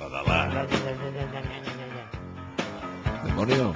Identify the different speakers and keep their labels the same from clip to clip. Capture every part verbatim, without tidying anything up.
Speaker 1: Tradalá. Demonio.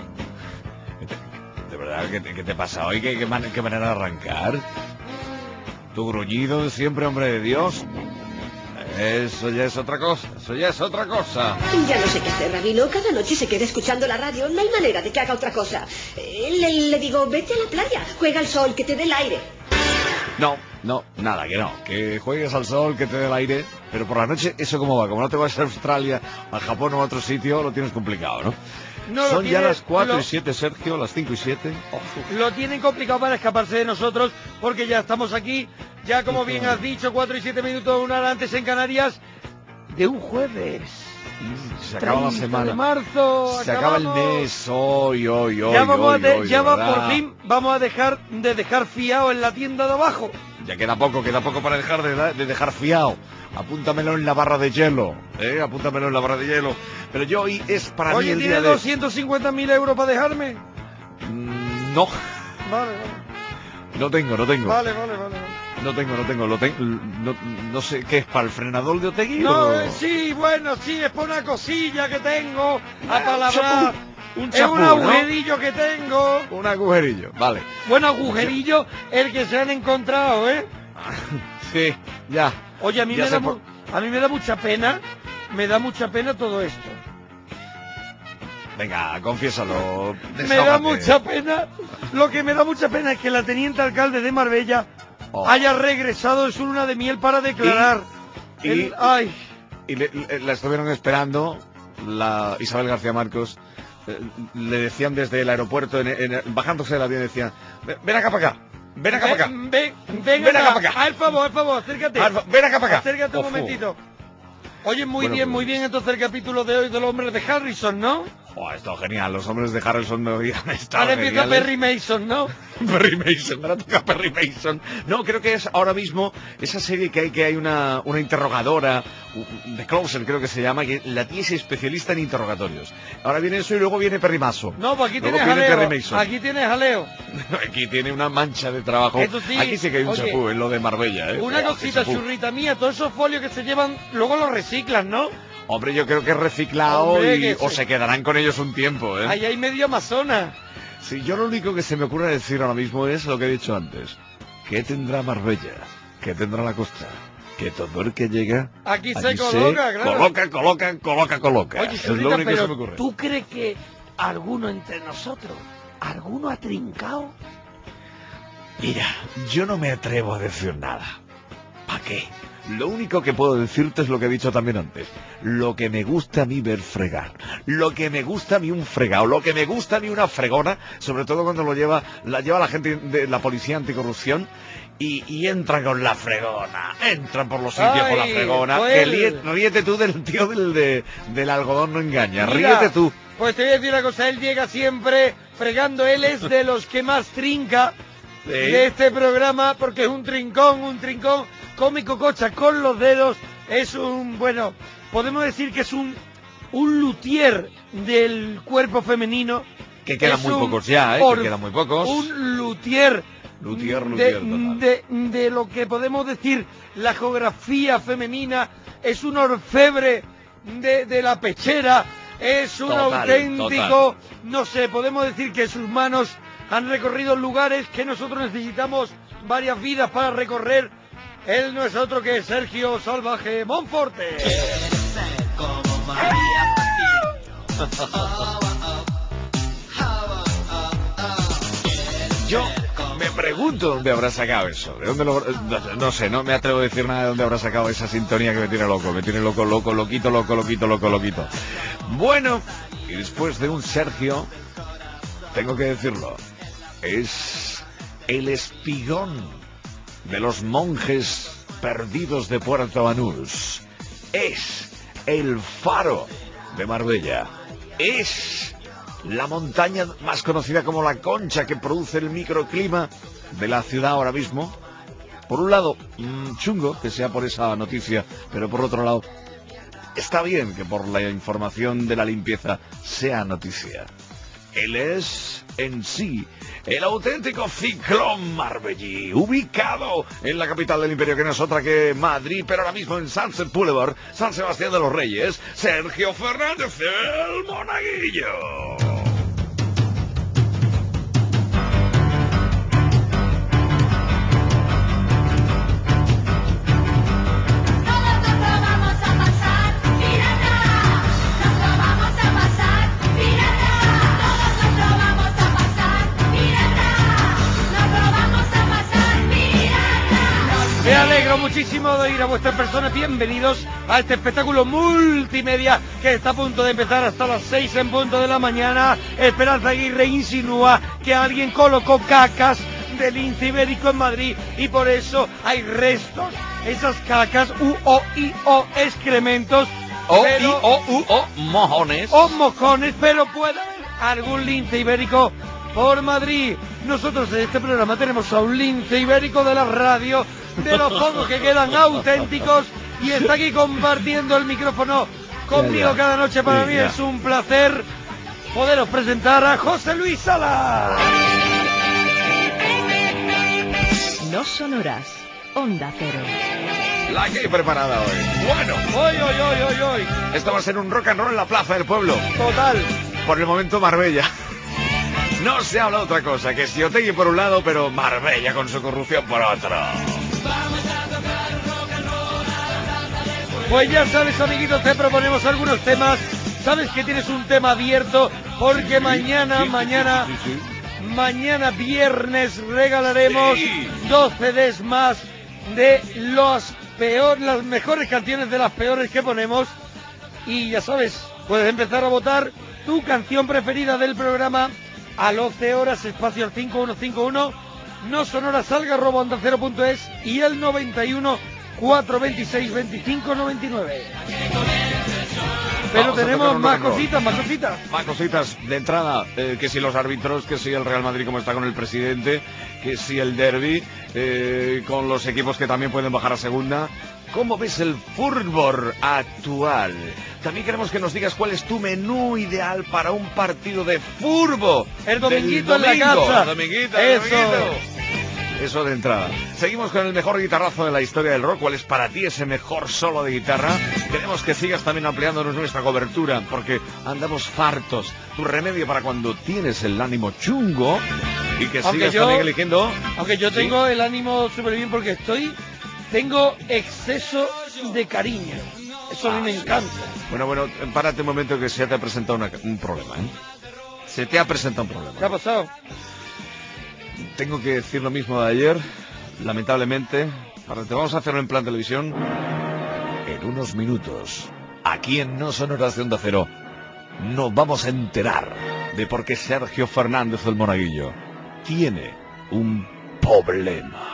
Speaker 1: De verdad, ¿qué te, qué te pasa hoy? ¿Qué, qué, man, ¿Qué manera de arrancar? Tu gruñido de siempre, hombre de Dios. Eso ya es otra cosa, eso ya es otra cosa.
Speaker 2: Ya no sé qué hacer, Rabino. Cada noche se queda escuchando la radio. No hay manera de que haga otra cosa. Eh, le, le digo, vete a la playa, juega al sol, que te dé el aire.
Speaker 1: No, no, nada, que no. Que juegues al sol, que te dé el aire. Pero por la noche, ¿eso cómo va? Como no te vas a Australia, a Japón o a otro sitio, lo tienes complicado, ¿no?
Speaker 3: No,
Speaker 1: Son
Speaker 3: tiene,
Speaker 1: ya las cuatro
Speaker 3: lo,
Speaker 1: y siete, Sergio, las cinco y siete. Oh.
Speaker 3: Lo tienen complicado para escaparse de nosotros, porque ya estamos aquí, ya como bien has dicho, cuatro y siete minutos, una hora antes en Canarias, de un jueves.
Speaker 1: Se acaba la semana.
Speaker 3: de marzo,
Speaker 1: se
Speaker 3: acabamos.
Speaker 1: acaba el mes, hoy, hoy, hoy,
Speaker 3: ya vamos
Speaker 1: hoy,
Speaker 3: a de,
Speaker 1: hoy,
Speaker 3: ya
Speaker 1: de
Speaker 3: va,
Speaker 1: verdad.
Speaker 3: por fin vamos a dejar de dejar fiado en la tienda de abajo.
Speaker 1: Ya queda poco, queda poco para dejar de, de dejar fiado. Apúntamelo en la barra de hielo, ¿eh? Apúntamelo en la barra de hielo. Pero yo hoy es para
Speaker 3: Oye,
Speaker 1: mí el
Speaker 3: ¿tiene
Speaker 1: día de...
Speaker 3: doscientos cincuenta mil euros para dejarme?
Speaker 1: Mm, no.
Speaker 3: Vale, vale.
Speaker 1: No tengo, no tengo.
Speaker 3: Vale, vale, vale. vale.
Speaker 1: No tengo, no tengo, lo tengo, no, no sé, ¿qué es? ¿Para el frenador de Otegui?
Speaker 3: No,
Speaker 1: o...
Speaker 3: eh, sí, bueno, sí, es por una cosilla que tengo, a
Speaker 1: Ah,
Speaker 3: palabrar.
Speaker 1: Un
Speaker 3: Es
Speaker 1: chapú,
Speaker 3: un agujerillo, ¿no? Que tengo.
Speaker 1: Un agujerillo, vale.
Speaker 3: Bueno, agujerillo el que se han encontrado, ¿eh?
Speaker 1: Sí, ya.
Speaker 3: Oye, a mí,
Speaker 1: ya
Speaker 3: me da
Speaker 1: por...
Speaker 3: mu a mí me da mucha pena, me da mucha pena todo esto.
Speaker 1: Venga, confiésalo.
Speaker 3: Me da mucha pena, lo que me da mucha pena es que la teniente alcalde de Marbella oh. haya regresado de su luna de miel para declarar.
Speaker 1: Y,
Speaker 3: el,
Speaker 1: y,
Speaker 3: ay.
Speaker 1: y le, le, la estuvieron esperando, la Isabel García Marcos, eh, le decían desde el aeropuerto, en, en, bajándose del avión, decían, ven acá para acá. Ven acá para acá.
Speaker 3: Ven, ven, ven,
Speaker 1: ven acá para acá.
Speaker 3: Al favor, al favor, acércate.
Speaker 1: Al, ven acá para acá.
Speaker 3: Acércate un
Speaker 1: Ojo.
Speaker 3: momentito. Oye, muy
Speaker 1: bueno,
Speaker 3: bien,
Speaker 1: pues...
Speaker 3: muy bien entonces el capítulo de hoy de los hombres de Harrison, ¿no?
Speaker 1: Oh, está genial, los hombres de Harrison no habían estado
Speaker 3: Ahora empieza
Speaker 1: geniales.
Speaker 3: Perry Mason, ¿no?
Speaker 1: Perry Mason, ahora toca Perry Mason. No, creo que es ahora mismo esa serie que hay que hay una, una interrogadora, The Closer creo que se llama, que la tía es especialista en interrogatorios. Ahora viene eso y luego viene Perry Mason.
Speaker 3: No, pues aquí
Speaker 1: luego
Speaker 3: tienes
Speaker 1: viene
Speaker 3: jaleo,
Speaker 1: Perry Mason.
Speaker 3: aquí tienes jaleo.
Speaker 1: Aquí tiene una mancha de trabajo.
Speaker 3: Sí,
Speaker 1: aquí sí que hay un
Speaker 3: oye,
Speaker 1: chapú en lo de Marbella, ¿eh?
Speaker 3: Una
Speaker 1: oh,
Speaker 3: cosita, churrita mía, todos esos folios que se llevan, luego los reciclan, ¿no?
Speaker 1: Hombre, yo creo que es reciclado
Speaker 3: Hombre,
Speaker 1: y
Speaker 3: que
Speaker 1: o
Speaker 3: se...
Speaker 1: se quedarán con ellos un tiempo, ¿eh?
Speaker 3: Ahí hay medio Amazonas.
Speaker 1: Sí, yo lo único que se me ocurre decir ahora mismo es lo que he dicho antes. ¿Qué tendrá Marbella? ¿Qué tendrá la costa? Que todo el que llega...
Speaker 3: Aquí se coloca,
Speaker 1: se
Speaker 3: claro.
Speaker 1: Coloca, coloca, coloca, coloca.
Speaker 3: Oye,
Speaker 1: es
Speaker 3: Churrita,
Speaker 1: lo único
Speaker 3: pero
Speaker 1: que se me ocurre.
Speaker 3: ¿tú crees que alguno entre nosotros, alguno ha trincado?
Speaker 1: Mira, yo no me atrevo a decir nada. ¿Para qué? Lo único que puedo decirte es lo que he dicho también antes. Lo que me gusta a mí ver fregar. Lo que me gusta a mí un fregado. Lo que me gusta a mí una fregona. Sobre todo cuando lo lleva la, lleva la gente de la policía anticorrupción. Y, y entran con la fregona. Entran por los sitios
Speaker 3: Ay,
Speaker 1: con la fregona.
Speaker 3: pues
Speaker 1: Que
Speaker 3: él...
Speaker 1: ríete, ríete tú del tío del, de, del algodón no engaña.
Speaker 3: Mira,
Speaker 1: ríete tú.
Speaker 3: Pues te voy a decir una cosa. Él llega siempre fregando. Él es de los que más trinca. ¿Sí? De este programa, porque es un trincón, un trincón cómico cocha con los dedos, es un, bueno, podemos decir que es un, un luthier del cuerpo femenino.
Speaker 1: Que quedan muy pocos ya, ¿eh?
Speaker 3: Por,
Speaker 1: que quedan muy pocos.
Speaker 3: Un luthier,
Speaker 1: luthier, luthier
Speaker 3: de, de, de lo que podemos decir la geografía femenina, es un orfebre de, de la pechera, es un total, auténtico, total. no sé, podemos decir que sus manos han recorrido lugares que nosotros necesitamos varias vidas para recorrer. Él no es otro que Sergio Salvaje Monforte.
Speaker 1: Yo me pregunto dónde habrá sacado eso. ¿De dónde lo, no, no sé, no me atrevo a decir nada de dónde habrá sacado esa sintonía que me tiene loco. Me tiene loco, loco, loquito, loco, loquito, loco, loquito. Bueno, y después de un Sergio, tengo que decirlo, es el espigón de los monjes perdidos de Puerto Banús. Es el faro de Marbella. Es la montaña más conocida como La Concha, que produce el microclima de la ciudad ahora mismo. Por un lado, mmm, chungo que sea por esa noticia, pero por otro lado, está bien que por la información de la limpieza sea noticia. Él es en sí el auténtico ciclón marbellí, ubicado en la capital del imperio, que no es otra que Madrid, pero ahora mismo en Sunset Boulevard, San Sebastián de los Reyes, Sergio Fernández, el Monaguillo.
Speaker 3: Me alegro muchísimo de ir a vuestras personas. Bienvenidos a este espectáculo multimedia que está a punto de empezar hasta las seis en punto de la mañana. Esperanza Aguirre insinúa que alguien colocó cacas del lince ibérico en Madrid y por eso hay restos. Esas cacas, u, o, i, o, excrementos.
Speaker 1: O, i, o, u, o, mojones.
Speaker 3: O mojones, pero puede haber algún lince ibérico por Madrid. Nosotros en este programa tenemos a un lince ibérico de la radio, de los pocos que quedan auténticos, y está aquí compartiendo el micrófono conmigo cada noche. Para mí es un placer poderos presentar a José Luis Sala.
Speaker 4: No sonoras, Onda Cero.
Speaker 1: La que hay preparada hoy. Bueno,
Speaker 3: hoy, hoy, hoy, hoy, hoy.
Speaker 1: Esto va a ser un rock and roll en la plaza del pueblo.
Speaker 3: Total.
Speaker 1: Por el momento Marbella. No se habla de otra cosa, que si Otegui por un lado, pero Marbella con su corrupción por otro.
Speaker 3: Pues ya sabes, amiguitos, te proponemos algunos temas. Sabes que tienes un tema abierto, porque sí, mañana, sí, mañana, sí, sí, sí. mañana viernes regalaremos sí. dos C Ds más de los peor, las mejores canciones de las peores que ponemos. Y ya sabes, puedes empezar a votar tu canción preferida del programa a doce horas, espacio al cinco uno cinco uno, no sonoras salga arroba onda cero punto es y el noventa y uno, cuatrocientos veintiséis, veinticinco noventa y nueve. Pero Vamos tenemos más cositas, más cositas.
Speaker 1: Más cositas de entrada, eh, que si los árbitros, que si el Real Madrid como está con el presidente, que si el derbi, eh, con los equipos que también pueden bajar a segunda. ¿Cómo ves el fútbol actual? También queremos que nos digas cuál es tu menú ideal para un partido de fútbol.
Speaker 3: El dominguito en la casa.
Speaker 1: El dominguito, el
Speaker 3: Eso.
Speaker 1: dominguito. Eso de entrada. Seguimos con el mejor guitarrazo de la historia del rock. ¿Cuál es para ti ese mejor solo de guitarra? Queremos que sigas también ampliándonos nuestra cobertura, porque andamos fartos. Tu remedio para cuando tienes el ánimo chungo y que aunque sigas yo, también eligiendo.
Speaker 3: Aunque yo tengo ¿sí? el ánimo súper bien porque estoy... Tengo exceso de cariño. Eso a mí me encanta.
Speaker 1: Bueno, bueno, párate un momento que se te ha presentado una, un problema, ¿eh? Se te ha presentado un problema.
Speaker 3: ¿Qué ha pasado?
Speaker 1: Tengo que decir lo mismo de ayer, lamentablemente. Para te vamos a hacerlo en plan televisión. En unos minutos, aquí en No Sonoras de Onda Cero, nos vamos a enterar de por qué Sergio Fernández el Monaguillo tiene un problema.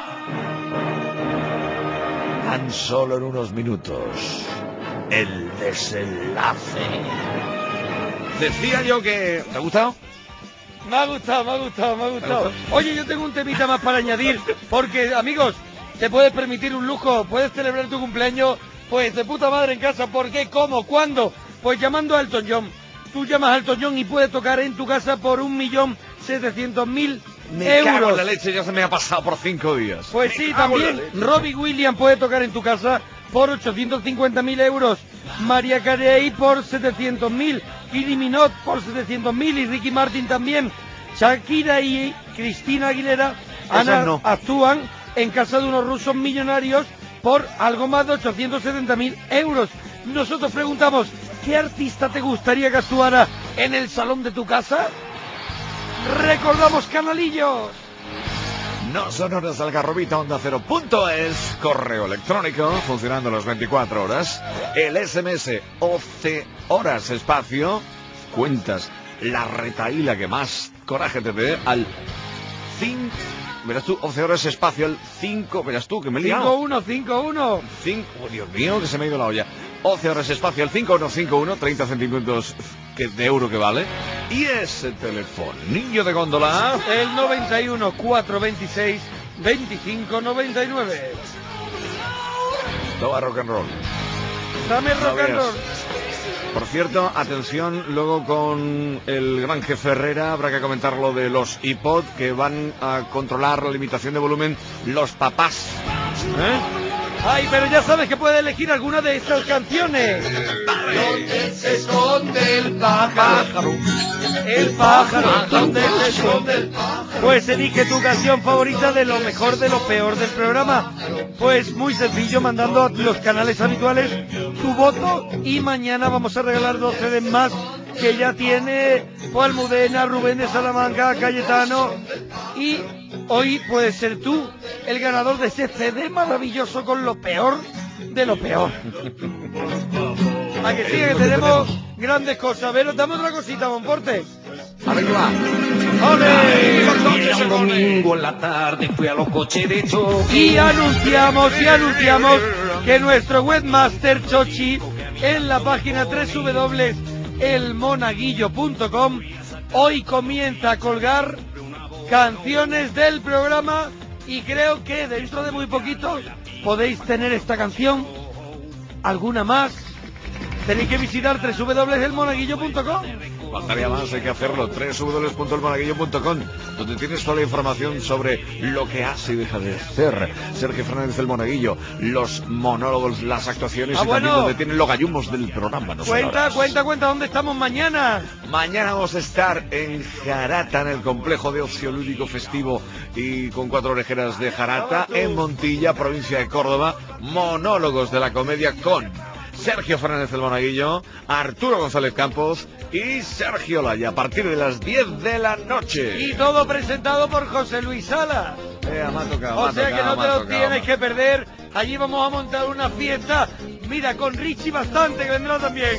Speaker 1: Tan solo en unos minutos, el desenlace. Decía yo que... ¿Te ha gustado?
Speaker 3: Me ha gustado, me ha gustado, me ha gustado. Oye, yo tengo un temita más para añadir, porque, amigos, te puedes permitir un lujo, puedes celebrar tu cumpleaños, pues de puta madre en casa. ¿Por qué? ¿Cómo? ¿Cuándo? Pues llamando a Elton John. Tú llamas a Elton John y puedes tocar en tu casa por un millón setecientos mil
Speaker 1: Me
Speaker 3: euros.
Speaker 1: cago en la leche, ya se me ha pasado por cinco días.
Speaker 3: Pues
Speaker 1: me
Speaker 3: sí, también Robbie Williams puede tocar en tu casa por ochocientos cincuenta mil euros. María Carey por setecientos mil. Kylie Minogue por setecientos mil y Ricky Martin también. Shakira y Cristina Aguilera Ana, no. actúan en casa de unos rusos millonarios por algo más de ochocientos setenta mil euros. Nosotros preguntamos, ¿qué artista te gustaría que actuara en el salón de tu casa? Recordamos, canalillos.
Speaker 1: No sonoras algarrobita onda cero punto es, correo electrónico funcionando las veinticuatro horas, el S M S once horas espacio, cuentas la retaíla que más coraje te dé al cinco, verás tú, once horas espacio al cinco, verás tú que me he liado.
Speaker 3: cinco uno cinco uno.
Speaker 1: cinco, oh, Dios mío, que se me ha ido la olla. once horas espacio al cinco uno cinco uno, treinta centímetros que, de euro que vale. Y ese telefonillo de góndola,
Speaker 3: el noventa y uno, cuatrocientos veintiséis, veinticinco noventa y nueve.
Speaker 1: Toma rock and roll.
Speaker 3: Dame rock and roll.
Speaker 1: Por cierto, atención, luego con el gran jefe Herrera habrá que comentar lo de los iPod que van a controlar la limitación de volumen los papás.
Speaker 3: ¿Eh? Ay, pero ya sabes que puedes elegir alguna de estas canciones. ¿Dónde se esconde el pájaro? El pájaro, ¿dónde se esconde el pájaro? Pues elige tu canción favorita de lo mejor de lo peor del programa. Pues muy sencillo, mandando a los canales habituales tu voto y mañana vamos a regalar dos C Ds más que ya tiene Almudena, Rubén de Salamanca, Cayetano, y hoy puedes ser tú el ganador de ese C D maravilloso con lo peor de lo peor. A que sigue que tenemos grandes cosas. A ver, dame otra cosita, Monforte.
Speaker 1: A ver qué va.
Speaker 5: Y era un domingo en la tarde, fui a los coches de choque.
Speaker 3: Y anunciamos, y anunciamos que nuestro webmaster Chochi en la página doble u doble u doble u punto el monaguillo punto com hoy comienza a colgar canciones del programa y creo que dentro de muy poquito podéis tener esta canción, alguna más. Tenéis que visitar doble u doble u doble u punto el monaguillo punto com.
Speaker 1: Faltaría más, hay que hacerlo. doble u doble u doble u punto el monaguillo punto com, donde tienes toda la información sobre lo que hace y deja de hacer Sergio Fernández el Monaguillo, los monólogos, las actuaciones
Speaker 3: ah,
Speaker 1: y
Speaker 3: bueno.
Speaker 1: también donde tienen los gallumos del programa. No
Speaker 3: cuenta, cuenta, cuenta, ¿dónde estamos mañana?
Speaker 1: Mañana vamos a estar en Jarata, en el complejo de ocio lúdico festivo y con cuatro orejeras de Jarata, en Montilla, provincia de Córdoba. Monólogos de la comedia con Sergio Fernández el Monaguillo, Arturo González Campos y Sergio Laya, a partir de las diez de la noche.
Speaker 3: Y todo presentado por José Luis Sala.
Speaker 1: Eh, me ha tocado,
Speaker 3: o
Speaker 1: me ha
Speaker 3: sea
Speaker 1: tocado,
Speaker 3: que no
Speaker 1: me
Speaker 3: te
Speaker 1: ha
Speaker 3: lo
Speaker 1: tocado,
Speaker 3: tienes
Speaker 1: me-
Speaker 3: que perder. Allí vamos a montar una fiesta. Mira, con Richie Bastante, que vendrá también.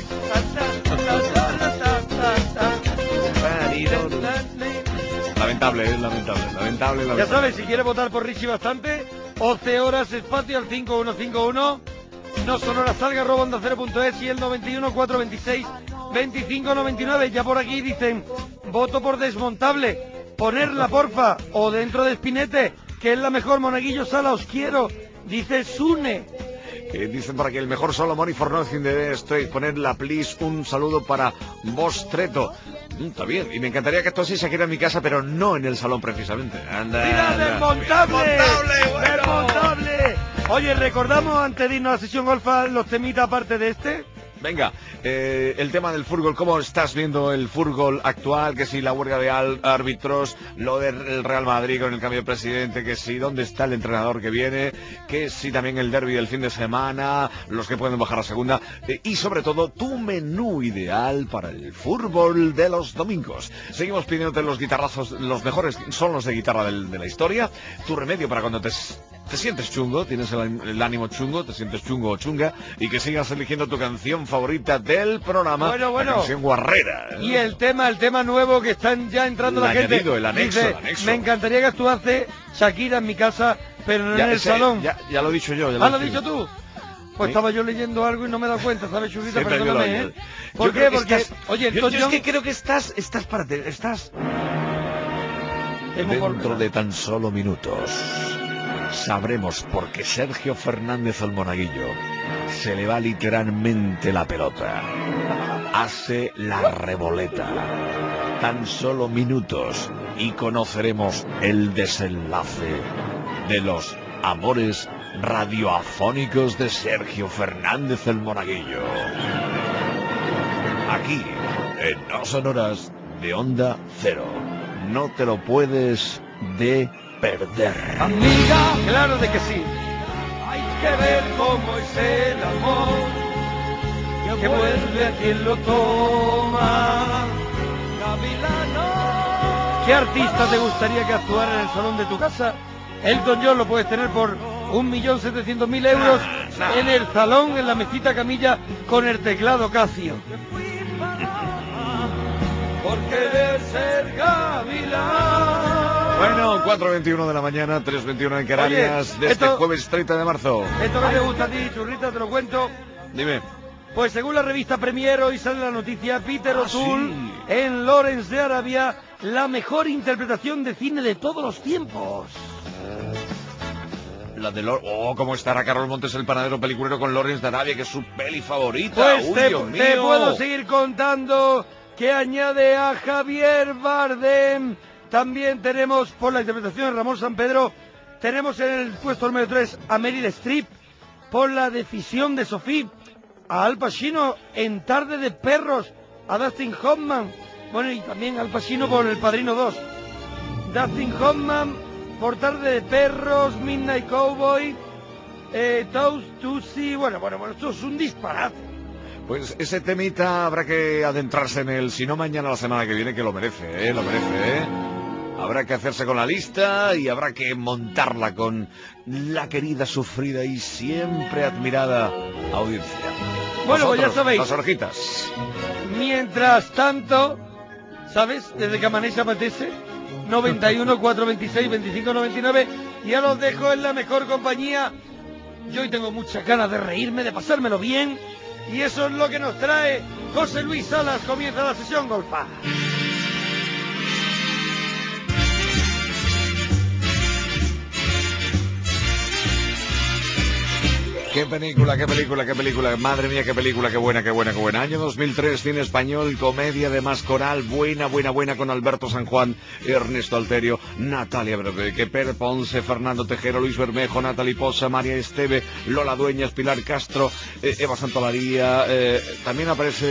Speaker 1: Lamentable, es lamentable, lamentable, lamentable.
Speaker 3: Ya sabes, si quieres votar por Richie Bastante, once horas, espacio al cinco uno cinco uno. No sonora salga, arroba onda cero punto es y el noventa y uno, cuatrocientos veintiséis, veinticinco noventa y nueve. Ya por aquí dicen, voto por Desmontable, ponerla porfa, o dentro de Espinete, que es la mejor. Monaguillo Sala, os quiero, dice Sune.
Speaker 1: Eh, dicen para que el mejor solo Money for Nothing de Straight, poner la please, un saludo para vos Treto. Mm, está bien, y me encantaría que esto sí se quede en mi casa, pero no en el salón precisamente. Anda,
Speaker 3: ¡Mira,
Speaker 1: anda.
Speaker 3: Desmontable!
Speaker 1: Desmontable, bueno.
Speaker 3: ¡Desmontable! Oye, recordamos antes de irnos a la sesión golfa los temitas aparte de este.
Speaker 1: Venga, eh, el tema del fútbol, ¿cómo estás viendo el fútbol actual? Que si la huelga de al- árbitros, lo del Real Madrid con el cambio de presidente, que si dónde está el entrenador que viene, que si también el derbi del fin de semana, los que pueden bajar a segunda, eh, y sobre todo tu menú ideal para el fútbol de los domingos. Seguimos pidiéndote los guitarrazos, los mejores son los de guitarra del- de la historia, tu remedio para cuando te... Te sientes chungo, tienes el, el ánimo chungo, te sientes chungo o chunga, y que sigas eligiendo tu canción favorita del programa,
Speaker 3: Bueno, bueno.
Speaker 1: la canción guarrera. ¿eh?
Speaker 3: Y el tema, el tema nuevo que están ya entrando
Speaker 1: El
Speaker 3: la gente.
Speaker 1: añadido, el anexo,
Speaker 3: Dice,
Speaker 1: el anexo.
Speaker 3: me encantaría que actuase Shakira en mi casa, pero no
Speaker 1: Ya,
Speaker 3: en el
Speaker 1: ese-
Speaker 3: salón.
Speaker 1: Ya, ya lo he dicho yo. Ya
Speaker 3: ¿Ah, lo has
Speaker 1: he
Speaker 3: dicho tú? Pues
Speaker 1: ¿Sí?
Speaker 3: estaba yo leyendo algo y no me he dado cuenta, ¿sabes, Churrita?
Speaker 1: Siempre yo lo
Speaker 3: Perdóname,
Speaker 1: oigo.
Speaker 3: ¿eh?
Speaker 1: Yo
Speaker 3: ¿Por
Speaker 1: creo
Speaker 3: qué?
Speaker 1: que
Speaker 3: Porque,
Speaker 1: estás-
Speaker 3: oye,
Speaker 1: yo,
Speaker 3: Elton
Speaker 1: yo es
Speaker 3: John...
Speaker 1: que creo que estás, estás, párate, estás
Speaker 3: Tengo
Speaker 1: dentro
Speaker 3: por-
Speaker 1: de tan solo minutos. Sabremos por qué Sergio Fernández el Monaguillo se le va literalmente la pelota. Hace la revoleta. Tan solo minutos y conoceremos el desenlace de los amores radioafónicos de Sergio Fernández el Monaguillo. Aquí, en No Sonoras de Onda Cero. No te lo puedes de perder.
Speaker 3: Amiga, claro de que sí. Hay que ver cómo es el amor, que vuelve a quien lo toma. ¿Qué artista te gustaría que actuara en el salón de tu casa? Elton John lo puedes tener por un millón setecientos mil euros en el salón, en la mesita camilla, con el teclado Casio. Por querer ser gavilán.
Speaker 1: Bueno, cuatro veintiuno de la mañana, tres veintiuno en Canarias,
Speaker 3: Oye,
Speaker 1: de este
Speaker 3: esto-
Speaker 1: jueves treinta de marzo.
Speaker 3: Esto que te gusta a ti, Churrita, te lo cuento.
Speaker 1: Dime.
Speaker 3: Pues según la revista Premier, hoy sale la noticia, Peter
Speaker 1: Ah,
Speaker 3: O'Toole
Speaker 1: sí.
Speaker 3: en Lawrence de Arabia, la mejor interpretación de cine de todos los tiempos.
Speaker 1: la de Lor... Oh, cómo estará Carlos Montes, el panadero peliculero, con Lawrence de Arabia, que es su peli favorita.
Speaker 3: Pues
Speaker 1: Uy,
Speaker 3: te,
Speaker 1: Dios mío.
Speaker 3: te puedo seguir contando que añade a Javier Bardem. También tenemos, por la interpretación de Ramón San Pedro, tenemos en el puesto número tres a Meryl Streep, por la decisión de Sophie, a Al Pacino en Tarde de Perros, a Dustin Hoffman, bueno, y también Al Pacino por El Padrino dos. Dustin Hoffman por Tarde de Perros, Midnight Cowboy, eh, Toast, Tootsie, bueno, bueno, bueno, esto es un disparate.
Speaker 1: Pues ese temita habrá que adentrarse en él, si no mañana la semana que viene, que lo merece, ¿eh? Lo merece, ¿eh? Habrá que hacerse con la lista y habrá que montarla con la querida, sufrida y siempre admirada audiencia.
Speaker 3: Bueno, pues ya
Speaker 1: Vosotros,
Speaker 3: sabéis.
Speaker 1: las orejitas.
Speaker 3: Mientras tanto, ¿sabes? Desde que amanece apetece, noventa y uno, cuatrocientos veintiséis, veinticinco noventa y nueve, y ya los dejo en la mejor compañía. Yo hoy tengo muchas ganas de reírme, de pasármelo bien, y eso es lo que nos trae José Luis Salas. Comienza la sesión golfa.
Speaker 1: Qué película, qué película, qué película, madre mía, qué película, qué buena, qué buena, qué buena. Año dos mil tres, cine español, comedia de más coral, buena, buena, buena, con Alberto San Juan, Ernesto Alterio, Natalia Verdeque, Per Ponce, Fernando Tejero, Luis Bermejo, Natalie Poza, María Esteve, Lola Dueñas, Pilar Castro, eh, Eva Santolaría, eh, también aparece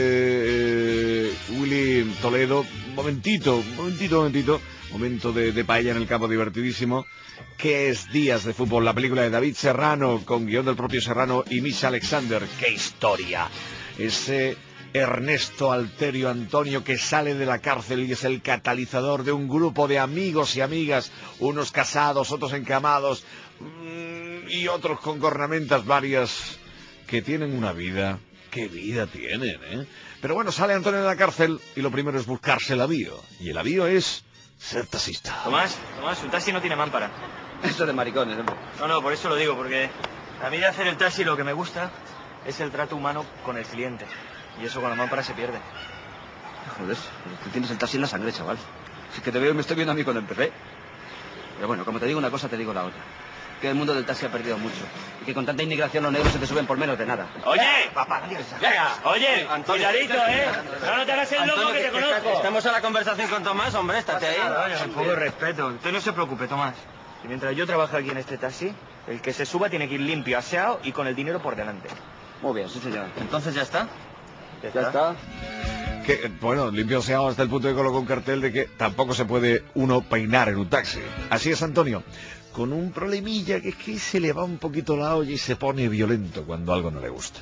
Speaker 1: eh, Willy Toledo. Momentito, momentito, momentito, momento de, de paella en el campo, divertidísimo. ¿Qué es Días de Fútbol? La película de David Serrano, con guión del propio Serrano y Misha Alexander. ¡Qué historia! Ese Ernesto Alterio Antonio que sale de la cárcel y es el catalizador de un grupo de amigos y amigas, unos casados, otros encamados, mmm, y otros con cornamentas varias, que tienen una vida. ¡Qué vida tienen, eh! Pero bueno, sale Antonio de la cárcel y lo primero es buscarse el avío. Y el avío es ser taxista.
Speaker 6: Tomás, Tomás, un taxi no tiene mámpara.
Speaker 7: Eso de maricones, hombre.
Speaker 6: No, no, por eso lo digo, porque a mí de hacer el taxi lo que me gusta es el trato humano con el cliente. Y eso con la mámpara se pierde.
Speaker 7: Joder, tú tienes el taxi en la sangre, chaval. Si es que te veo y me estoy viendo a mí cuando empecé. Pero bueno, como te digo una cosa, te digo la otra. Que el mundo del taxi ha perdido mucho. Y que con tanta inmigración los negros se te suben por menos de nada.
Speaker 6: ¡Oye! Papá, venga. Oye, Antonio, cuidadito, ¿eh? No, no te hagas el loco, que te conozco.
Speaker 7: Estamos en la conversación con Tomás, hombre, estate ahí.
Speaker 6: Oye, un poco de respeto. Usted no se preocupe, Tomás. Y mientras yo trabajo aquí en este taxi, el que se suba tiene que ir limpio, aseado y con el dinero por delante.
Speaker 7: Muy bien, sí, señor. Entonces, ¿ya está?
Speaker 6: ¿Ya
Speaker 7: Ya está.
Speaker 1: Que, bueno, limpio sea hasta el punto de que colocó un cartel de que tampoco se puede uno peinar en un taxi. Así es, Antonio. Con un problemilla que es que se le va un poquito la olla y se pone violento cuando algo no le gusta.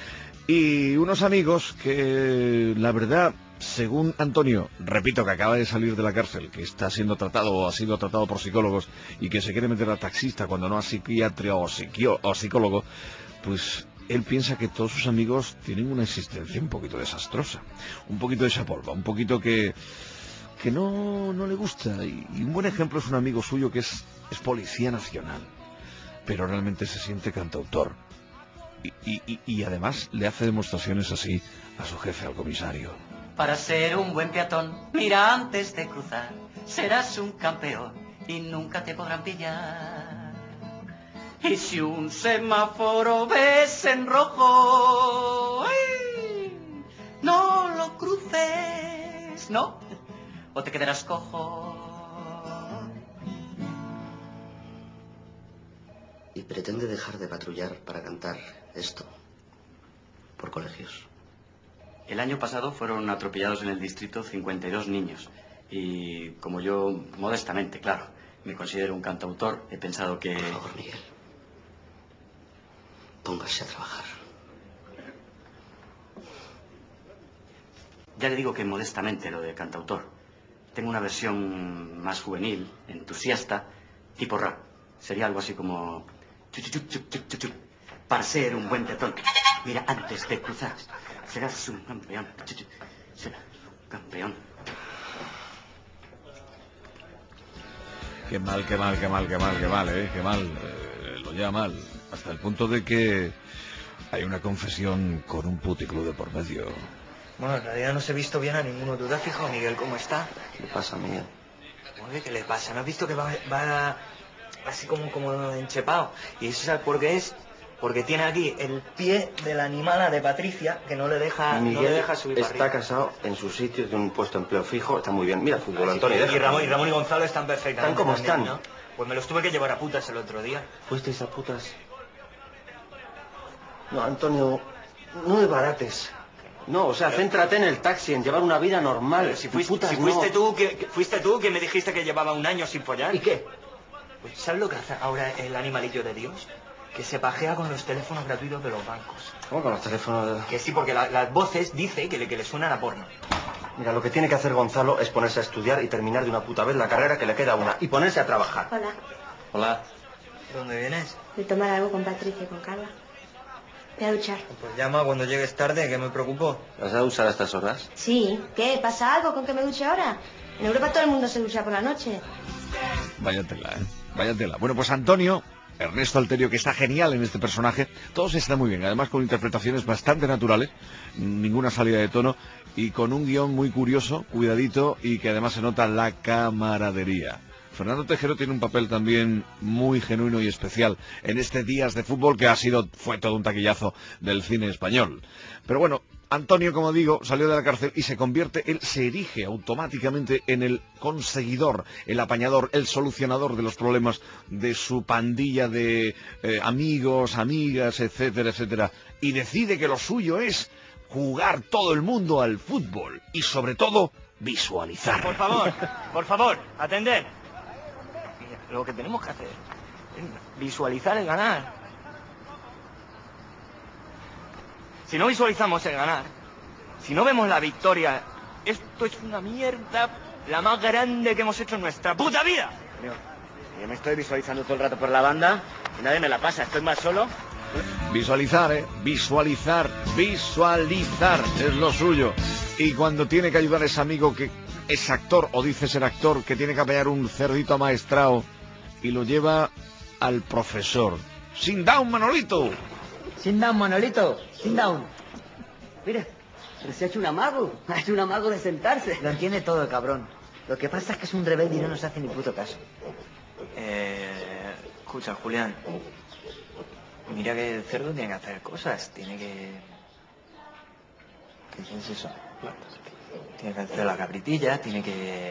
Speaker 1: Y unos amigos que, la verdad, según Antonio, repito, que acaba de salir de la cárcel, que está siendo tratado o ha sido tratado por psicólogos y que se quiere meter a taxista cuando no a psiquiatra o, psiquio, o psicólogo, pues él piensa que todos sus amigos tienen una existencia un poquito desastrosa, un poquito de chapolva, un poquito que... que no, no le gusta. Y, y un buen ejemplo es un amigo suyo que es, es policía nacional, pero realmente se siente cantautor. Y, y, y, y además le hace demostraciones así a su jefe, al comisario.
Speaker 8: Para ser un buen peatón, mira antes de cruzar, serás un campeón y nunca te podrán pillar. Y si un semáforo ves en rojo, ¡ay! No lo cruces, ¿no? O te quedarás cojo.
Speaker 9: Y pretende dejar de patrullar para cantar esto por colegios.
Speaker 8: El año pasado fueron atropellados en el distrito cincuenta y dos niños. Y como yo, modestamente, claro, me considero un cantautor, he pensado que...
Speaker 9: Por favor, Miguel, póngase a trabajar.
Speaker 8: Ya le digo que modestamente lo de cantautor. Tengo una versión más juvenil, entusiasta, tipo rap. Sería algo así como... Chup, chup, chup, chup, chup, chup. Para ser un buen peatón, mira antes de cruzar, serás un campeón. Chup, chup. Serás un campeón.
Speaker 1: Qué mal, qué mal, qué mal, qué mal, qué mal, eh, qué mal. Eh, lo lleva mal. Hasta el punto de que hay una confesión con un puticlub de por medio.
Speaker 6: Bueno, en realidad no se ha visto bien a ninguno. ¿Tú te has fijado, Miguel, cómo está?
Speaker 9: ¿Qué le pasa, Miguel?
Speaker 6: Oye, ¿qué le pasa? ¿No has visto que va, va así como, como enchepado. ¿Y eso sabes por qué es? Porque tiene aquí el pie de la animala de Patricia que no le deja,
Speaker 7: Miguel
Speaker 6: no le deja subir para
Speaker 7: está
Speaker 6: arriba.
Speaker 7: casado en su sitio, tiene un puesto de empleo fijo, está muy bien. Mira el fútbol, Antonio.
Speaker 6: Y,
Speaker 7: deja-
Speaker 6: y, Ramón, y Ramón y Gonzalo están perfectamente.
Speaker 7: Están como
Speaker 6: también,
Speaker 7: están.
Speaker 6: ¿no? Pues me los tuve que llevar a putas el otro día.
Speaker 7: ¿Fuisteis a putas? No, Antonio, no me barates. No, o sea, céntrate en el taxi, en llevar una vida normal.
Speaker 6: Pero si fuiste,
Speaker 7: putas,
Speaker 6: si fuiste
Speaker 7: no.
Speaker 6: tú, que, que fuiste tú que me dijiste que llevaba un año sin follar.
Speaker 7: ¿Y qué?
Speaker 6: Pues ¿sabes lo que hace ahora el animalillo de Dios? Que se pajea con los teléfonos gratuitos de los bancos.
Speaker 7: ¿Cómo con los teléfonos?
Speaker 6: Que sí, porque la- las voces dice que le, que le suenan a porno.
Speaker 7: Mira, lo que tiene que hacer Gonzalo es ponerse a estudiar y terminar de una puta vez la carrera que le queda una. Y ponerse a trabajar.
Speaker 10: Hola.
Speaker 7: Hola.
Speaker 6: ¿De dónde vienes?
Speaker 10: De tomar algo con Patricia y con Carla. Voy a duchar.
Speaker 6: Pues llama cuando llegues tarde, que me preocupo.
Speaker 7: ¿Vas a usar a estas horas?
Speaker 10: Sí. ¿Qué? ¿Pasa algo con que me duche ahora? En Europa todo el mundo se ducha por la noche.
Speaker 1: Vaya tela, ¿eh? Vaya tela. Bueno, pues Antonio, Ernesto Alterio, que está genial en este personaje, todos están muy bien, además con interpretaciones bastante naturales, ninguna salida de tono, y con un guión muy curioso, cuidadito, y que además se nota la camaradería. Fernando Tejero tiene un papel también muy genuino y especial en este Días de Fútbol, que ha sido, fue todo un taquillazo del cine español. Pero bueno, Antonio, como digo, salió de la cárcel y se convierte, él se erige automáticamente en el conseguidor, el apañador, el solucionador de los problemas de su pandilla de eh, amigos, amigas, etcétera, etcétera. Y decide que lo suyo es jugar todo el mundo al fútbol y sobre todo visualizar.
Speaker 6: Por favor, por favor, atender. Mira, lo que tenemos que hacer es visualizar el ganar. Si no visualizamos el ganar, si no vemos la victoria, esto es una mierda la más grande que hemos hecho en nuestra puta vida.
Speaker 11: Yo me estoy visualizando todo el rato por la banda y nadie me la pasa, estoy más solo.
Speaker 1: Visualizar, ¿eh? Visualizar, visualizar es lo suyo. Y cuando tiene que ayudar a ese amigo que es actor o dice ser actor, que tiene que apoyar un cerdito amaestrado y lo lleva al profesor. ¡Sin down, Manolito!
Speaker 12: Sin down, Manolito, sin down. Mira, pero se ha hecho un amago, ha hecho un amago de sentarse.
Speaker 8: Lo entiende todo el cabrón. Lo que pasa es que es un rebelde y no nos hace ni puto caso.
Speaker 6: Eh, escucha, Julián. Mira que el cerdo tiene que hacer cosas. Tiene que... ¿Qué es eso? Tiene que hacer la cabritilla, tiene que...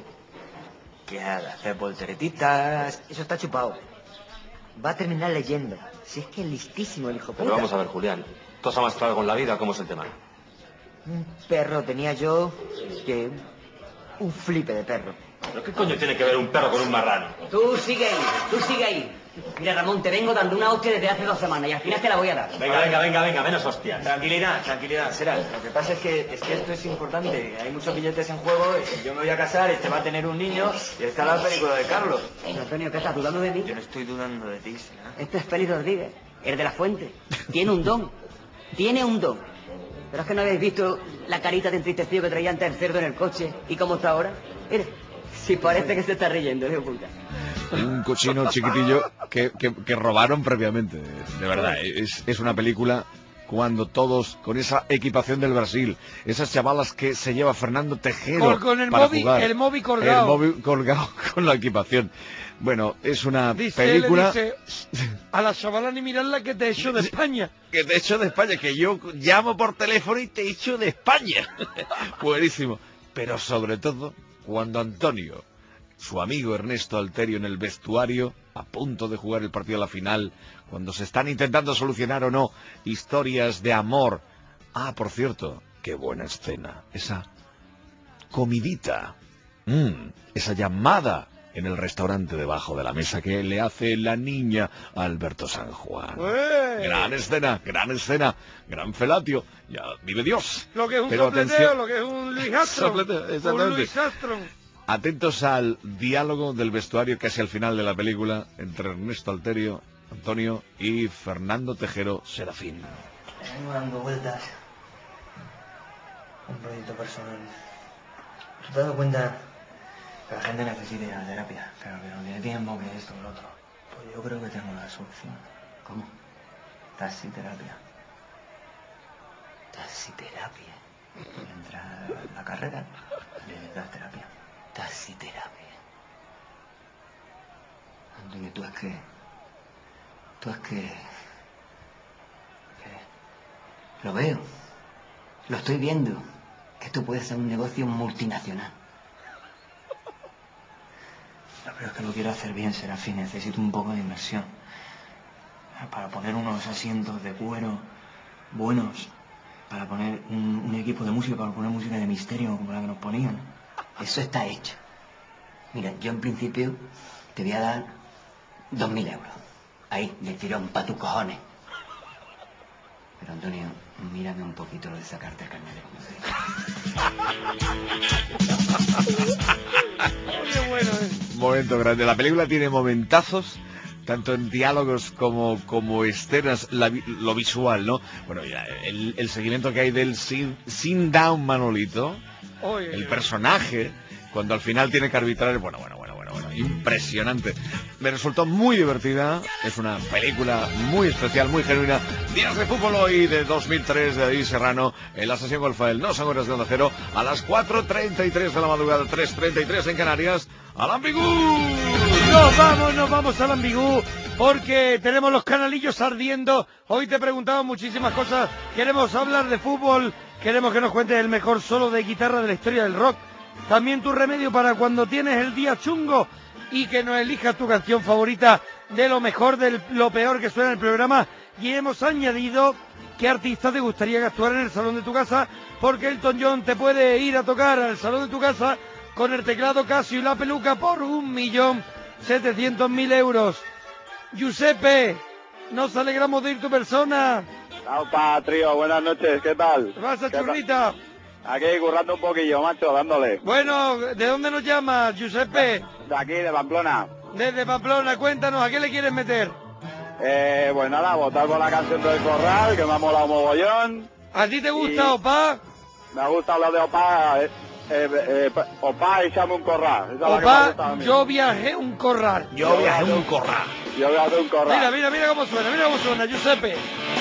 Speaker 6: que hacer volteretitas.
Speaker 8: Eso está chupado. Va a terminar leyendo. Si es que es listísimo el hijo puta.
Speaker 7: Pero vamos a ver, Julián. ¿Tú has amastrado con la vida? ¿Cómo es el tema?
Speaker 8: Un perro tenía yo que... un flipe de perro.
Speaker 7: ¿Pero qué coño tiene que ver un perro con un marrano?
Speaker 12: Tú sigue ahí, tú sigue ahí. Mira, Ramón, te vengo dando una hostia desde hace dos semanas y al final te la voy a dar.
Speaker 7: Venga, venga, venga, venga, menos hostias.
Speaker 6: Tranquilidad, tranquilidad, será. Lo que pasa es que, es que esto es importante. Hay muchos billetes en juego. Yo me voy a casar, este va a tener un niño y está la película de Carlos.
Speaker 12: Antonio, ¿qué estás dudando de mí?
Speaker 6: Yo no estoy dudando de ti, ¿no?
Speaker 12: Este es Félix Rodríguez, el de la Fuente. Tiene un don. Tiene un don. Pero es que no habéis visto la carita de entristecido que traía antes el cerdo en el coche y cómo está ahora. Mire, si parece que se está riendo, hijo puta.
Speaker 1: Un cochino chiquitillo que, que, que robaron previamente. De verdad, es, es una película cuando todos, con esa equipación del Brasil, esas chavalas que se lleva Fernando Tejero
Speaker 3: Con, con el
Speaker 1: para
Speaker 3: móvil,
Speaker 1: jugar,
Speaker 3: el móvil colgado.
Speaker 1: el móvil colgado con la equipación. Bueno, es una
Speaker 3: Dice,
Speaker 1: película...
Speaker 3: le dice, a la chavala ni mirarla que te he hecho de España.
Speaker 1: Que te echo de España, que yo llamo por teléfono y te echo de España. Buenísimo. Pero sobre todo, cuando Antonio, su amigo Ernesto Alterio en el vestuario, a punto de jugar el partido a la final, cuando se están intentando solucionar o no historias de amor. Ah, por cierto, qué buena escena. Esa comidita, mm, esa llamada en el restaurante debajo de la mesa que le hace la niña a Alberto San Juan.
Speaker 3: ¡Ué!
Speaker 1: Gran escena, gran escena, gran felatio. Ya vive Dios.
Speaker 3: Lo que es un
Speaker 1: Pero
Speaker 3: sopleteo,
Speaker 1: atención.
Speaker 3: lo que es un Luis Armstrong.
Speaker 1: Sopleteo,
Speaker 3: Un
Speaker 1: exactamente.
Speaker 3: Luis Armstrong.
Speaker 1: Atentos al diálogo del vestuario casi al final de la película entre Ernesto Alterio, Antonio y Fernando Tejero Serafín.
Speaker 6: Vengo dando vueltas. Un proyecto personal. ¿Tú te has dado cuenta que la gente necesita ir a la terapia? Pero que no tiene tiempo, que esto, que lo otro. Pues yo creo que tengo la solución.
Speaker 12: ¿Cómo?
Speaker 6: Taxiterapia.
Speaker 12: Taxiterapia.
Speaker 6: Entra la carrera, le das terapia.
Speaker 12: Taxiterapia.
Speaker 8: Antonio, tú es que... Tú es que... que... Lo veo. Lo estoy viendo. Que esto puede ser un negocio multinacional. No, pero es que lo quiero hacer bien, Serafín. Necesito un poco de inversión. Para poner unos asientos de cuero buenos. Para poner un, un equipo de música, para poner música de misterio como la que nos ponían. Eso está hecho. Mira, yo en principio te voy a dar dos mil euros. Ahí, de tirón, pa' tus cojones. Pero Antonio, mírame un poquito lo de sacarte el carnet de
Speaker 3: Qué bueno, ¿eh?
Speaker 1: Momento grande. La película tiene momentazos, tanto en diálogos como, como escenas, la, lo visual, ¿no? Bueno, ya, el, el seguimiento que hay del sin, sin down Manolito,
Speaker 3: Oye,
Speaker 1: el personaje, cuando al final tiene que arbitrar, bueno, bueno, bueno, bueno, bueno, impresionante. Me resultó muy divertida, es una película muy especial, muy genuina. Días de fútbol hoy de dos mil tres de David Serrano, en la sesión Golfael, no son horas de Onda Cero, a las cuatro treinta y tres de la madrugada, tres treinta y tres en Canarias, al Ambigú.
Speaker 3: Nos vamos, nos vamos al Ambigú, porque tenemos los canalillos ardiendo. Hoy te preguntamos muchísimas cosas, queremos hablar de fútbol, queremos que nos cuentes el mejor solo de guitarra de la historia del rock. También tu remedio para cuando tienes el día chungo y que nos elijas tu canción favorita de lo mejor de lo peor que suena en el programa. Y hemos añadido qué artista te gustaría que actuara en el salón de tu casa, porque Elton John te puede ir a tocar al salón de tu casa con el teclado Casio y la peluca por un millón setecientos mil euros. Giuseppe, nos alegramos de ir tu persona.
Speaker 13: Aupa, trío, buenas noches, ¿qué tal?
Speaker 3: ¿Qué pasa,
Speaker 13: ¿Qué
Speaker 3: churrita?
Speaker 13: tal? Aquí currando un poquillo, macho, dándole.
Speaker 3: Bueno, ¿de dónde nos llamas, Giuseppe?
Speaker 13: De aquí, de Pamplona.
Speaker 3: Desde Pamplona, cuéntanos, ¿a qué le quieres meter?
Speaker 13: Eh, pues nada, votar por la canción del Corral, que me ha molado mogollón.
Speaker 3: ¿A ti te gusta,
Speaker 13: y...
Speaker 3: Opa?
Speaker 13: Me gusta lo de Opa, eh, eh, eh, Opa, échame un corral. Esa es la que me gusta a
Speaker 3: Opa,
Speaker 13: mí.
Speaker 3: yo viajé un corral.
Speaker 1: Yo viajé un corral.
Speaker 13: Yo viajé un corral.
Speaker 3: Mira, mira, mira cómo suena, mira cómo suena, Giuseppe.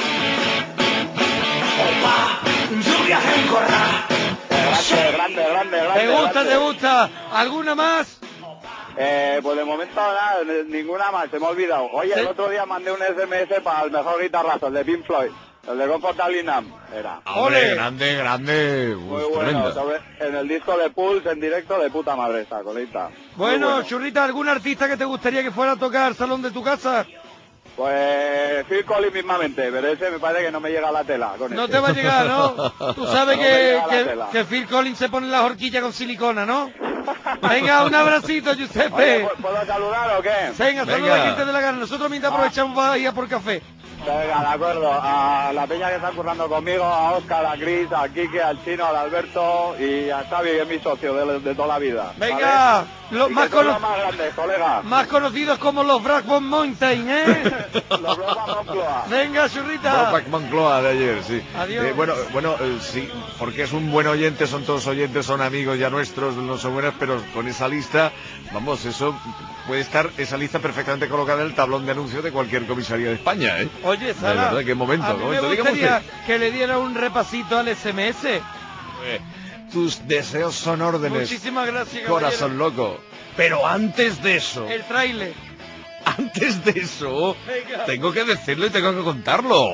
Speaker 5: Opa, yo viajé un corral.
Speaker 13: Grande, grande, grande, grande.
Speaker 3: ¿Te gusta,
Speaker 13: grande.
Speaker 3: te gusta? ¿Alguna más?
Speaker 13: Eh, pues de momento nada, ninguna más, se me ha olvidado. Oye,
Speaker 3: ¿Sí?
Speaker 13: el otro día mandé un S M S para el mejor guitarrazo, el de Pink Floyd, el de Comfortable Nam, era.
Speaker 1: Hombre,
Speaker 3: ¡Ole!
Speaker 1: grande, grande.
Speaker 13: Muy
Speaker 1: Uf,
Speaker 13: bueno,
Speaker 1: tremendo.
Speaker 13: sobre- en el disco de Pulse en directo de puta madre esta colita. Muy
Speaker 3: Bueno, churrita, ¿algún artista que te gustaría que fuera a tocar al salón de tu casa?
Speaker 13: Pues Phil Collins mismamente, pero ese me parece que no me llega a la tela con
Speaker 3: No
Speaker 13: ese.
Speaker 3: te va a llegar, ¿no? Tú sabes
Speaker 13: No me
Speaker 3: que,
Speaker 13: llega a la
Speaker 3: que,
Speaker 13: tela.
Speaker 3: que Phil Collins se pone las horquillas con silicona, ¿no? Venga, un abracito,
Speaker 13: Oye,
Speaker 3: Giuseppe.
Speaker 13: ¿pu- ¿puedo saludar o qué?
Speaker 3: Venga, saluda
Speaker 1: Venga.
Speaker 3: a quien te dé la gana. Nosotros mientras aprovechamos para ir a por café.
Speaker 13: Venga, de acuerdo. A la peña que está currando conmigo, a Óscar, a Cris, a Quique, al Chino, al Alberto y a Xavi, que es mi socio de, de toda la vida.
Speaker 3: Venga, los
Speaker 13: Y
Speaker 3: más,
Speaker 13: que son
Speaker 3: cono-
Speaker 13: los más grandes, colega.
Speaker 3: más conocidos como los Blackbone Mountain, ¿eh?
Speaker 13: Los Bromas Moncloa.
Speaker 3: Venga, churrita.
Speaker 1: Brokeback Moncloa de ayer, sí.
Speaker 3: Adiós.
Speaker 1: Eh, bueno, bueno, eh, sí, porque es un buen oyente, son todos oyentes, son amigos ya nuestros, no son buenas, pero con esa lista, vamos, eso puede estar, esa lista perfectamente colocada en el tablón de anuncios de cualquier comisaría de España, ¿eh?
Speaker 3: Oye,
Speaker 1: De
Speaker 3: Sara,
Speaker 1: verdad, qué momento,
Speaker 3: a mí me
Speaker 1: momento, dígame
Speaker 3: gustaría
Speaker 1: usted.
Speaker 3: que le diera un repasito al S M S.
Speaker 1: Eh, Tus deseos son órdenes,
Speaker 3: Muchísimas gracias, caballero.
Speaker 1: corazón loco. Pero antes de eso,
Speaker 3: El tráiler.
Speaker 1: antes de eso,
Speaker 3: Venga.
Speaker 1: tengo que decirlo y tengo que contarlo.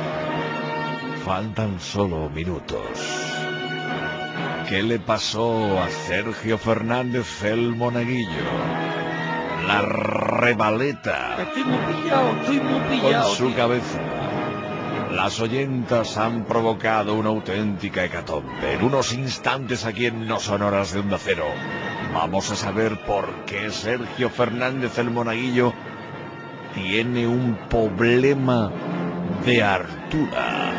Speaker 1: Faltan solo minutos. ¿Qué le pasó a Sergio Fernández el Monaguillo? La rebaleta
Speaker 3: Estoy muy pillado, estoy muy
Speaker 1: con
Speaker 3: pillado.
Speaker 1: su
Speaker 3: tío.
Speaker 1: cabeza. Las oyentas han provocado una auténtica hecatombe. En unos instantes aquí en No Son Horas de Onda Cero vamos a saber por qué Sergio Fernández el Monaguillo tiene un problema de hartura.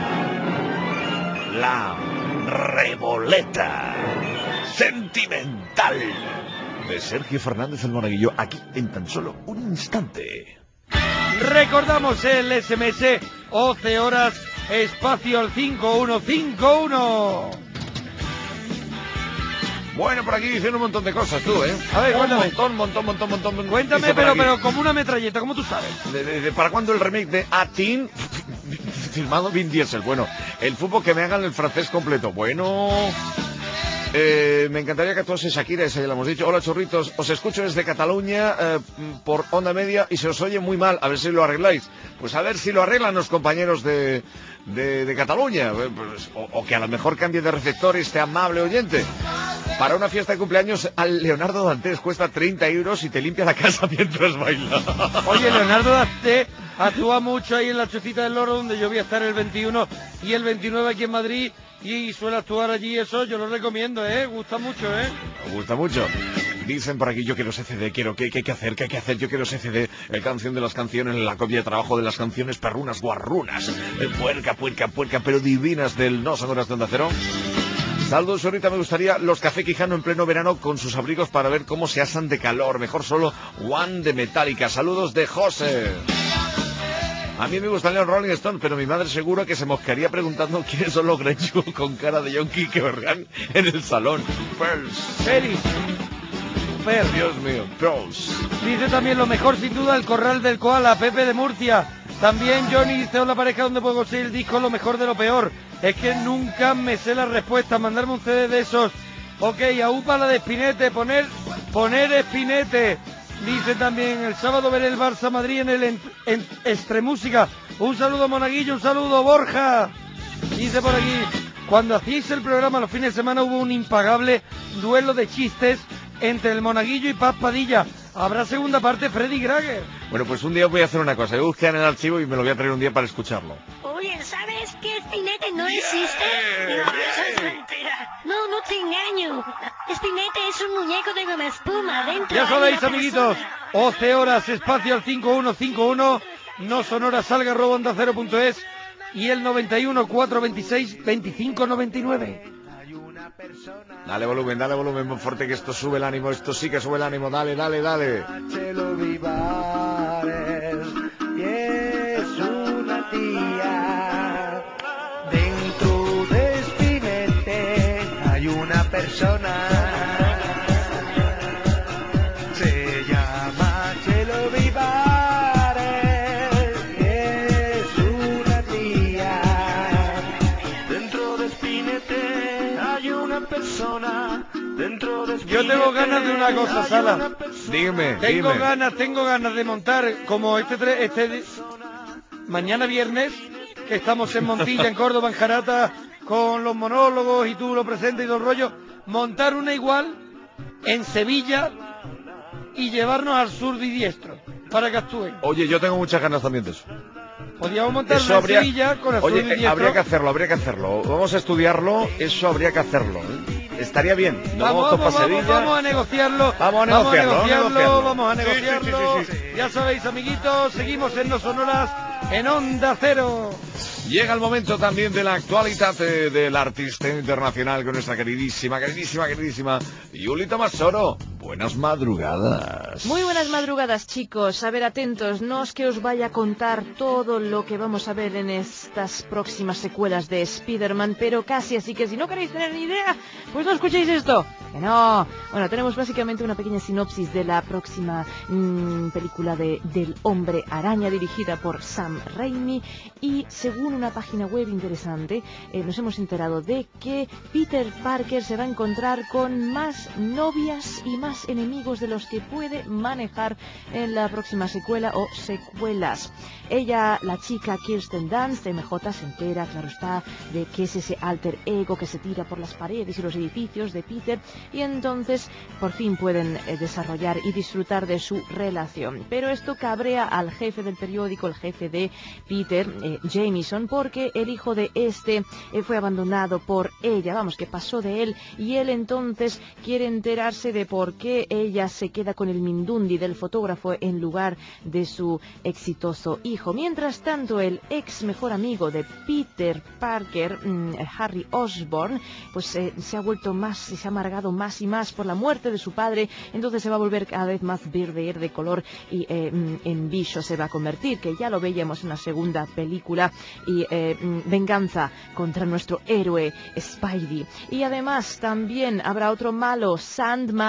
Speaker 1: La reboleta sentimental de Sergio Fernández el Monaguillo aquí en tan solo un instante.
Speaker 3: Recordamos el S M S once horas espacio al cinco uno cinco uno.
Speaker 1: Bueno, por aquí diciendo un montón de cosas tú, ¿eh?
Speaker 3: A ver,
Speaker 1: un
Speaker 3: cuéntame.
Speaker 1: montón, montón, montón, montón, montón.
Speaker 3: Cuéntame,
Speaker 1: Dice por
Speaker 3: pero
Speaker 1: aquí,
Speaker 3: pero como una metralleta, como tú sabes.
Speaker 1: de- de- de- ¿Para cuándo el remake de A-Team? Filmado Vin Diesel. Bueno, el fútbol que me hagan el francés completo. Bueno, Eh, me encantaría que actuase Shakira, esa ya lo hemos dicho. Hola, churritos, os escucho desde Cataluña eh, por Onda Media y se os oye muy mal, a ver si lo arregláis. Pues a ver si lo arreglan los compañeros de, de, de Cataluña, eh, pues, o, o que a lo mejor cambie de receptor este amable oyente. Para una fiesta de cumpleaños al Leonardo Dantes cuesta treinta euros y te limpia la casa mientras baila.
Speaker 3: Oye, Leonardo Dantes actúa mucho ahí en la Chocita del Loro, donde yo voy a estar el veintiuno y el veintinueve aquí en Madrid, y suele actuar allí, eso yo lo recomiendo, ¿eh? Gusta mucho, ¿eh?
Speaker 1: Me gusta mucho. Dicen por aquí, yo quiero ese C D, quiero, ¿qué, qué hay que hacer? ¿Qué hay que hacer? Yo quiero ese C D, el canción de las canciones, la copia de trabajo de las canciones perrunas, guarrunas, eh, puerca, puerca, puerca, pero divinas del No Sonoras de Onda Cero. Saludos, ahorita me gustaría los Café Quijano en pleno verano con sus abrigos para ver cómo se asan de calor. Mejor solo One de Metallica. Saludos de José. A mí me gustaría los Rolling Stones, pero mi madre seguro que se mosquearía preguntando quiénes son los Grenchu con cara de yonki que verán en el salón. Pearls.
Speaker 3: Peris. Per.
Speaker 1: Dios mío, Pearls.
Speaker 3: Dice también lo mejor sin duda el Corral del Koala, Pepe de Murcia. También Johnny dice, hola pareja, ¿dónde puedo conseguir el disco? Lo mejor de lo peor. Es que nunca me sé la respuesta. Mandarme un C D de esos. Ok, aupa la de Spinete. Poner, poner Spinete. Dice también, el sábado veré el Barça Madrid en el en, en Extremúsica. Un saludo Monaguillo, un saludo Borja. Dice por aquí, cuando hacíais el programa los fines de semana hubo un impagable duelo de chistes entre el Monaguillo y Paz Padilla. Habrá segunda parte, Freddy Grager.
Speaker 1: Bueno, pues un día voy a hacer una cosa. Voy a buscar en el archivo y me lo voy a traer un día para escucharlo.
Speaker 14: Oye, ¿sabes que Spinete no existe? No, eso es mentira. No, no te engaño. Spinete es un muñeco de goma espuma. Dentro
Speaker 3: Ya
Speaker 14: hay
Speaker 3: sabéis,
Speaker 14: una
Speaker 3: amiguitos,
Speaker 14: persona.
Speaker 3: once horas, espacio al cinco uno cinco uno, no sonoras, salga arroba onda cero punto es y el noventa y uno, cuatrocientos veintiséis, veinticinco noventa y nueve.
Speaker 1: Dale volumen, dale volumen muy fuerte, que esto sube el ánimo, esto sí que sube el ánimo, dale, dale, dale.
Speaker 5: Y es una tía. Dentro de Spinete hay una persona. Se llama Chelo Vivares. Y es una tía. Dentro de Spinete hay una persona. Dentro de Spinete.
Speaker 3: Yo tengo ganas de una cosa, Sala.
Speaker 1: Dígame,
Speaker 3: Tengo
Speaker 1: dime.
Speaker 3: ganas, tengo ganas de montar como este, tre- este di- mañana viernes, que estamos en Montilla, en Córdoba, en Jarata, con los monólogos y tú lo presentes y todo el rollo, montar una igual en Sevilla y llevarnos al sur diestro para que actúen.
Speaker 1: Oye, yo tengo muchas ganas también de eso.
Speaker 3: Podríamos montar
Speaker 1: Eso
Speaker 3: una
Speaker 1: habría...
Speaker 3: en Sevilla con el
Speaker 1: Oye,
Speaker 3: sur
Speaker 1: eh,
Speaker 3: diestro.
Speaker 1: habría que hacerlo, habría que hacerlo. Vamos a estudiarlo, eso habría que hacerlo. ¿eh? Estaría bien. Nos
Speaker 3: Vamos,
Speaker 1: vamos,
Speaker 3: vamos,
Speaker 1: para
Speaker 3: vamos,
Speaker 1: Sevilla.
Speaker 3: vamos a negociarlo.
Speaker 1: Vamos a negociarlo,
Speaker 3: vamos a negociarlo. Vamos a
Speaker 1: Sí, sí,
Speaker 3: negociarlo.
Speaker 1: sí, sí, sí.
Speaker 3: Ya sabéis, amiguitos, seguimos en No Sonoras, en Onda Cero.
Speaker 1: Llega el momento también de la actualidad eh, del artista internacional con nuestra queridísima, queridísima, queridísima Yulita Masoro. Buenas madrugadas.
Speaker 4: Muy buenas madrugadas, chicos. A ver, atentos, no es que os vaya a contar todo lo que vamos a ver en estas próximas secuelas de Spider-Man, pero casi, así que si no queréis tener ni idea, pues no escuchéis esto. Que no. Bueno, tenemos básicamente una pequeña sinopsis de la próxima mmm, película de del Hombre Araña, dirigida por Sam Raimi, y según una página web interesante, eh, nos hemos enterado de que Peter Parker se va a encontrar con más novias y más enemigos de los que puede manejar en la próxima secuela o secuelas. Ella, la chica Kirsten Dunst, M J, se entera, claro está, de que es ese alter ego que se tira por las paredes y los edificios de Peter, y entonces por fin pueden eh, desarrollar y disfrutar de su relación. Pero esto cabrea al jefe del periódico, el jefe de Peter, eh, Jameson, porque el hijo de este eh, fue abandonado por ella, vamos, que pasó de él, y él entonces quiere enterarse de por qué ella se queda con el mindundi del fotógrafo en lugar de su exitoso hijo. Mientras tanto, el ex mejor amigo de Peter Parker, mmm, Harry Osborn, pues eh, se ha vuelto más, se ha amargado más y más por la muerte de su padre, entonces se va a volver cada vez más verde de color y eh, en bicho se va a convertir, que ya lo veíamos en la segunda película, y eh, venganza contra nuestro héroe Spidey. Y además también habrá otro malo, Sandman,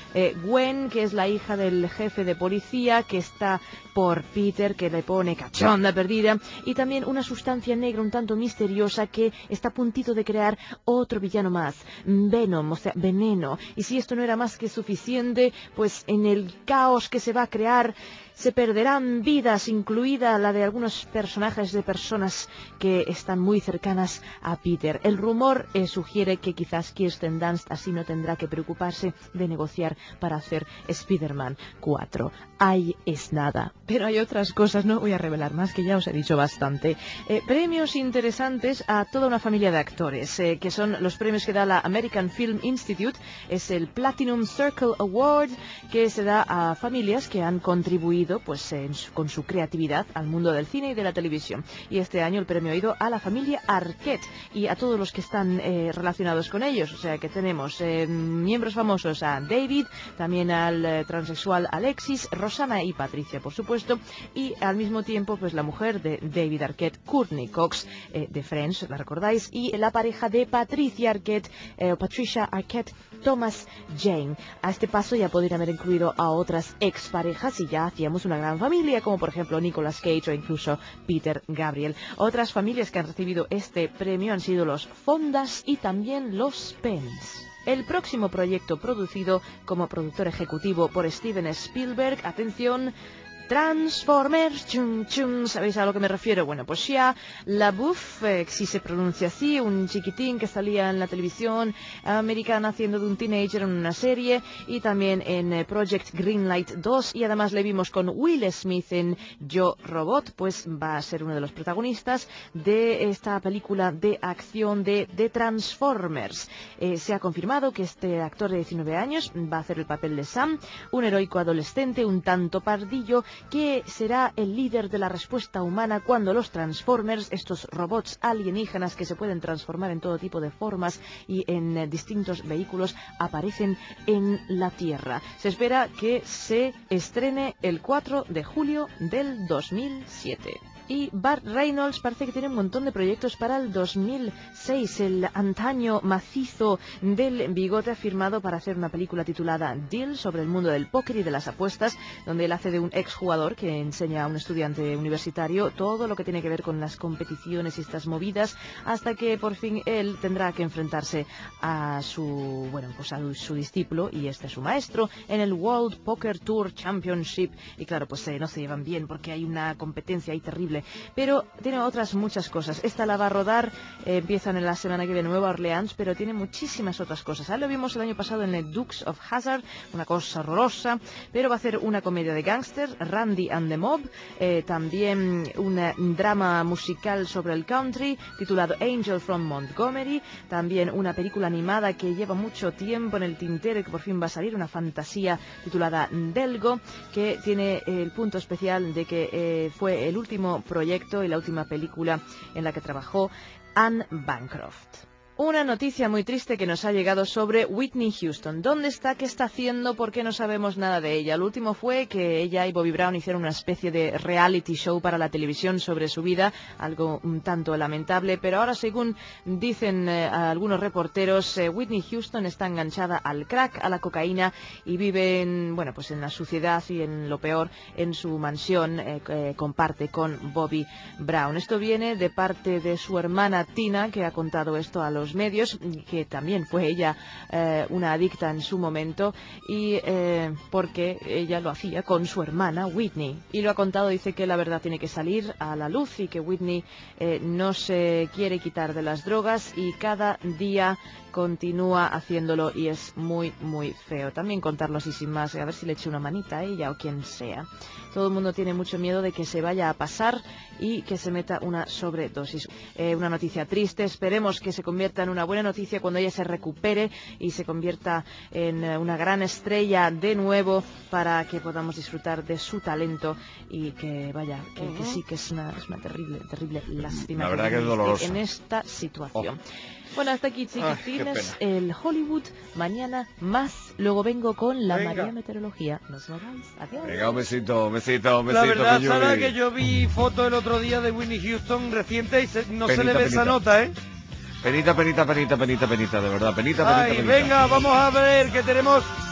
Speaker 4: Eh, Gwen, que es la hija del jefe de policía, que está por Peter, que le pone cachonda perdida, y también una sustancia negra un tanto misteriosa que está a puntito de crear otro villano más, Venom, o sea, veneno. Y si esto no era más que suficiente, pues en el caos que se va a crear se perderán vidas, incluida la de algunos personajes de personas que están muy cercanas a Peter. El rumor eh, sugiere que quizás Kirsten Dunst así no tendrá que preocuparse de negociar para hacer Spider-Man cuatro. Ahí es nada. Pero hay otras cosas, no voy a revelar más, que ya os he dicho bastante. Eh, premios interesantes a toda una familia de actores, eh, que son los premios que da la American Film Institute. Es el Platinum Circle Award, que se da a familias que han contribuido pues en su, con su creatividad al mundo del cine y de la televisión. Y este año el premio ha ido a la familia Arquette y a todos los que están eh, relacionados con ellos. O sea que tenemos eh, miembros famosos a David, también al eh, transexual Alexis, Rosanna y Patricia, por supuesto, y al mismo tiempo pues la mujer de David Arquette, Courtney Cox, eh, de Friends, la recordáis, y la pareja de Patricia Arquette, eh, Patricia Arquette, Thomas Jane. A este paso ya podrían haber incluido a otras exparejas y ya hacíamos una gran familia, como por ejemplo Nicolas Cage o incluso Peter Gabriel. Otras familias que han recibido este premio han sido los Fondas y también los Penns. El próximo proyecto producido como productor ejecutivo por Steven Spielberg, atención, Transformers, chum, chum, ¿sabéis a lo que me refiero? Bueno, pues Shia LaBeouf, eh, si se pronuncia así, un chiquitín que salía en la televisión americana haciendo de un teenager en una serie, y también en eh, Project Greenlight dos, y además le vimos con Will Smith en Yo Robot, pues va a ser uno de los protagonistas de esta película de acción de, de Transformers. Eh, se ha confirmado que este actor de diecinueve años va a hacer el papel de Sam, un heroico adolescente un tanto pardillo, que será el líder de la respuesta humana cuando los Transformers, estos robots alienígenas que se pueden transformar en todo tipo de formas y en eh, distintos vehículos, aparecen en la Tierra. Se espera que se estrene el cuatro de julio del dos mil siete. Y Burt Reynolds parece que tiene un montón de proyectos para el dos mil seis. El antaño macizo del bigote ha firmado para hacer una película titulada Deal, sobre el mundo del póker y de las apuestas, donde él hace de un exjugador que enseña a un estudiante universitario todo lo que tiene que ver con las competiciones y estas movidas, hasta que por fin él tendrá que enfrentarse a su, bueno, pues a su discípulo, y este es su maestro, en el World Poker Tour Championship. Y claro, pues eh, no se llevan bien porque hay una competencia ahí terrible. Pero tiene otras muchas cosas. Esta la va a rodar, eh, empiezan en la semana que viene en Nueva Orleans, pero tiene muchísimas otras cosas. Ah, lo vimos el año pasado en el Dukes of Hazzard, una cosa horrorosa, pero va a hacer una comedia de gángster, Randy and the Mob, eh, también un drama musical sobre el country titulado Angel from Montgomery, también una película animada que lleva mucho tiempo en el tintero y que por fin va a salir, una fantasía titulada Delgo, que tiene el punto especial de que eh, fue el último proyecto y la última película en la que trabajó Anne Bancroft. Una noticia muy triste que nos ha llegado sobre Whitney Houston. ¿Dónde está? ¿Qué está haciendo? ¿Por qué no sabemos nada de ella? Lo último fue que ella y Bobby Brown hicieron una especie de reality show para la televisión sobre su vida, algo un tanto lamentable, pero ahora, según dicen eh, algunos reporteros, eh, Whitney Houston está enganchada al crack, a la cocaína, y vive en, bueno, pues en la suciedad y en lo peor en su mansión eh, que comparte con Bobby Brown. Esto viene de parte de su hermana Tina, que ha contado esto a los medios, que también fue ella eh, una adicta en su momento, y eh, porque ella lo hacía con su hermana Whitney, y lo ha contado. Dice que la verdad tiene que salir a la luz y que Whitney eh, no se quiere quitar de las drogas y cada día continúa haciéndolo, y es muy muy feo. También contarlo así sin más, a ver si le eche una manita a ella o quien sea. Todo el mundo tiene mucho miedo de que se vaya a pasar y que se meta una sobredosis. Eh, una noticia triste, esperemos que se convierta en una buena noticia cuando ella se recupere y se convierta en una gran estrella de nuevo, para que podamos disfrutar de su talento, y que vaya, que, uh-huh. que sí, que es una, es una terrible, terrible lástima.
Speaker 1: La verdad que es dolorosa
Speaker 4: en esta situación. Oh. Bueno, hasta aquí, chiquitines,
Speaker 1: Ay,
Speaker 4: el Hollywood. Mañana más. Luego vengo con la
Speaker 3: Venga.
Speaker 4: María Meteorología. Nos vemos. Adiós.
Speaker 1: Venga, un besito, un besito, un besito.
Speaker 3: La verdad,
Speaker 1: mi
Speaker 3: Sara,
Speaker 1: Yuri.
Speaker 3: que yo vi foto el otro día de Whitney Houston reciente y se- no se
Speaker 1: Penita,
Speaker 3: le ve
Speaker 1: penita.
Speaker 3: esa nota, ¿eh?
Speaker 1: Penita, penita, penita, penita, penita, de verdad, penita, penita,
Speaker 3: Ay,
Speaker 1: penita.
Speaker 3: venga, vamos a ver que tenemos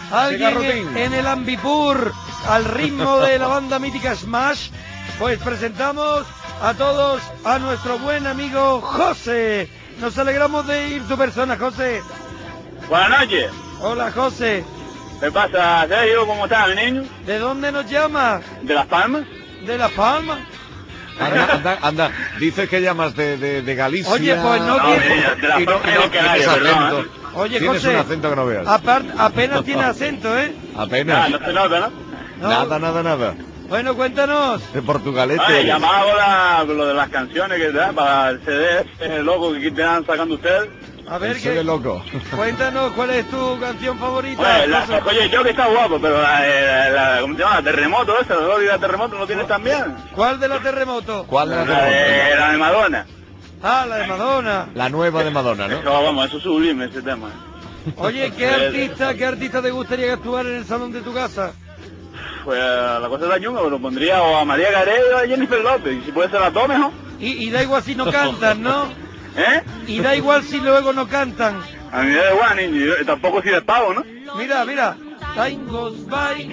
Speaker 3: alguien
Speaker 1: Garrotín.
Speaker 3: en, en el Ambipur, al ritmo de la banda mítica Smash, pues presentamos a todos a nuestro buen amigo José. Nos alegramos de ir tu persona, José.
Speaker 13: Buenas noches.
Speaker 3: Hola, José.
Speaker 13: ¿Qué pasa, Sergio? ¿Cómo estás, mi niño?
Speaker 3: ¿De dónde nos llamas?
Speaker 13: ¿De Las Palmas?
Speaker 3: ¿De Las Palmas?
Speaker 1: Anda, anda, anda. Dices que llamas de, de, de Galicia.
Speaker 3: Oye, pues no,
Speaker 13: No,
Speaker 3: tiene...
Speaker 13: niña, de Las
Speaker 1: Y no,
Speaker 13: Palmas
Speaker 1: y no
Speaker 13: no
Speaker 1: tienes
Speaker 13: Canarias, perdón,
Speaker 1: acento.
Speaker 13: ¿eh?
Speaker 3: Oye,
Speaker 1: Tienes
Speaker 3: José,
Speaker 1: un acento que no veas.
Speaker 3: apart- apenas tiene acento, ¿eh?
Speaker 1: Apenas.
Speaker 13: Ah, no se nota, ¿no?
Speaker 3: No.
Speaker 1: Nada, nada, nada.
Speaker 3: Bueno, cuéntanos.
Speaker 1: De portugalete.
Speaker 13: Ay,
Speaker 1: eres.
Speaker 13: llamaba ahora lo de las canciones que da para el C D ese loco que están sacando ustedes.
Speaker 3: A ver,
Speaker 1: El sede
Speaker 3: qué,
Speaker 1: loco.
Speaker 3: cuéntanos cuál es tu canción favorita.
Speaker 13: Oye, la,
Speaker 3: José.
Speaker 13: oye, yo que está guapo, pero la, la, la- ¿cómo se llama? Terremoto, esa, la Loli de Terremoto, ¿no tienes también?
Speaker 3: ¿Cuál de la terremoto?
Speaker 1: ¿Cuál de
Speaker 13: La
Speaker 1: la
Speaker 13: de, la de Madonna.
Speaker 3: Ah, la de Madonna.
Speaker 1: La nueva de Madonna, ¿no?
Speaker 13: Eso, vamos, eso es sublime ese tema.
Speaker 3: Oye, ¿qué artista, qué artista te gustaría que actuara en el salón de tu casa?
Speaker 13: Pues la cosa de la ñunga, me lo pondría o a María Carey o a Jennifer López, y si puede ser a dos mejor.
Speaker 3: Y, y da igual si no cantan, ¿no?
Speaker 13: ¿Eh?
Speaker 3: Y da igual si luego no cantan.
Speaker 13: A mí me da igual, niño, yo tampoco si de pavo, ¿no?
Speaker 3: Mira, mira. Time goes by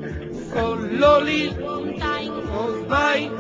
Speaker 3: con Loli. Goes by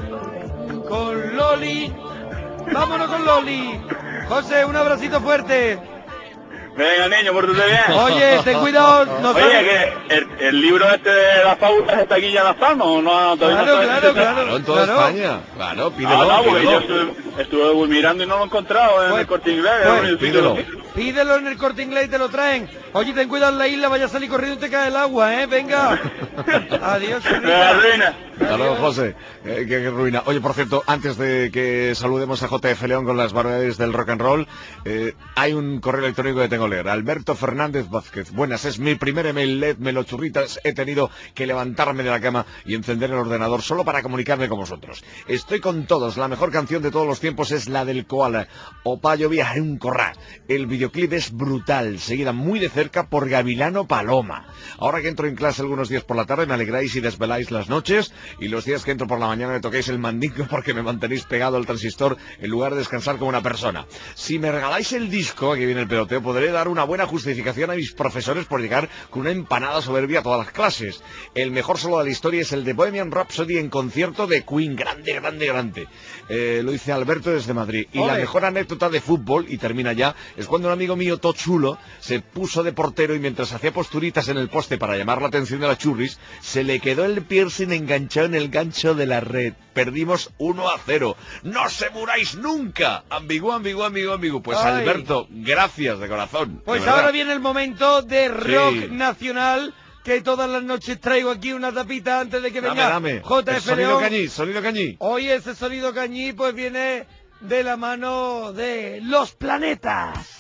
Speaker 3: con Loli. Vámonos con Loli. José, un abracito fuerte.
Speaker 13: Venga, niño, pórtate bien.
Speaker 3: Oye, ten cuidado. No
Speaker 13: Oye,
Speaker 3: sabes-
Speaker 13: que el, el libro este de las fábulas está aquí ya en Las Palmas, ¿o no? Todavía
Speaker 3: Claro,
Speaker 13: no está-
Speaker 3: claro, claro.
Speaker 1: Claro, en toda
Speaker 3: claro.
Speaker 1: España. Claro,
Speaker 13: Ah,
Speaker 1: pídelo,
Speaker 13: no, porque yo
Speaker 1: pídelo.
Speaker 13: estuve, estuve mirando y no lo he encontrado en
Speaker 3: Pues-
Speaker 13: el Corte Inglés.
Speaker 3: pues,
Speaker 13: en el sitio
Speaker 1: pídelo.
Speaker 13: de-
Speaker 3: Pídelo en el Corte Inglés y te lo traen. Oye, ten cuidado en la isla, vaya a salir corriendo y te cae el agua, ¿eh? Venga. Adiós,
Speaker 13: Me la
Speaker 3: Rita.
Speaker 13: ruina.
Speaker 1: Hasta luego, José. Eh, qué, qué ruina. Oye, por cierto, antes de que saludemos a J F León con las barbaridades del rock and roll, eh, hay un correo electrónico que tengo que leer. Alberto Fernández Vázquez. Buenas, es mi primer email L E D, melochurritas. He tenido que levantarme de la cama y encender el ordenador solo para comunicarme con vosotros. Estoy con todos. La mejor canción de todos los tiempos es la del koala. Opayo viaja en un corral. El videoclip es brutal, seguida muy de cerca por Gavilano Paloma. Ahora que entro en clase algunos días por la tarde me alegráis y desveláis las noches, y los días que entro por la mañana me tocáis el mandingo porque me mantenéis pegado al transistor en lugar de descansar como una persona. Si me regaláis el disco, aquí viene el peloteo, podré dar una buena justificación a mis profesores por llegar con una empanada soberbia a todas las clases. El mejor solo de la historia es el de Bohemian Rhapsody en concierto de Queen, grande, grande, grande. Eh, lo dice Alberto desde Madrid. Y la
Speaker 3: Ole.
Speaker 1: mejor anécdota de fútbol, y termina ya, es cuando un amigo mío, todo chulo, se puso de portero y mientras hacía posturitas en el poste para llamar la atención de la churris, se le quedó el piercing enganchado en el gancho de la red. Perdimos uno a cero. ¡No se muráis nunca! Ambiguo, ambiguo, ambiguo, ambiguo. Pues
Speaker 3: Ay.
Speaker 1: Alberto, gracias de corazón.
Speaker 3: Pues
Speaker 1: de verdad.
Speaker 3: ahora viene el momento de rock
Speaker 1: Sí.
Speaker 3: nacional, que todas las noches traigo aquí una tapita antes de que
Speaker 1: Dame,
Speaker 3: venga
Speaker 1: dame.
Speaker 3: J
Speaker 1: El
Speaker 3: F
Speaker 1: sonido
Speaker 3: León.
Speaker 1: cañí, sonido cañí.
Speaker 3: Hoy ese sonido cañí pues viene de la mano de Los Planetas.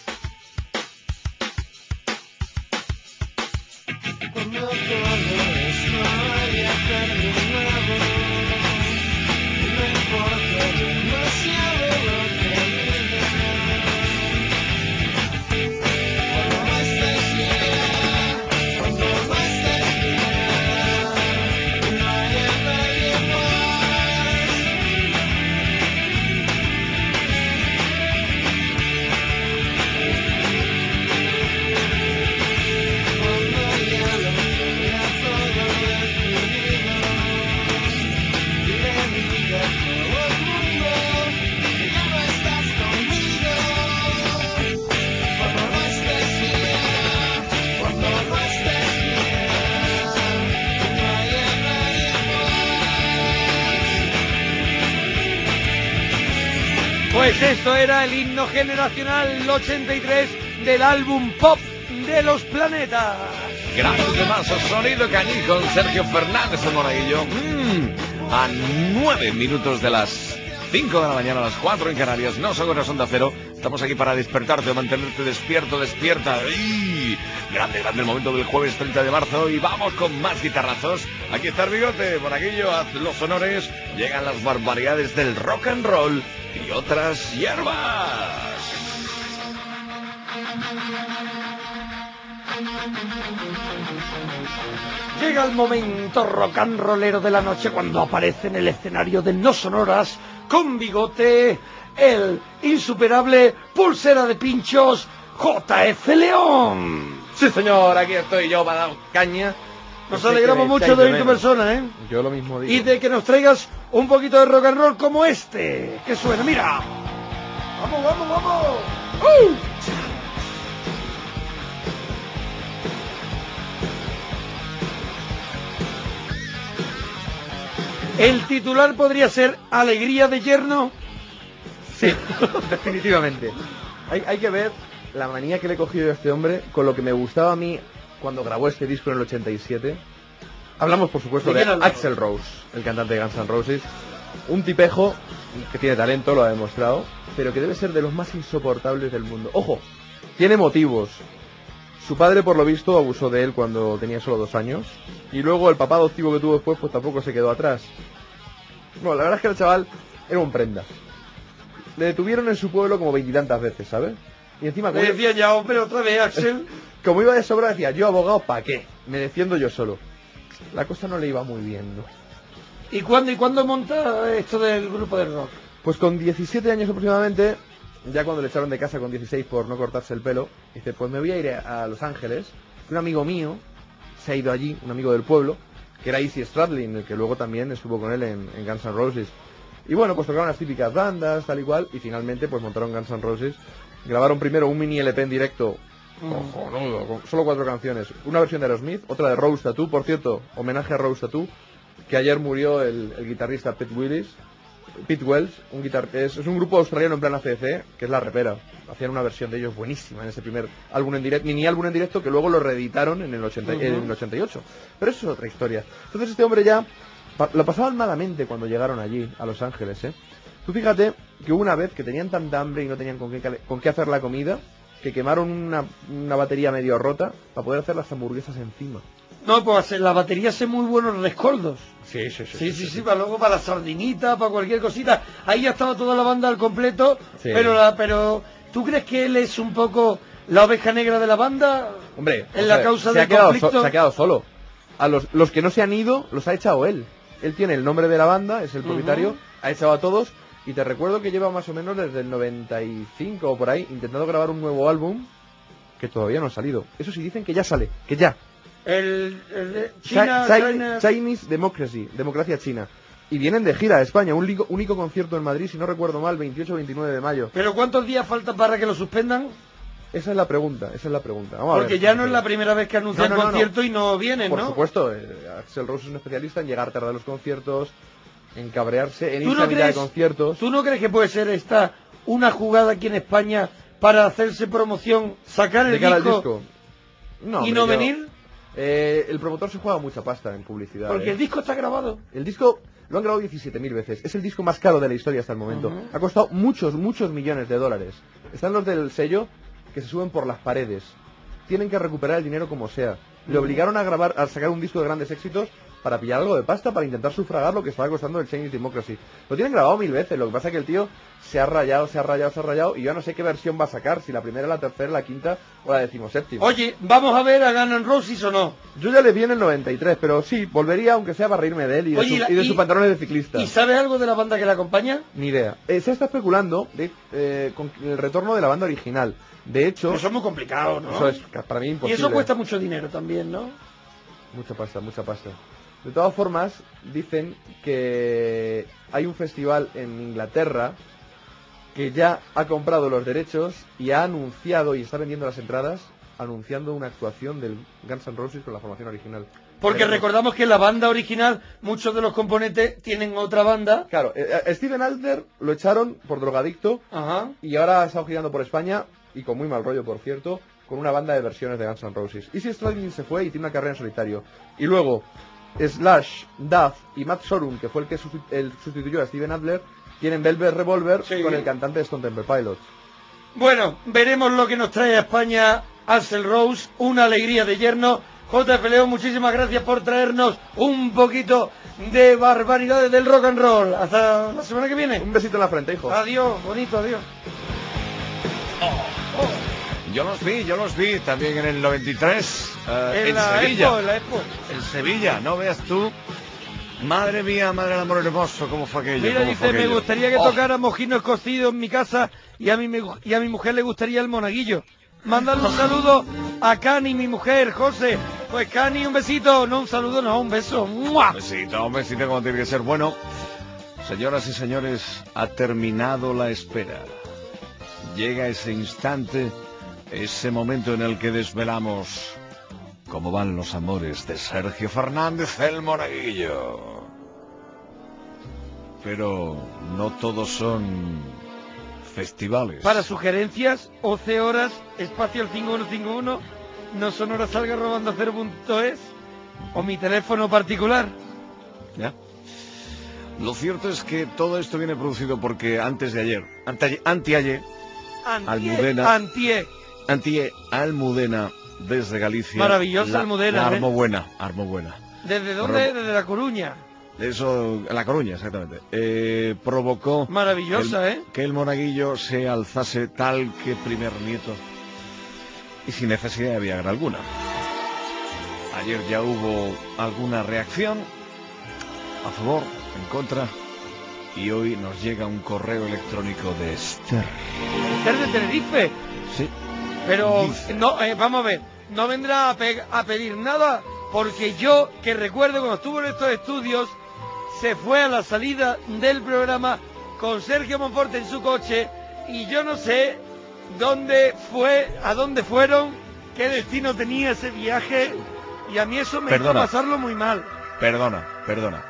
Speaker 5: Cuando todo esto haya terminado, no importa demasiado lo que digas. Cuando no estés libre, cuando no estés libre, no haya nadie
Speaker 3: Pues esto era el himno generacional ochenta y tres del álbum Pop de Los Planetas.
Speaker 1: Grandes temazo, sonido cañí con Sergio Fernández en Monaguillo. Mm, a nueve minutos de las cinco de la mañana, a las cuatro en Canarias. No son horas Onda Cero. Estamos aquí para despertarte, mantenerte despierto, despierta. ¡Ay! Grande, grande el momento del jueves treinta de marzo. Y vamos con más guitarrazos. Aquí está el bigote, Monaguillo, haz los honores. Llegan las barbaridades del rock and roll y otras hierbas.
Speaker 3: Llega el momento rock and rollero de la noche cuando aparece en el escenario de No Sonoras con bigote el insuperable pulsera de pinchos J F León.
Speaker 15: Sí, señor, aquí estoy yo para dar caña.
Speaker 3: Nos alegramos mucho de oír tu persona, ¿eh?
Speaker 15: Yo lo mismo digo.
Speaker 3: Y de que nos traigas un poquito de rock and roll como este, que suena, mira. ¡Vamos, vamos, vamos! ¡Uh! El titular podría ser Alegría de yerno.
Speaker 15: Sí, definitivamente. Hay, hay que ver la manía que le he cogido a este hombre con lo que me gustaba a mí cuando grabó este disco en el ochenta y siete. Hablamos, por supuesto, de, de Axl Rose, el cantante de Guns N' Roses. Un tipejo que tiene talento, lo ha demostrado, pero que debe ser de los más insoportables del mundo. ¡Ojo! Tiene motivos. Su padre, por lo visto, abusó de él cuando tenía solo dos años. Y luego el papá adoptivo que tuvo después, pues tampoco se quedó atrás. Bueno, la verdad es que el chaval era un prenda. Le detuvieron en su pueblo como veintitantas veces, ¿sabes? Y encima...
Speaker 3: Me decía ya, hombre, otra vez, Axel.
Speaker 15: Como iba de sobra, decía, yo abogado, ¿para qué? Me defiendo yo solo. La cosa no le iba muy bien, ¿no?
Speaker 3: ¿Y cuándo, y cuándo monta esto del grupo de rock?
Speaker 15: Pues con diecisiete años aproximadamente, ya cuando le echaron de casa con dieciséis por no cortarse el pelo, dice, pues me voy a ir a Los Ángeles. Un amigo mío se ha ido allí, un amigo del pueblo, que era Izzy Stradlin, el que luego también estuvo con él en, en Guns N' Roses. Y bueno, pues tocaron las típicas bandas, tal y cual, y finalmente pues montaron Guns N' Roses. Grabaron primero un mini L P en directo, cojonudo, con solo cuatro canciones. Una versión de Aerosmith, otra de Rose Tattoo, por cierto, homenaje a Rose Tattoo, que ayer murió el, el guitarrista Pete Willis, Pete Wells, un guitar es, es un grupo australiano en plan A C D C, que es La Repera. Hacían una versión de ellos buenísima en ese primer álbum en directo, mini álbum en directo, que luego lo reeditaron en el, ochenta, uh-huh. en el ochenta y ocho. Pero eso es otra historia. Entonces este hombre ya pa lo pasaban malamente cuando llegaron allí, a Los Ángeles, ¿eh? Tú fíjate que hubo una vez que tenían tanta hambre y no tenían con qué, con qué hacer la comida, que quemaron una, una batería medio rota para poder hacer las hamburguesas encima.
Speaker 3: No, pues la batería hace muy buenos rescoldos.
Speaker 15: Sí, sí, sí.
Speaker 3: Sí, sí, sí, sí, sí, para luego para la sardinita, para cualquier cosita. Ahí ya estaba toda la banda al completo, sí. pero la, pero ¿tú crees que él es un poco la oveja negra de la banda?
Speaker 15: Hombre,
Speaker 3: en la sea, causa
Speaker 15: del
Speaker 3: conflicto.
Speaker 15: So, se ha quedado solo. A los, los que no se han ido, los ha echado él. Él tiene el nombre de la banda, es el propietario, uh-huh. ha echado a todos. Y te recuerdo que lleva más o menos desde el noventa y cinco o por ahí intentando grabar un nuevo álbum que todavía no ha salido. Eso sí, dicen que ya sale, que ya.
Speaker 3: El, el de China,
Speaker 15: Ch
Speaker 3: China...
Speaker 15: Chinese Democracy, democracia china. Y vienen de gira a España, un único, único concierto en Madrid, si no recuerdo mal, veintiocho o veintinueve de mayo.
Speaker 3: ¿Pero cuántos días faltan para que lo suspendan?
Speaker 15: Esa es la pregunta, esa es la pregunta. Vamos
Speaker 3: Porque
Speaker 15: a ver,
Speaker 3: ya no es la primera vez que anuncian no, no, no, concierto no. y no vienen,
Speaker 15: Por
Speaker 3: ¿no?
Speaker 15: Por supuesto, eh, Axl Rose es un especialista en llegar tarde a los conciertos, en cabrearse, en irse
Speaker 3: no
Speaker 15: a mitad de conciertos.
Speaker 3: ¿Tú no crees que puede ser esta una jugada aquí en España para hacerse promoción, sacar el
Speaker 15: de cara
Speaker 3: disco,
Speaker 15: al disco no,
Speaker 3: y
Speaker 15: hombre,
Speaker 3: no
Speaker 15: yo,
Speaker 3: venir?
Speaker 15: Eh, el promotor se juega mucha pasta en publicidad.
Speaker 3: Porque
Speaker 15: eh.
Speaker 3: el disco está grabado.
Speaker 15: El disco lo han grabado diecisiete mil veces. Es el disco más caro de la historia hasta el momento. Uh-huh. Ha costado muchos, muchos millones de dólares. Están los del sello que se suben por las paredes. Tienen que recuperar el dinero como sea. Le uh-huh. obligaron a grabar, a sacar un disco de grandes éxitos para pillar algo de pasta, para intentar sufragar lo que estaba costando el Chinese Democracy. Lo tienen grabado mil veces, lo que pasa es que el tío se ha rayado, se ha rayado, se ha rayado, y yo no sé qué versión va a sacar, si la primera, la tercera, la quinta o la decimoséptima.
Speaker 3: Oye, ¿vamos a ver a Guns N' Roses o no?
Speaker 15: Yo ya le vi en el noventa y tres, pero sí, volvería aunque sea para reírme de él y de, Oye, su, la, y de y, sus pantalones de ciclista.
Speaker 3: ¿Y sabes algo de la banda que la acompaña?
Speaker 15: Ni idea. Eh, se está especulando de, eh, con el retorno de la banda original. De hecho...
Speaker 3: Eso es muy complicado, ¿no?
Speaker 15: Eso es para mí imposible.
Speaker 3: Y eso cuesta mucho dinero también, ¿no?
Speaker 15: Mucha pasta, mucha pasta. De todas formas, dicen que hay un festival en Inglaterra que ya ha comprado los derechos y ha anunciado y está vendiendo las entradas anunciando una actuación del Guns N' Roses con la formación original.
Speaker 3: Porque Pero, recordamos que la banda original, muchos de los componentes tienen otra banda.
Speaker 15: Claro, eh, Steven Adler lo echaron por drogadicto.
Speaker 3: Ajá.
Speaker 15: Y ahora ha estado girando por España, y con muy mal rollo, por cierto, con una banda de versiones de Guns N' Roses. Izzy Stradlin se fue y tiene una carrera en solitario. Y luego Slash, Duff y Matt Sorum, que fue el que sustitu el sustituyó a Steven Adler, tienen Velvet Revolver sí. con el cantante de Stone Temple Pilots.
Speaker 3: Bueno, veremos lo que nos trae a España Axl Rose, una alegría de yerno. J F León, muchísimas gracias por traernos un poquito de barbaridades del rock and roll. Hasta la semana que viene.
Speaker 15: Un besito en la frente, hijo.
Speaker 3: Adiós, bonito, adiós.
Speaker 1: Oh, oh. Yo los vi, yo los vi también en el noventa y tres, uh,
Speaker 3: en,
Speaker 1: en
Speaker 3: la
Speaker 1: Sevilla.
Speaker 3: Expo, en la Expo.
Speaker 1: En Sevilla, no veas tú. Madre mía, madre del amor hermoso, ¿cómo fue aquello?
Speaker 3: Mira,
Speaker 1: ¿Cómo
Speaker 3: dice,
Speaker 1: fue
Speaker 3: me
Speaker 1: aquello?
Speaker 3: gustaría que
Speaker 1: oh.
Speaker 3: tocara mojinos cocidos en mi casa y a, mi, y a mi mujer le gustaría el monaguillo. Mándale un saludo a Cani, mi mujer, José. Pues Cani, un besito, no un saludo, no, un beso. ¡Mua!
Speaker 1: Un besito, un besito como tiene que ser. Bueno, señoras y señores, ha terminado la espera. Llega ese instante, ese momento en el que desvelamos cómo van los amores de Sergio Fernández el Monaguillo. Pero no todos son festivales.
Speaker 3: Para sugerencias, once horas, espacio el cinco uno cinco uno, no son horas salga robando cero punto es, o mi teléfono particular.
Speaker 1: ¿Ya? Lo cierto es que todo esto viene producido porque antes de ayer, ante, anteayer, Almudena,
Speaker 3: Antié.
Speaker 1: Antié, Almudena, desde Galicia.
Speaker 3: Maravillosa
Speaker 1: la,
Speaker 3: Almudena,
Speaker 1: La armó
Speaker 3: ¿eh?
Speaker 1: buena, armó buena.
Speaker 3: ¿Desde dónde?
Speaker 1: Armó,
Speaker 3: Desde La Coruña.
Speaker 1: Eso, en La Coruña, exactamente. Eh, provocó
Speaker 3: Maravillosa,
Speaker 1: que el,
Speaker 3: ¿eh?
Speaker 1: que el monaguillo se alzase tal que primer nieto y sin necesidad de Viagra alguna. Ayer ya hubo alguna reacción a favor, en contra, y hoy nos llega un correo electrónico de Esther.
Speaker 3: Esther de Tenerife.
Speaker 1: Sí.
Speaker 3: Pero,
Speaker 1: Dice.
Speaker 3: no, eh, vamos a ver, no vendrá a, pe a pedir nada, porque yo, que recuerdo cuando estuvo en estos estudios, se fue a la salida del programa con Sergio Monforte en su coche, y yo no sé dónde fue, a dónde fueron, qué destino tenía ese viaje, y a mí eso me
Speaker 1: Perdona.
Speaker 3: hizo pasarlo muy mal.
Speaker 1: Perdona, perdona.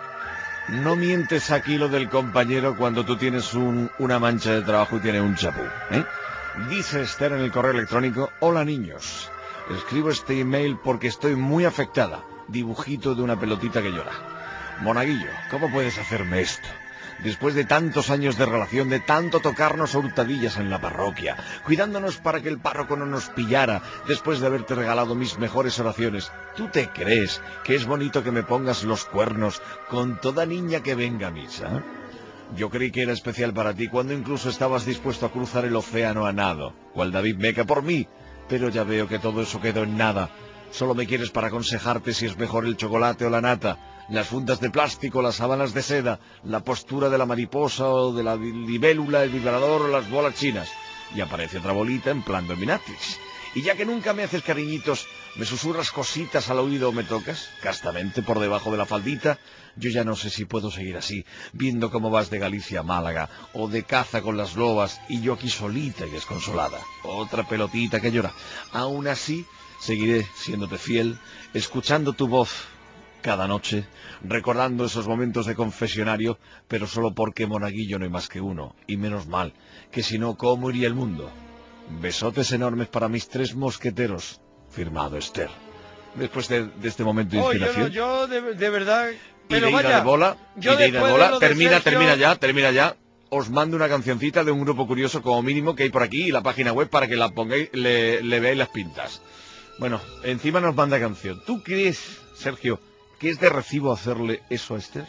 Speaker 1: No mientes aquí lo del compañero cuando tú tienes un, una mancha de trabajo y tienes un chapú, ¿eh? Dice Esther en el correo electrónico: hola niños, escribo este email porque estoy muy afectada. Dibujito de una pelotita que llora. Monaguillo, ¿cómo puedes hacerme esto? Después de tantos años de relación, de tanto tocarnos a hurtadillas en la parroquia, cuidándonos para que el párroco no nos pillara, después de haberte regalado mis mejores oraciones, ¿tú te crees que es bonito que me pongas los cuernos con toda niña que venga a misa? Yo creí que era especial para ti cuando incluso estabas dispuesto a cruzar el océano a nado, cual David Meca por mí, pero ya veo que todo eso quedó en nada. Solo me quieres para aconsejarte si es mejor el chocolate o la nata, las fundas de plástico, las sábanas de seda, la postura de la mariposa o de la libélula, el vibrador o las bolas chinas. Y aparece otra bolita en plan dominatrix. Y ya que nunca me haces cariñitos, me susurras cositas al oído o me tocas, castamente por debajo de la faldita, yo ya no sé si puedo seguir así, viendo cómo vas de Galicia a Málaga, o de caza con las lobas, y yo aquí solita y desconsolada. Otra pelotita que llora. Aún así, seguiré siéndote fiel, escuchando tu voz cada noche, recordando esos momentos de confesionario, pero solo porque monaguillo no hay más que uno, y menos mal, que si no, ¿cómo iría el mundo? Besotes enormes para mis tres mosqueteros. Firmado Esther. Después de, de este momento de
Speaker 3: Oh,
Speaker 1: inspiración.
Speaker 3: yo, no, yo de, de verdad...
Speaker 1: Y
Speaker 3: Pero
Speaker 1: de ida
Speaker 3: vaya,
Speaker 1: de bola,
Speaker 3: yo
Speaker 1: y de ida de
Speaker 3: después
Speaker 1: bola.
Speaker 3: de lo de
Speaker 1: Termina,
Speaker 3: Sergio-
Speaker 1: termina ya, termina ya. Os mando una cancioncita de un grupo curioso como mínimo que hay por aquí y la página web para que la pongáis, le, le veáis las pintas. Bueno, encima nos manda canción. ¿Tú crees, Sergio, que es de recibo hacerle eso a Esther?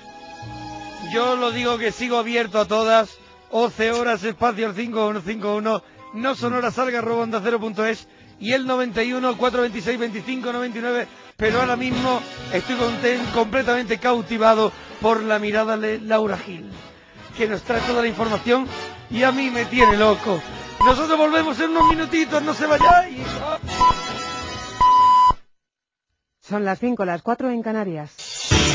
Speaker 3: Yo lo digo que sigo abierto a todas. once horas, espacio el cinco uno cinco uno, no son horas salga, arroba onda cero punto es, y el noventa y uno, cuatrocientos veintiséis, veinticinco, noventa y nueve, pero ahora mismo estoy conten- completamente cautivado por la mirada de Laura Gil, que nos trae toda la información y a mí me tiene loco. Nosotros volvemos en unos minutitos, no se vayáis.
Speaker 16: Son las cinco, las cuatro en Canarias.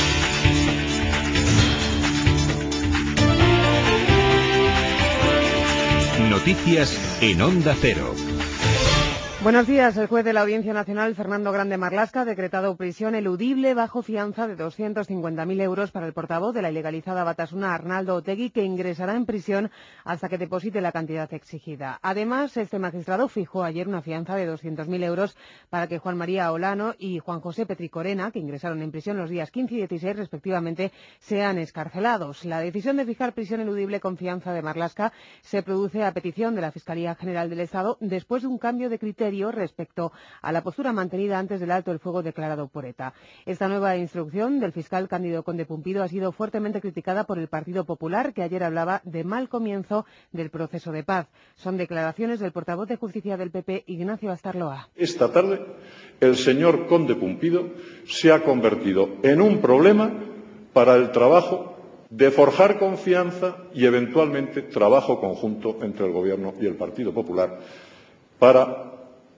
Speaker 17: Noticias en Onda Cero.
Speaker 16: Buenos días. El juez de la Audiencia Nacional, Fernando Grande Marlaska, ha decretado prisión eludible bajo fianza de doscientos cincuenta mil euros para el portavoz de la ilegalizada Batasuna, Arnaldo Otegi, que ingresará en prisión hasta que deposite la cantidad exigida. Además, este magistrado fijó ayer una fianza de doscientos mil euros para que Juan María Olano y Juan José Petricorena, que ingresaron en prisión los días quince y dieciséis respectivamente, sean excarcelados. La decisión de fijar prisión eludible con fianza de Marlaska se produce a petición de la Fiscalía General del Estado después de un cambio de criterio respecto a la postura mantenida antes del alto el fuego declarado por ETA. Esta nueva instrucción del fiscal Cándido Conde Pumpido ha sido fuertemente criticada por el Partido Popular, que ayer hablaba de mal comienzo del proceso de paz. Son declaraciones del portavoz de Justicia del P P, Ignacio Astarloa.
Speaker 18: Esta tarde, el señor Conde Pumpido se ha convertido en un problema para el trabajo de forjar confianza y, eventualmente, trabajo conjunto entre el Gobierno y el Partido Popular para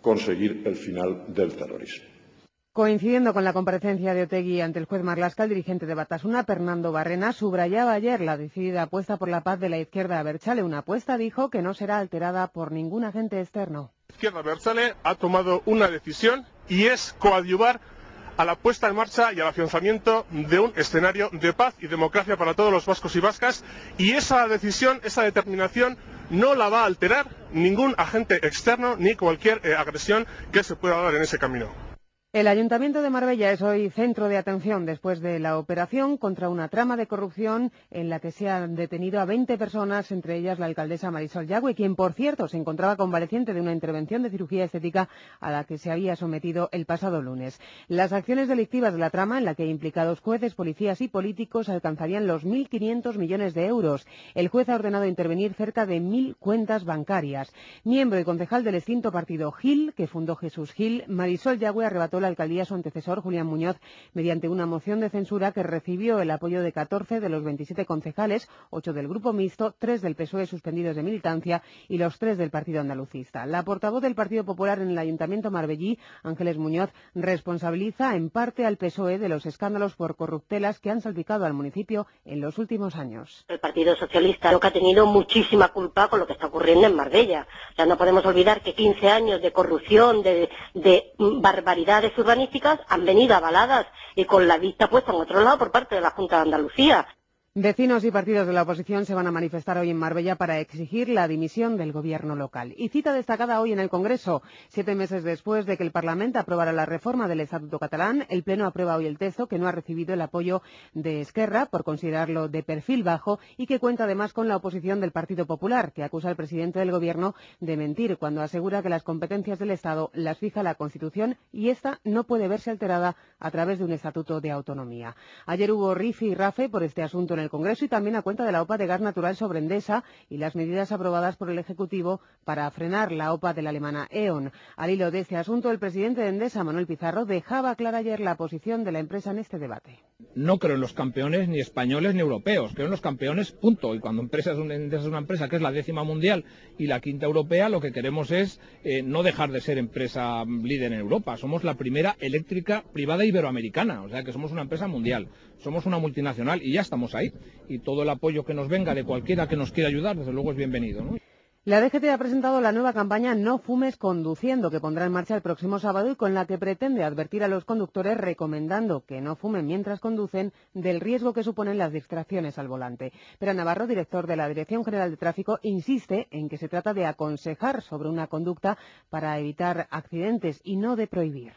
Speaker 18: conseguir el final del terrorismo.
Speaker 16: Coincidiendo con la comparecencia de Otegi ante el juez Marlaska, el dirigente de Batasuna, Fernando Barrena, subrayaba ayer la decidida apuesta por la paz de la izquierda abertzale. Una apuesta, dijo, que no será alterada por ningún agente externo.
Speaker 19: La izquierda abertzale ha tomado una decisión y es coadyuvar a la puesta en marcha y al afianzamiento de un escenario de paz y democracia para todos los vascos y vascas, y esa decisión, esa determinación no la va a alterar ningún agente externo ni cualquier eh, agresión que se pueda dar en ese camino.
Speaker 16: El Ayuntamiento de Marbella es hoy centro de atención después de la operación contra una trama de corrupción en la que se han detenido a veinte personas, entre ellas la alcaldesa Marisol Yagüe, quien, por cierto, se encontraba convaleciente de una intervención de cirugía estética a la que se había sometido el pasado lunes. Las acciones delictivas de la trama, en la que implicados jueces, policías y políticos, alcanzarían los mil quinientos millones de euros. El juez ha ordenado intervenir cerca de mil cuentas bancarias. Miembro y concejal del extinto partido Gil, que fundó Jesús Gil, Marisol Yagüe arrebató la alcaldía a su antecesor, Julián Muñoz, mediante una moción de censura que recibió el apoyo de catorce de los veintisiete concejales, ocho del Grupo Mixto, tres del P S O E suspendidos de militancia y los tres del Partido Andalucista. La portavoz del Partido Popular en el Ayuntamiento marbellí, Ángeles Muñoz, responsabiliza en parte al P S O E de los escándalos por corruptelas que han salpicado al municipio en los últimos años.
Speaker 20: El Partido Socialista creo que ha tenido muchísima culpa con lo que está ocurriendo en Marbella. O sea, no podemos olvidar que quince años de corrupción, de, de barbaridades urbanísticas han venido avaladas y con la vista puesta en otro lado por parte de la Junta de Andalucía.
Speaker 16: Vecinos y partidos de la oposición se van a manifestar hoy en Marbella para exigir la dimisión del gobierno local. Y cita destacada hoy en el Congreso. Siete meses después de que el Parlamento aprobara la reforma del Estatuto catalán, el Pleno aprueba hoy el texto, que no ha recibido el apoyo de Esquerra por considerarlo de perfil bajo y que cuenta además con la oposición del Partido Popular, que acusa al presidente del Gobierno de mentir cuando asegura que las competencias del Estado las fija la Constitución y esta no puede verse alterada a través de un Estatuto de Autonomía. Ayer hubo rifi y rafe por este asunto en el Congreso y también a cuenta de la OPA de gas natural sobre Endesa y las medidas aprobadas por el Ejecutivo para frenar la OPA de la alemana E O N. Al hilo de este asunto, el presidente de Endesa, Manuel Pizarro, dejaba clara ayer la posición de la empresa en este debate.
Speaker 21: No creo en los campeones ni españoles ni europeos, creo en los campeones, punto. Y cuando empresa es una, Endesa es una empresa que es la décima mundial y la quinta europea, lo que queremos es eh, no dejar de ser empresa líder en Europa. Somos la primera eléctrica privada iberoamericana, o sea que somos una empresa mundial, somos una multinacional y ya estamos ahí. Y todo el apoyo que nos venga de cualquiera que nos quiera ayudar, desde luego es bienvenido, ¿no?
Speaker 16: La D G T ha presentado la nueva campaña No fumes conduciendo, que pondrá en marcha el próximo sábado y con la que pretende advertir a los conductores recomendando que no fumen mientras conducen del riesgo que suponen las distracciones al volante. Pero Navarro, director de la Dirección General de Tráfico, insiste en que se trata de aconsejar sobre una conducta para evitar accidentes y no de prohibir.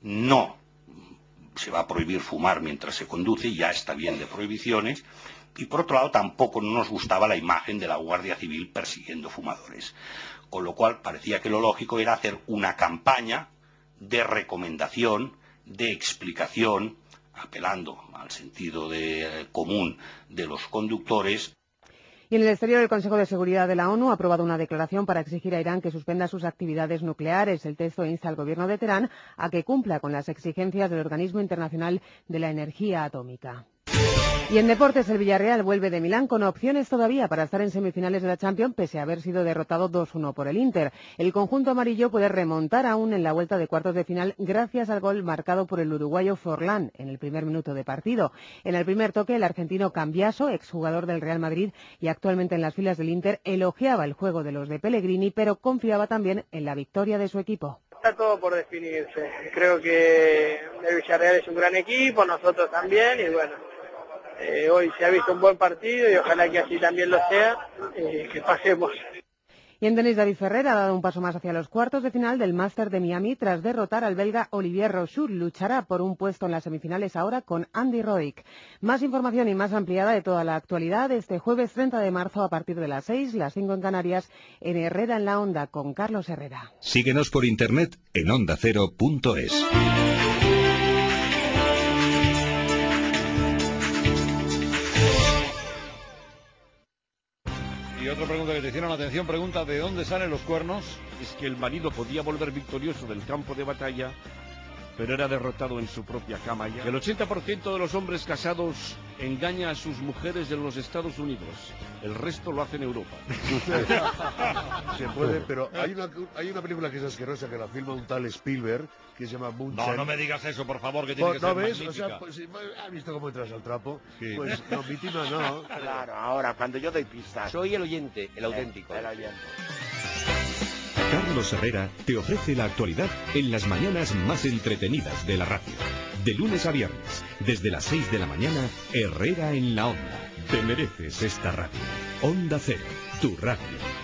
Speaker 22: No se va a prohibir fumar mientras se conduce, ya está bien de prohibiciones. Y por otro lado tampoco nos gustaba la imagen de la Guardia Civil persiguiendo fumadores, con lo cual parecía que lo lógico era hacer una campaña de recomendación, de explicación, apelando al sentido de, común de los conductores.
Speaker 16: Y en el exterior, el Consejo de Seguridad de la ONU ha aprobado una declaración para exigir a Irán que suspenda sus actividades nucleares. El texto insta al gobierno de Teherán a que cumpla con las exigencias del Organismo Internacional de la Energía Atómica. Y en deportes, el Villarreal vuelve de Milán con opciones todavía para estar en semifinales de la Champions, pese a haber sido derrotado dos uno por el Inter. El conjunto amarillo puede remontar aún en la vuelta de cuartos de final gracias al gol marcado por el uruguayo Forlán en el primer minuto de partido. En el primer toque, el argentino Cambiaso, exjugador del Real Madrid y actualmente en las filas del Inter, elogiaba el juego de los de Pellegrini, pero confiaba también en la victoria de su equipo.
Speaker 23: Está todo por definirse. Creo que el Villarreal es un gran equipo, nosotros también, y bueno, Eh, hoy se ha visto un buen partido y ojalá que así también lo sea, eh, que pasemos.
Speaker 16: Y en tenis, David Ferrer ha dado un paso más hacia los cuartos de final del Máster de Miami tras derrotar al belga Olivier Rochus. Luchará por un puesto en las semifinales ahora con Andy Roddick. Más información y más ampliada de toda la actualidad este jueves treinta de marzo a partir de las seis, las cinco en Canarias, en Herrera en la Onda con Carlos Herrera.
Speaker 17: Síguenos por internet en onda cero punto es.
Speaker 1: Y otra pregunta que te hicieron, atención, pregunta, ¿de dónde salen los cuernos?
Speaker 24: Es que el marido podía volver victorioso del campo de batalla
Speaker 2: pero era derrotado en su propia cama ya. El ochenta por ciento de los hombres casados engaña a sus mujeres en los Estados Unidos. El resto lo hace en Europa.
Speaker 9: Se puede, pero hay una, hay una película que es asquerosa, que la filma un tal Spielberg, que se llama Munchen.
Speaker 10: No, no me digas eso, por favor, que tiene que
Speaker 9: ¿No
Speaker 10: ser
Speaker 9: ves?
Speaker 10: magnífica.
Speaker 9: O sea, pues, ¿has visto cómo entras al trapo?
Speaker 10: Sí.
Speaker 9: Pues no, víctima no.
Speaker 11: Claro, ahora, cuando yo doy pistas.
Speaker 24: Soy el oyente, el auténtico.
Speaker 11: El oyente.
Speaker 17: Carlos Herrera te ofrece la actualidad en las mañanas más entretenidas de la radio. De lunes a viernes, desde las seis de la mañana, Herrera en la Onda. Te mereces esta radio. Onda Cero, tu radio.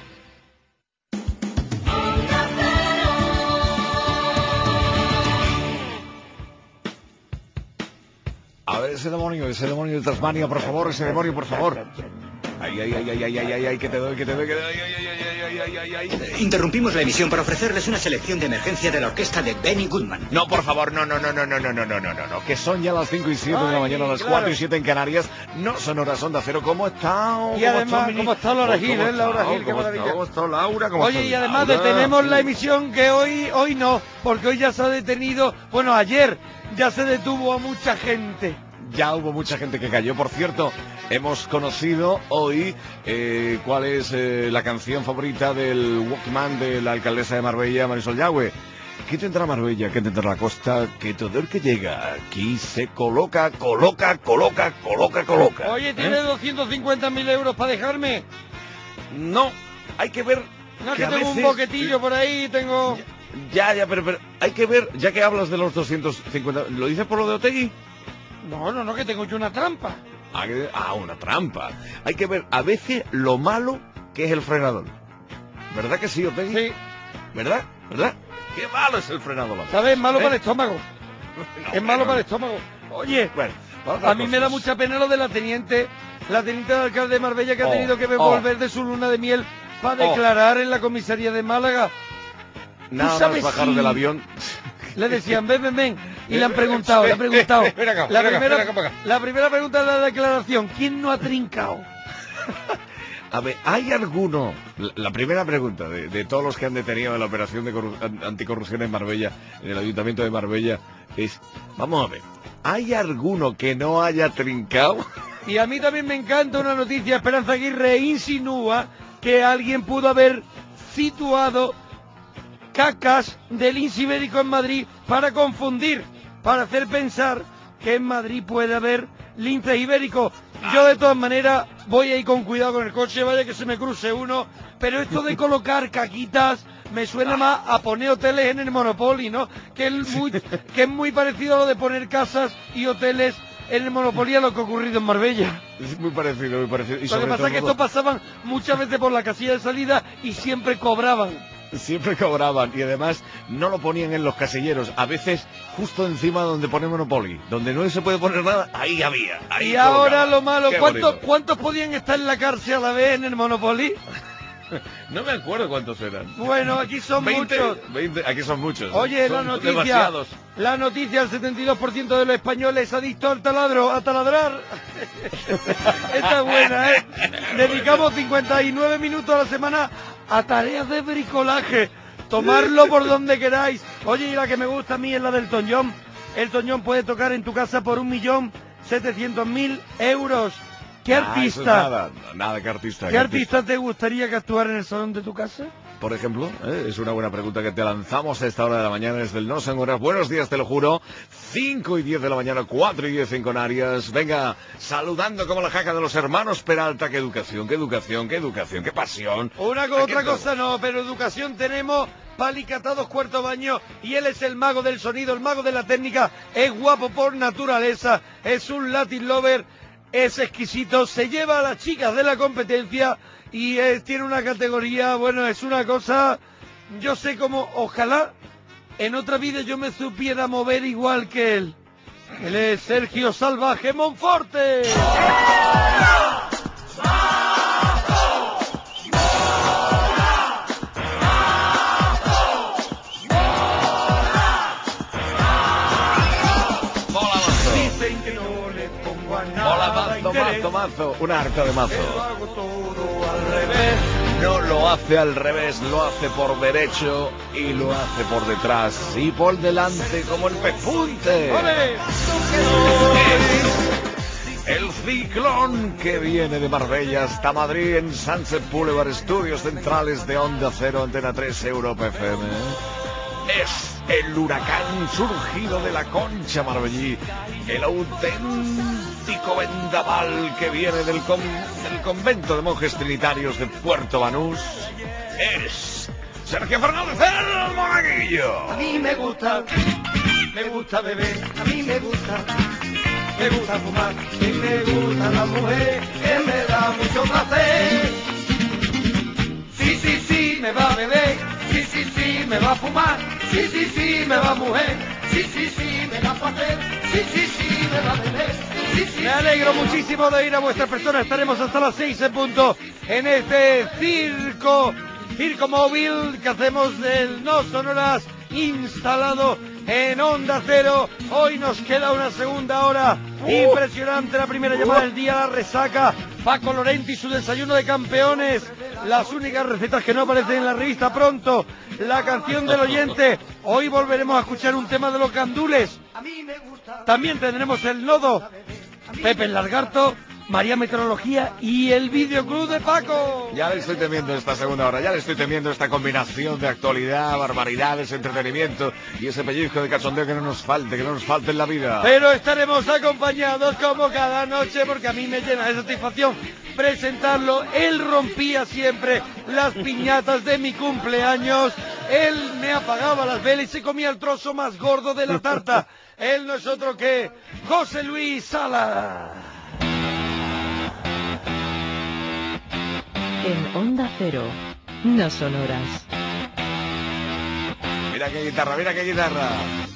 Speaker 1: A ver, ese demonio, ese demonio de Tasmania, por favor, ese demonio, por favor. Ay, ay, ay, ay, ay, ay, ay, ay, que te doy, que te doy, que te doy, ay, ay, ay, ay, ay, ay, ay, ay.
Speaker 25: Interrumpimos la emisión para ofrecerles una selección de emergencia de la orquesta de Benny Goodman.
Speaker 1: No, por favor, no, no, no, no, no, no, no, no, no, no, no, que son ya las cinco y siete de la mañana, las cuatro y siete en Canarias, no son horas Onda Cero. ¿Cómo está?
Speaker 3: Y además, ¿cómo está Laura Gil, eh? Laura Gil, qué maravilla.
Speaker 1: ¿Cómo está Laura?
Speaker 3: Oye, y además detenemos la emisión, que hoy, hoy no, porque hoy ya se ha detenido, bueno, ayer ya se detuvo a mucha gente.
Speaker 1: Ya hubo mucha gente que cayó. Por cierto, hemos conocido hoy eh, cuál es eh, la canción favorita del Walkman de la alcaldesa de Marbella, Marisol Yagüe. ¿Qué tendrá Marbella? ¿Qué tendrá la costa? Que todo el que llega aquí se coloca, coloca, coloca, coloca, coloca.
Speaker 3: Oye, ¿tiene
Speaker 1: ¿Eh?
Speaker 3: doscientos cincuenta mil euros para dejarme?
Speaker 1: No, hay que ver.
Speaker 3: No, que,
Speaker 1: que a
Speaker 3: tengo
Speaker 1: veces-
Speaker 3: un boquetillo por ahí, tengo...
Speaker 1: Ya, ya, pero, pero hay que ver, ya que hablas de los doscientos cincuenta, ¿lo dices por lo de Otegui?
Speaker 3: No, no, no, que tengo yo una trampa.
Speaker 1: Ah, que- ah, una trampa. Hay que ver a veces lo malo que es el frenador. ¿Verdad que sí, Otegui?
Speaker 3: Sí.
Speaker 1: ¿Verdad? ¿Verdad? Qué malo es el frenador.
Speaker 3: ¿Sabes? Malo
Speaker 1: ¿Eh?
Speaker 3: para el estómago. es malo para el estómago. Oye,
Speaker 1: bueno,
Speaker 3: a mí me da mucha pena lo de la teniente, la teniente del alcalde de Marbella, que ha
Speaker 1: Oh,
Speaker 3: tenido que
Speaker 1: oh.
Speaker 3: volver de su luna de miel para
Speaker 1: Oh.
Speaker 3: declarar en la comisaría de Málaga.
Speaker 1: Nada más
Speaker 3: sabes
Speaker 1: bajar
Speaker 3: si-
Speaker 1: del avión.
Speaker 3: Le decían, ven, ven, ven. Y le han preguntado, le han preguntado.
Speaker 1: Ven acá,
Speaker 3: la,
Speaker 1: ven acá,
Speaker 3: primera,
Speaker 1: ven acá, ven acá.
Speaker 3: la primera pregunta de la declaración, ¿quién no ha trincado?
Speaker 1: A ver, ¿hay alguno? La, la primera pregunta de, de todos los que han detenido en la operación de corru- an- anticorrupción en Marbella, en el Ayuntamiento de Marbella, es, vamos a ver, ¿hay alguno que no haya trincado?
Speaker 3: Y a mí también me encanta una noticia. Esperanza Aguirre insinúa que alguien pudo haber situado cacas del lince ibérico en Madrid para confundir, para hacer pensar que en Madrid puede haber lince ibérico. Yo de todas maneras voy a ir con cuidado con el coche, vaya que se me cruce uno, pero esto de colocar caquitas me suena más a poner hoteles en el Monopoly, ¿no? Que es muy, que es muy parecido a lo de poner casas y hoteles en el Monopoly, a lo que ha ocurrido en Marbella.
Speaker 1: Es muy parecido, muy parecido. Y
Speaker 3: Lo que
Speaker 1: sobre
Speaker 3: pasa es que
Speaker 1: todo-
Speaker 3: esto pasaban muchas veces por la casilla de salida y siempre cobraban.
Speaker 1: Siempre cobraban y además no lo ponían en los casilleros, a veces justo encima donde pone Monopoly, donde no se puede poner nada, ahí había. Ahí
Speaker 3: Y ahora
Speaker 1: colocaban.
Speaker 3: lo malo,
Speaker 1: Qué
Speaker 3: ¿cuántos,
Speaker 1: bonito.
Speaker 3: ¿cuántos podían estar en la cárcel a la vez en el Monopoly?
Speaker 1: No me acuerdo cuántos eran.
Speaker 3: Bueno, aquí son
Speaker 1: veinte,
Speaker 3: muchos.
Speaker 1: veinte, aquí son muchos.
Speaker 3: Oye,
Speaker 1: Son
Speaker 3: la noticia,
Speaker 1: demasiados.
Speaker 3: la noticia, el setenta y dos por ciento de los españoles adictos al taladro, a taladrar. Esta es buena, ¿eh? Dedicamos cincuenta y nueve minutos a la semana a tareas de bricolaje. Tomarlo por donde queráis. Oye, y la que me gusta a mí es la del Toñón. El Toñón puede tocar en tu casa por un millón setecientos mil euros. ¿Qué
Speaker 1: Ah, eso es
Speaker 3: artista?
Speaker 1: nada, nada, ¿qué artista?
Speaker 3: ¿Qué artista te gustaría que actuara en el salón de tu casa?
Speaker 1: Por ejemplo, ¿eh? Es una buena pregunta que te lanzamos a esta hora de la mañana desde el No Sé Horas. Buenos días, te lo juro. cinco y diez de la mañana, cuatro y diez en Canarias. Venga, saludando como la jaca de los hermanos Peralta. Qué educación, qué educación, qué educación, qué pasión.
Speaker 3: Una con
Speaker 1: Aquí
Speaker 3: otra
Speaker 1: todo.
Speaker 3: cosa no, pero educación tenemos. Palicatados cuarto baño, y él es el mago del sonido, el mago de la técnica, es guapo por naturaleza, es un Latin lover, es exquisito, se lleva a las chicas de la competencia y es- tiene una categoría, bueno, es una cosa, yo sé cómo, ojalá en otra vida yo me supiera mover igual que él. Él es Sergio Salvaje Monforte. Dicen que no le pongo a nada
Speaker 1: Hola, mazo,
Speaker 3: interés.
Speaker 1: mazo, mazo. Un harta de mazo.
Speaker 3: Lo hago todo al revés.
Speaker 1: No lo hace al revés, lo hace por derecho y lo hace por detrás y por delante como el pespunte. El ciclón que viene de Marbella hasta Madrid en Sunset Boulevard, estudios centrales de Onda Cero, Antena tres, Europa F M. Es el huracán surgido de la Concha marbellí, el auténtico vendaval que viene del, con, del convento de monjes trinitarios de Puerto Banús. Es Sergio Fernández el Monaguillo.
Speaker 3: A mí me gusta, me gusta beber, a mí me gusta, me gusta fumar, y me gusta la mujer que me da mucho placer. Sí, sí, sí, me va a beber, sí, sí, sí, me va a fumar, sí, sí, sí, me va a mujer, sí, sí, sí, me da placer, sí, sí, sí, me va a beber. Sí, sí, me alegro muchísimo de ir a vuestra persona. Estaremos hasta las seis en punto en este circo, circo móvil que hacemos del No Sonoras instalado en Onda Cero. Hoy nos queda una segunda hora. Uh, Impresionante la primera uh, llamada del día, la resaca. Paco Lorente y su desayuno de campeones. Las únicas recetas que no aparecen en la revista pronto. La canción del oyente. Hoy volveremos a escuchar un tema de los gandules. También tendremos el nodo. Pepe el Lagarto, María Meteorología y el videoclub de Paco.
Speaker 1: Ya le estoy temiendo esta segunda hora, ya le estoy temiendo esta combinación de actualidad, barbaridades, entretenimiento y ese pellizco de cachondeo que no nos falte, que no nos falte en la vida.
Speaker 3: Pero estaremos acompañados como cada noche, porque a mí me llena de satisfacción presentarlo. Él rompía siempre las piñatas de mi cumpleaños. Él me apagaba las velas y se comía el trozo más gordo de la tarta. Él no es otro que José Luis Sala.
Speaker 4: En Onda Cero, No Sonoras.
Speaker 1: Mira qué guitarra, mira qué guitarra.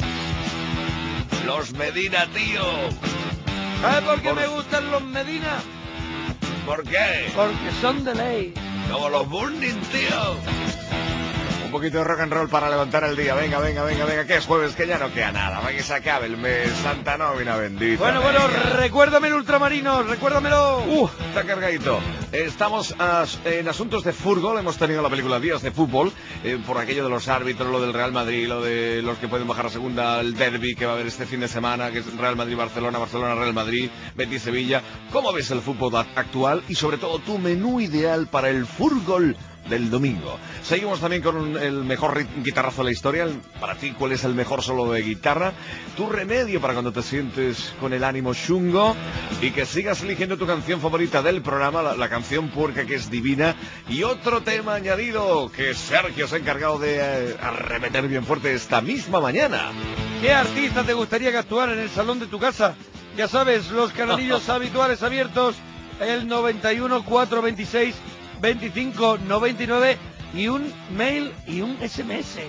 Speaker 1: Los Medina, tío.
Speaker 3: ¿Sabes por qué por... me gustan los Medina?
Speaker 1: ¿Por qué?
Speaker 3: Porque son de ley.
Speaker 1: Como los Burning, tío. Un poquito de rock and roll para levantar el día. Venga, venga, venga, venga, que es jueves, que ya no queda nada. Va que se acabe el mes, Santa Nómina bendita.
Speaker 3: Bueno, venga. Bueno, recuérdame el ultramarino, recuérdamelo.
Speaker 1: Uh, está cargadito. Estamos as, en asuntos de fútbol. Hemos tenido la película Días de Fútbol, eh, por aquello de los árbitros, lo del Real Madrid, lo de los que pueden bajar a segunda, el derbi que va a haber este fin de semana, que es Real Madrid-Barcelona, Barcelona-Real Madrid, Betis-Sevilla. ¿Cómo ves el fútbol actual? Y sobre todo, tu menú ideal para el fútbol del domingo. Seguimos también con un, el mejor guitarrazo de la historia. El, para ti, ¿cuál es el mejor solo de guitarra? Tu remedio para cuando te sientes con el ánimo chungo. Y que sigas eligiendo tu canción favorita del programa, la, la canción puerca que es divina. Y otro tema añadido que Sergio se ha encargado de eh, arremeter bien fuerte esta misma mañana.
Speaker 3: ¿Qué artista te gustaría que actuara en el salón de tu casa? Ya sabes, los canalillos habituales abiertos, el noventa y uno, cuatrocientos veintiséis, veinticinco noventa y nueve y un mail y un ese eme ese.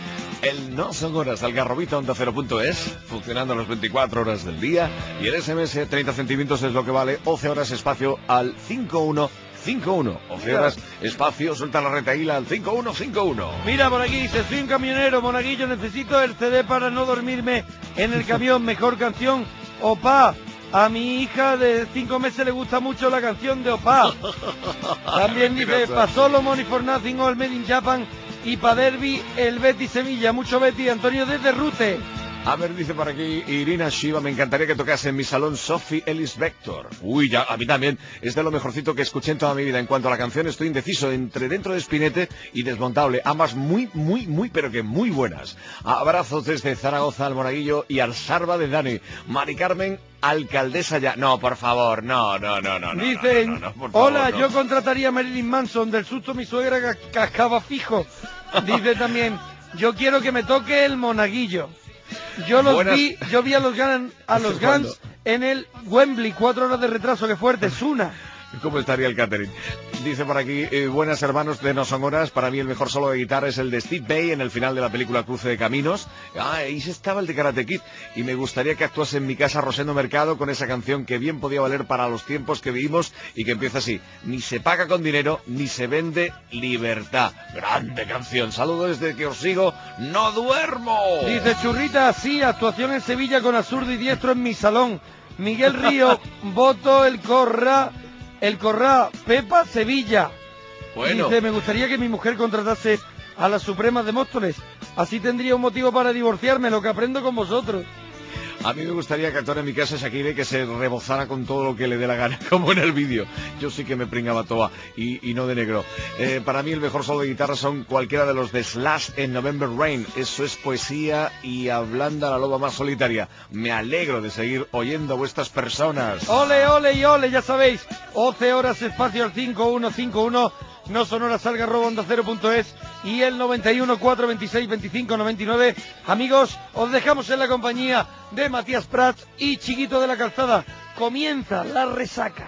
Speaker 1: El No Sonoras algarrobita onda cero punto es, funcionando las veinticuatro horas del día, y el ese eme ese treinta centímetros es lo que vale once horas espacio al cinco uno cinco uno. once horas espacio, suelta la retaíla al cinco uno cinco uno.
Speaker 3: Mira, por aquí dice, soy un camionero, monaguillo, necesito el ce de para no dormirme en el camión, mejor canción, Opa. A mi hija de cinco meses le gusta mucho la canción de Opa. También dice, pa' Solomon y For Nothing, All Made in Japan. Y pa' Derby, el Betis Sevilla. Mucho Betis, Antonio desde Rute.
Speaker 1: A ver, dice por aquí Irina Shiva, me encantaría que tocase en mi salón Sophie Ellis Vector. Uy, ya, a mí también. Es de lo mejorcito que escuché en toda mi vida. En cuanto a la canción, estoy indeciso entre Dentro de Spinete y Desmontable. Ambas muy, muy, muy, pero que muy buenas. Abrazos desde Zaragoza al Monaguillo y al Sarva de Dani. Mari Carmen, alcaldesa ya. No, por favor, no, no, no, no.
Speaker 3: Dicen,
Speaker 1: no, no, no, no, por
Speaker 3: hola,
Speaker 1: favor, no.
Speaker 3: Yo contrataría a Marilyn Manson. Del susto mi suegra cascaba fijo. Dice también, yo quiero que me toque el Monaguillo. Yo los Buenas. vi, yo vi a los Guns, a los Guns en el Wembley, cuatro horas de retraso, qué fuerte, es una.
Speaker 1: ¿Cómo estaría el catering? Dice por aquí, eh, buenas hermanos de No Son Horas, para mí el mejor solo de guitarra es el de Steve Vai en el final de la película Cruce de Caminos. Ah, ahí estaba el de Karate Kid. Y me gustaría que actuase en mi casa Rosendo Mercado con esa canción que bien podía valer para los tiempos que vivimos y que empieza así. Ni se paga con dinero, ni se vende libertad. Grande canción. Saludos desde que os sigo, no duermo.
Speaker 3: Dice Churrita, sí, actuación en Sevilla con Azurdo y Diestro en mi salón. Miguel Río, voto el Corra... El Corrá, Pepa, Sevilla.
Speaker 1: Bueno.
Speaker 3: Dice, me gustaría que mi mujer contratase a las Supremas de Móstoles. Así tendría un motivo para divorciarme, lo que aprendo con vosotros.
Speaker 1: A mí me gustaría cantar en mi casa Shakira que se rebozara con todo lo que le dé la gana, como en el vídeo. Yo sí que me pringaba toda y, y no de negro. Eh, para mí el mejor solo de guitarra son cualquiera de los de Slash en November Rain. Eso es poesía y ablanda la loba más solitaria. Me alegro de seguir oyendo a vuestras personas.
Speaker 3: Ole, ole y ole, ya sabéis. once horas espacio al cinco uno cinco uno. No sonoras salga arroba onda cero punto es y el noventa y uno, cuatro veintiséis, veinticinco, noventa y nueve. Amigos, os dejamos en la compañía de Matías Prats y Chiquito de la Calzada. Comienza la resaca.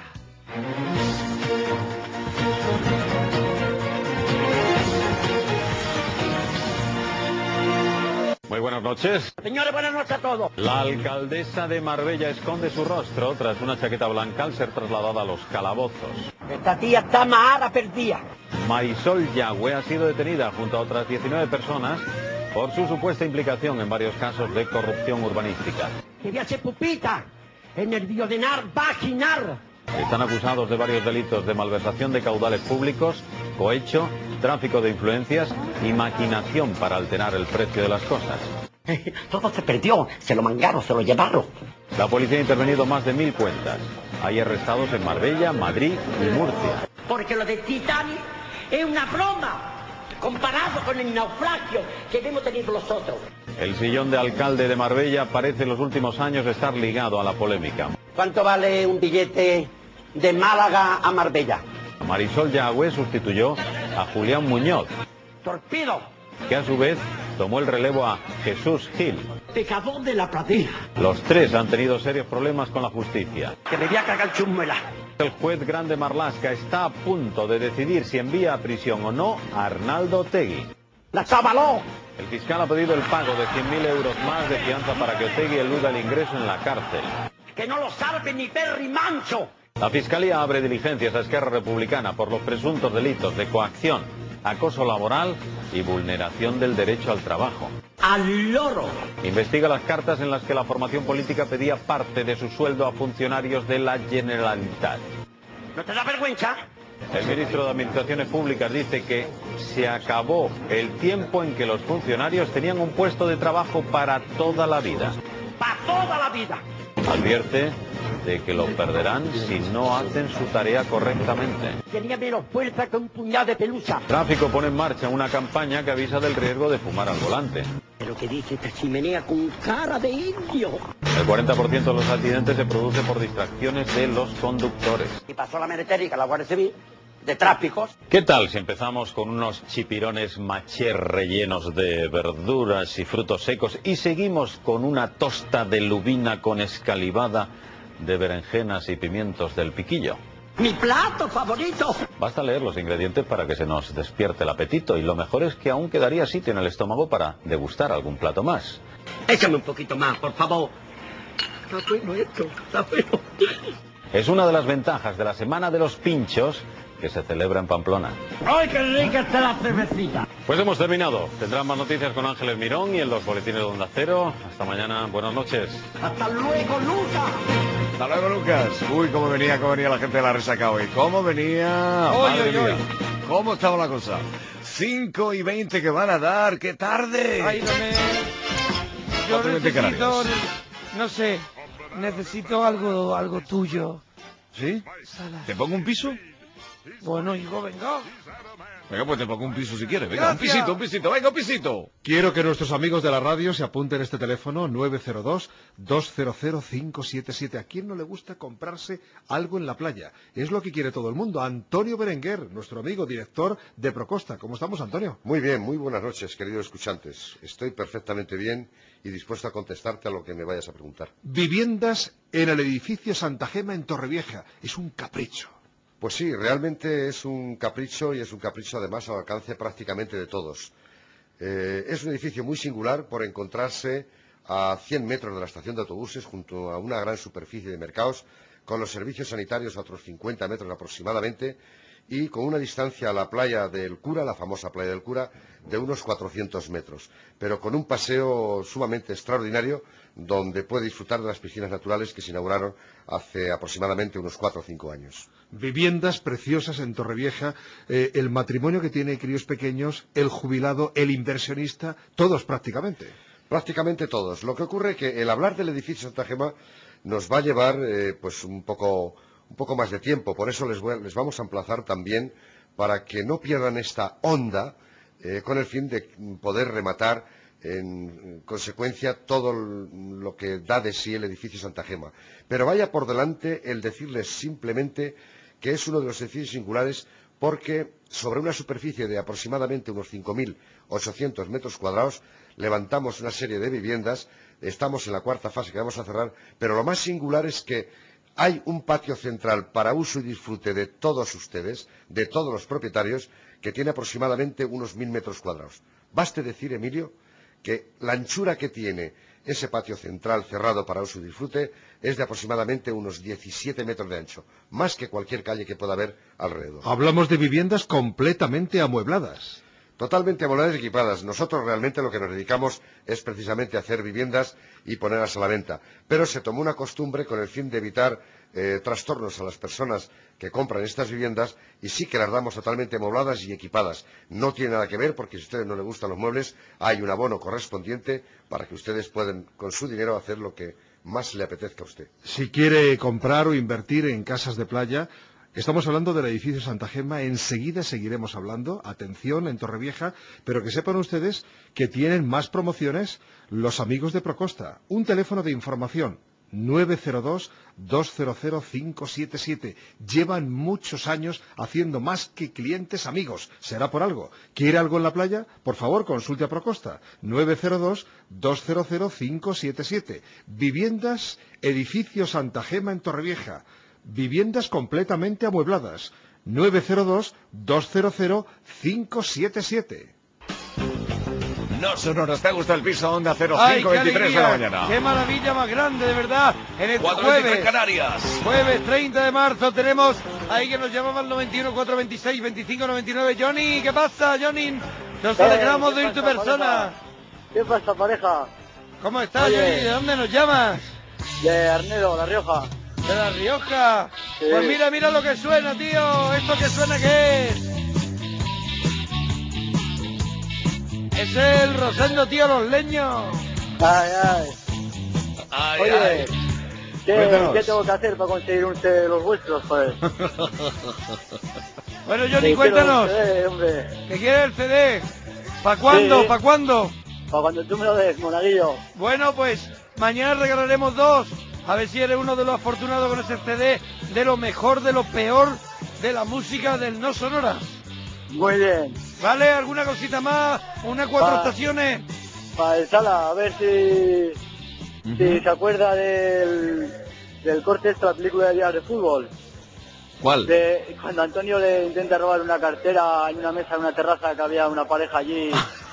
Speaker 6: Muy buenas noches.
Speaker 7: Señores, buenas noches a todos.
Speaker 6: La alcaldesa de Marbella esconde su rostro tras una chaqueta blanca al ser trasladada a los calabozos.
Speaker 7: Esta tía está mahara perdida.
Speaker 6: Marisol Yagüe ha sido detenida junto a otras diecinueve personas por su supuesta implicación en varios casos de corrupción urbanística.
Speaker 7: Quería ser pupita en el biodenar vaginal.
Speaker 6: Están acusados de varios delitos de malversación de caudales públicos, cohecho, tráfico de influencias y maquinación para alterar el precio de las cosas.
Speaker 7: Todo se perdió, se lo mangaron, se lo llevaron.
Speaker 6: La policía ha intervenido más de mil cuentas. Hay arrestados en Marbella, Madrid y Murcia.
Speaker 7: Porque lo de Titanic es una broma comparado con el naufragio que hemos tenido nosotros.
Speaker 6: El sillón de alcalde de Marbella parece en los últimos años estar ligado a la polémica.
Speaker 7: ¿Cuánto vale un billete de Málaga a Marbella?
Speaker 6: Marisol Yagüe sustituyó a Julián Muñoz,
Speaker 7: ¡Torpedo!
Speaker 6: que a su vez tomó el relevo a Jesús Gil.
Speaker 7: Pecador de la pradera.
Speaker 6: Los tres han tenido serios problemas con la justicia.
Speaker 7: Que me voy a cagar chumela.
Speaker 6: El juez Grande Marlaska está a punto de decidir si envía a prisión o no a Arnaldo Otegi.
Speaker 7: ¡La chavaló!
Speaker 6: El fiscal ha pedido el pago de cien mil euros más de fianza para que Otegi eluda el ingreso en la cárcel.
Speaker 7: ¡Que no lo salve ni Perry Mancho!
Speaker 6: La Fiscalía abre diligencias a Esquerra Republicana por los presuntos delitos de coacción, acoso laboral y vulneración del derecho al trabajo.
Speaker 7: ¡Al loro!
Speaker 6: Investiga las cartas en las que la formación política pedía parte de su sueldo a funcionarios de la Generalitat.
Speaker 7: ¿No te da vergüenza?
Speaker 6: El ministro de Administraciones Públicas dice que se acabó el tiempo en que los funcionarios tenían un puesto de trabajo para toda la vida.
Speaker 7: ¡Para toda la vida!
Speaker 6: Advierte de que lo perderán si no hacen su tarea correctamente.
Speaker 7: Tenía menos fuerza que un puñado de pelusa.
Speaker 6: Tráfico pone en marcha una campaña que avisa del riesgo de fumar al volante.
Speaker 7: Pero que dice esta chimenea con cara de indio.
Speaker 6: El cuarenta por ciento de los accidentes se produce por distracciones de los conductores.
Speaker 7: Y pasó la meretérica, la Guardia Civil, de tráficos.
Speaker 6: ¿Qué tal si empezamos con unos chipirones maché rellenos de verduras y frutos secos y seguimos con una tosta de lubina con escalivada de berenjenas y pimientos del piquillo?
Speaker 7: ¡Mi plato favorito!
Speaker 6: Basta leer los ingredientes para que se nos despierte el apetito y lo mejor es que aún quedaría sitio en el estómago para degustar algún plato más.
Speaker 7: Échame un poquito más, por favor. Está bueno esto, está bueno.
Speaker 6: Es una de las ventajas de la Semana de los Pinchos que se celebra en Pamplona.
Speaker 7: ¡Ay, qué rica está la cervecita!
Speaker 6: Pues hemos terminado. Tendrán más noticias con Ángeles Mirón y en los boletines de Onda Cero. Hasta mañana. Buenas noches.
Speaker 7: ¡Hasta luego, Lucas!
Speaker 1: Hasta luego, Lucas. Uy, cómo venía, cómo venía la gente de la resaca hoy. ¿Cómo venía?
Speaker 3: Oy,
Speaker 1: Madre
Speaker 3: oy,
Speaker 1: mía.
Speaker 3: oy.
Speaker 1: ¿Cómo estaba la cosa? cinco y veinte que van a dar. ¡Qué tarde!
Speaker 3: Ay, no me... Yo
Speaker 1: cuatro y veinte
Speaker 3: necesito,
Speaker 1: Canarias.
Speaker 3: no sé, necesito algo, algo tuyo.
Speaker 1: ¿Sí? ¿Te pongo un piso?
Speaker 3: Bueno, hijo, venga.
Speaker 1: Venga, pues te pongo un piso si quieres. Venga,
Speaker 3: Gracias.
Speaker 1: un pisito, un pisito. Venga, un pisito.
Speaker 9: Quiero que nuestros amigos de la radio se apunten este teléfono nueve cero dos, dos cero cero, cinco siete siete. ¿A quién no le gusta comprarse algo en la playa? Es lo que quiere todo el mundo. Antonio Berenguer, nuestro amigo director de Procosta. ¿Cómo estamos, Antonio?
Speaker 8: Muy bien, muy buenas noches, queridos escuchantes. Estoy perfectamente bien y dispuesto a contestarte a lo que me vayas a preguntar.
Speaker 9: Viviendas en el edificio Santa Gema en Torrevieja. Es un capricho.
Speaker 8: Pues sí, realmente es un capricho y es un capricho además al alcance prácticamente de todos. Eh, es un edificio muy singular por encontrarse a cien metros de la estación de autobuses junto a una gran superficie de mercados con los servicios sanitarios a otros cincuenta metros aproximadamente y con una distancia a la playa del Cura, la famosa playa del Cura, de unos cuatrocientos metros, pero con un paseo sumamente extraordinario donde puede disfrutar de las piscinas naturales que se inauguraron hace aproximadamente unos cuatro o cinco años.
Speaker 9: Viviendas preciosas en Torrevieja, eh, el matrimonio que tiene críos pequeños, el jubilado, el inversionista, todos prácticamente.
Speaker 8: Prácticamente todos. Lo que ocurre es que el hablar del edificio Santa Gema nos va a llevar eh, pues un poco, un poco más de tiempo, por eso les, voy a, les vamos a emplazar también para que no pierdan esta onda eh, con el fin de poder rematar en consecuencia todo lo que da de sí el edificio Santa Gema. Pero vaya por delante el decirles simplemente que es uno de los edificios singulares porque sobre una superficie de aproximadamente unos cinco mil ochocientos metros cuadrados levantamos una serie de viviendas, estamos en la cuarta fase que vamos a cerrar, pero lo más singular es que hay un patio central para uso y disfrute de todos ustedes, de todos los propietarios, que tiene aproximadamente unos mil metros cuadrados. Baste decir, Emilio, que la anchura que tiene ese patio central cerrado para uso y disfrute es de aproximadamente unos diecisiete metros de ancho, más que cualquier calle que pueda haber alrededor.
Speaker 9: Hablamos de viviendas completamente amuebladas.
Speaker 8: Totalmente amuebladas y equipadas. Nosotros realmente lo que nos dedicamos es precisamente a hacer viviendas y ponerlas a la venta. Pero se tomó una costumbre con el fin de evitar eh, trastornos a las personas que compran estas viviendas y sí que las damos totalmente amuebladas y equipadas. No tiene nada que ver porque si a ustedes no les gustan los muebles hay un abono correspondiente para que ustedes puedan con su dinero hacer lo que más le apetezca a usted.
Speaker 9: Si quiere comprar o invertir en casas de playa, estamos hablando del edificio Santa Gema, enseguida seguiremos hablando, atención en Torrevieja, pero que sepan ustedes que tienen más promociones los amigos de Procosta. Un teléfono de información, nueve cero dos, dos cero cero, cinco siete siete. Llevan muchos años haciendo más que clientes amigos, será por algo. ¿Quiere algo en la playa? Por favor, consulte a Procosta, nueve cero dos, dos cero cero, cinco siete siete. Viviendas, edificio Santa Gema en Torrevieja. Viviendas completamente amuebladas. nueve cero dos, dos cero cero, cinco siete siete.
Speaker 1: No Sonora, ¿te gusta el piso Onda cero
Speaker 3: Ay,
Speaker 1: cinco
Speaker 3: qué
Speaker 1: veintitrés de la
Speaker 3: alegría,
Speaker 1: mañana?
Speaker 3: qué maravilla más grande, de verdad. En este
Speaker 1: cuatro veintitrés
Speaker 3: jueves,
Speaker 1: Canarias.
Speaker 3: jueves treinta de marzo tenemos ahí que nos llamaban noventa y uno, cuatrocientos veintiséis, veinticinco noventa y nueve. Johnny, ¿qué pasa, Johnny? Nos
Speaker 5: Eh,
Speaker 3: alegramos
Speaker 5: ¿qué
Speaker 3: de ir tu
Speaker 5: pasa,
Speaker 3: persona.
Speaker 5: pareja? ¿Qué pasa, pareja?
Speaker 3: ¿Cómo estás,
Speaker 5: Oye.
Speaker 3: Johnny? ¿De dónde nos llamas?
Speaker 5: De Arnedo, La Rioja.
Speaker 3: De La Rioja.
Speaker 5: Sí.
Speaker 3: Pues mira, mira lo que suena, tío. ¿Esto que suena qué es? Es el Rosendo, tío, Los Leños.
Speaker 5: Ay, ay.
Speaker 1: Ay,
Speaker 5: Oye,
Speaker 1: ay.
Speaker 5: ¿qué,
Speaker 1: Cuéntanos.
Speaker 5: ¿qué tengo que hacer para conseguir un de los vuestros, joder?
Speaker 3: Bueno,
Speaker 5: Que
Speaker 3: Johnny,
Speaker 5: quiero
Speaker 3: cuéntanos.
Speaker 5: un C D, hombre.
Speaker 3: ¿Qué quieres el C D? ¿Para cuándo?
Speaker 5: Sí.
Speaker 3: ¿Para cuándo?
Speaker 5: Para cuando tú me lo des, monaguillo.
Speaker 3: Bueno, pues mañana regalaremos dos. A ver si eres uno de los afortunados con ese C D de lo mejor, de lo peor de la música del No Sonora.
Speaker 5: Muy bien.
Speaker 3: ¿Vale? ¿Alguna cosita más? ¿Unas cuatro
Speaker 5: Pa-
Speaker 3: estaciones?
Speaker 5: Para el Sala, a ver si, si se acuerda del, del corte de esta película de días de fútbol.
Speaker 1: ¿Cuál?
Speaker 5: De cuando Antonio le intenta robar una cartera en una mesa en una terraza que había una pareja allí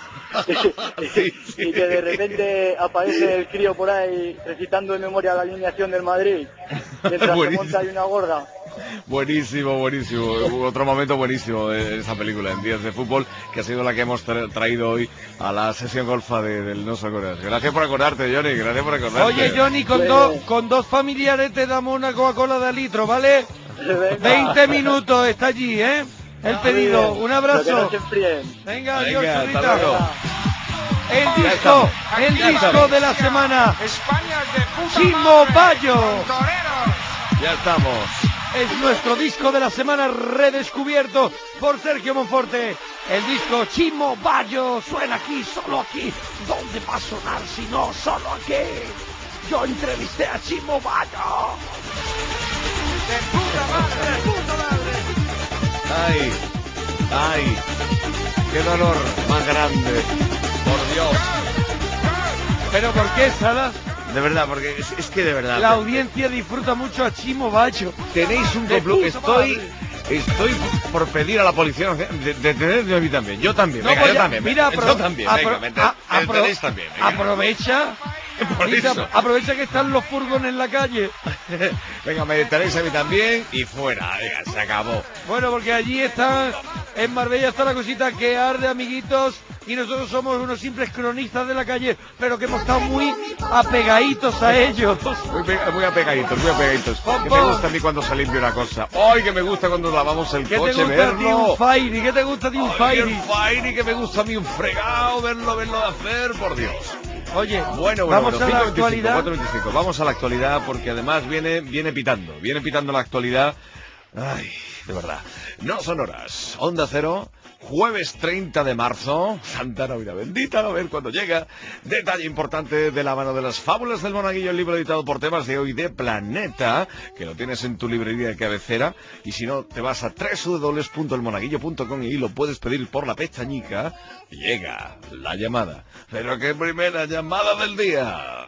Speaker 5: y que de repente aparece el crío por ahí recitando en memoria la alineación del Madrid mientras se
Speaker 1: Buenísimo.
Speaker 5: monta ahí una gorda.
Speaker 1: Buenísimo, buenísimo. Otro momento buenísimo de esa película en Días de Fútbol, que ha sido la que hemos tra- traído hoy a la sesión golfa de, del No Sonora. Gracias por acordarte, Johnny, gracias por acordarte.
Speaker 3: Oye, Johnny, con,
Speaker 5: Pues-
Speaker 3: dos con dos familiares te damos una Coca-Cola de litro, ¿vale? veinte minutos está allí, ¿eh? El pedido. Un
Speaker 5: Pero que
Speaker 3: abrazo.
Speaker 5: no se enfríen.
Speaker 3: Venga, adiós,
Speaker 1: Venga, hasta
Speaker 3: churrita.
Speaker 1: luego.
Speaker 3: El
Speaker 1: Ya
Speaker 3: disco,
Speaker 1: estamos.
Speaker 3: el
Speaker 1: Ya
Speaker 3: disco
Speaker 1: estamos.
Speaker 3: de la semana.
Speaker 12: España de puta
Speaker 3: Chimo
Speaker 12: madre,
Speaker 3: Bayo.
Speaker 12: con toreros.
Speaker 1: Ya estamos.
Speaker 3: Es nuestro disco de la semana redescubierto por Sergio Monforte. El disco Chimo Bayo suena aquí, solo aquí. ¿Dónde va a sonar si no solo aquí? Yo entrevisté a Chimo Bayo.
Speaker 12: De puta madre, de puta madre.
Speaker 1: Ay, ay, qué dolor más grande. Por Dios.
Speaker 3: ¿Pero por qué, Salas?
Speaker 1: De verdad, porque es, es que de verdad.
Speaker 3: La audiencia disfruta mucho a Chimo Bayo.
Speaker 1: Tenéis un
Speaker 3: De
Speaker 1: complot.
Speaker 3: puta
Speaker 1: Estoy,
Speaker 3: madre.
Speaker 1: estoy por pedir a la policía de, de tenerme a mí también. Yo también.
Speaker 3: No,
Speaker 1: Venga,
Speaker 3: pues
Speaker 1: yo
Speaker 3: ya,
Speaker 1: también.
Speaker 3: mira,
Speaker 1: venga,
Speaker 3: apro-
Speaker 1: yo también.
Speaker 3: apro-
Speaker 1: Venga, me te-
Speaker 3: a-
Speaker 1: me
Speaker 3: apro-
Speaker 1: tenéis también. venga.
Speaker 3: Aprovecha.
Speaker 1: Por
Speaker 3: Dice,
Speaker 1: eso.
Speaker 3: aprovecha que están los furgones en la calle.
Speaker 1: Venga, me tenéis a mí también y fuera, venga, se acabó.
Speaker 3: Bueno, porque allí están, en Marbella está la cosita que arde, amiguitos, y nosotros somos unos simples cronistas de la calle, pero que hemos estado muy apegaditos a ellos.
Speaker 1: Muy, muy apegaditos, muy apegaditos. Que me gusta a mí cuando se limpia una cosa. ¡Ay, que me gusta cuando lavamos el
Speaker 3: ¿Qué
Speaker 1: coche,
Speaker 3: te gusta
Speaker 1: verlo!
Speaker 3: a ti un Fairy? ¿Qué te gusta a ti un Fairy?
Speaker 1: Un Fairy, que me gusta a mí un fregado, verlo, verlo de hacer, por Dios.
Speaker 3: Oye,
Speaker 1: bueno, bueno,
Speaker 3: vamos
Speaker 1: bueno,
Speaker 3: a la actualidad.
Speaker 1: cuatro veinticinco, vamos a la actualidad porque además viene, viene pitando, viene pitando la actualidad. Ay, de verdad. No son horas. Onda Cero, jueves treinta de marzo, Santa Navidad bendita, a ver cuándo llega. Detalle importante de la mano de las fábulas del Monaguillo, el libro editado por Temas de Hoy de Planeta, que lo tienes en tu librería de cabecera, y si no, te vas a doble u doble u doble u punto el monaguillo punto com y lo puedes pedir por la pestañica. Llega la llamada. Pero qué primera llamada del día.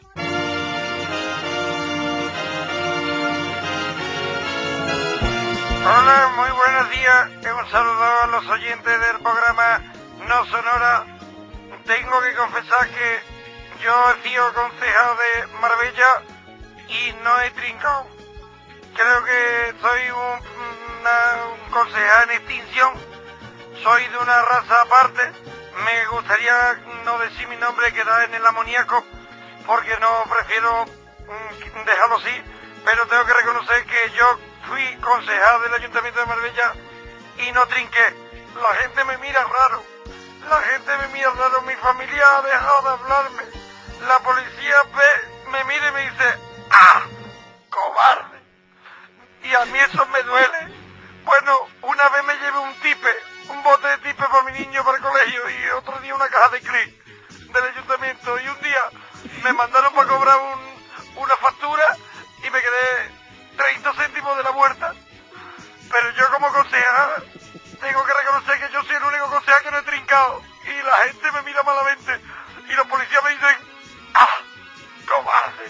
Speaker 3: Hola, muy buenos días. Un saludo a los oyentes del programa No Sonora. Tengo que confesar que yo he sido concejal de Marbella y no he trincado. Creo que soy un, una, un concejal en extinción. Soy de una raza aparte. Me gustaría no decir mi nombre, quedar en el amoníaco, porque no prefiero mm, dejarlo así. Pero tengo que reconocer que yo fui concejal del Ayuntamiento de Marbella y no trinqué. La gente me mira raro. La gente me mira raro. Mi familia ha dejado de hablarme. La policía ve, me mira y me dice, ¡ah! ¡Cobarde! Y a mí eso me duele. Bueno, una vez me llevé un tipe, un bote de tipe para mi niño para el colegio y otro día una caja de cris del ayuntamiento. Y un día me mandaron para cobrar un, una factura y me quedé treinta céntimos de la muerta. Pero yo como concejal tengo que reconocer que yo soy el único concejal que no he trincado. Y la gente me mira malamente. Y los policías me dicen, ¡ah! ¡Cobarde!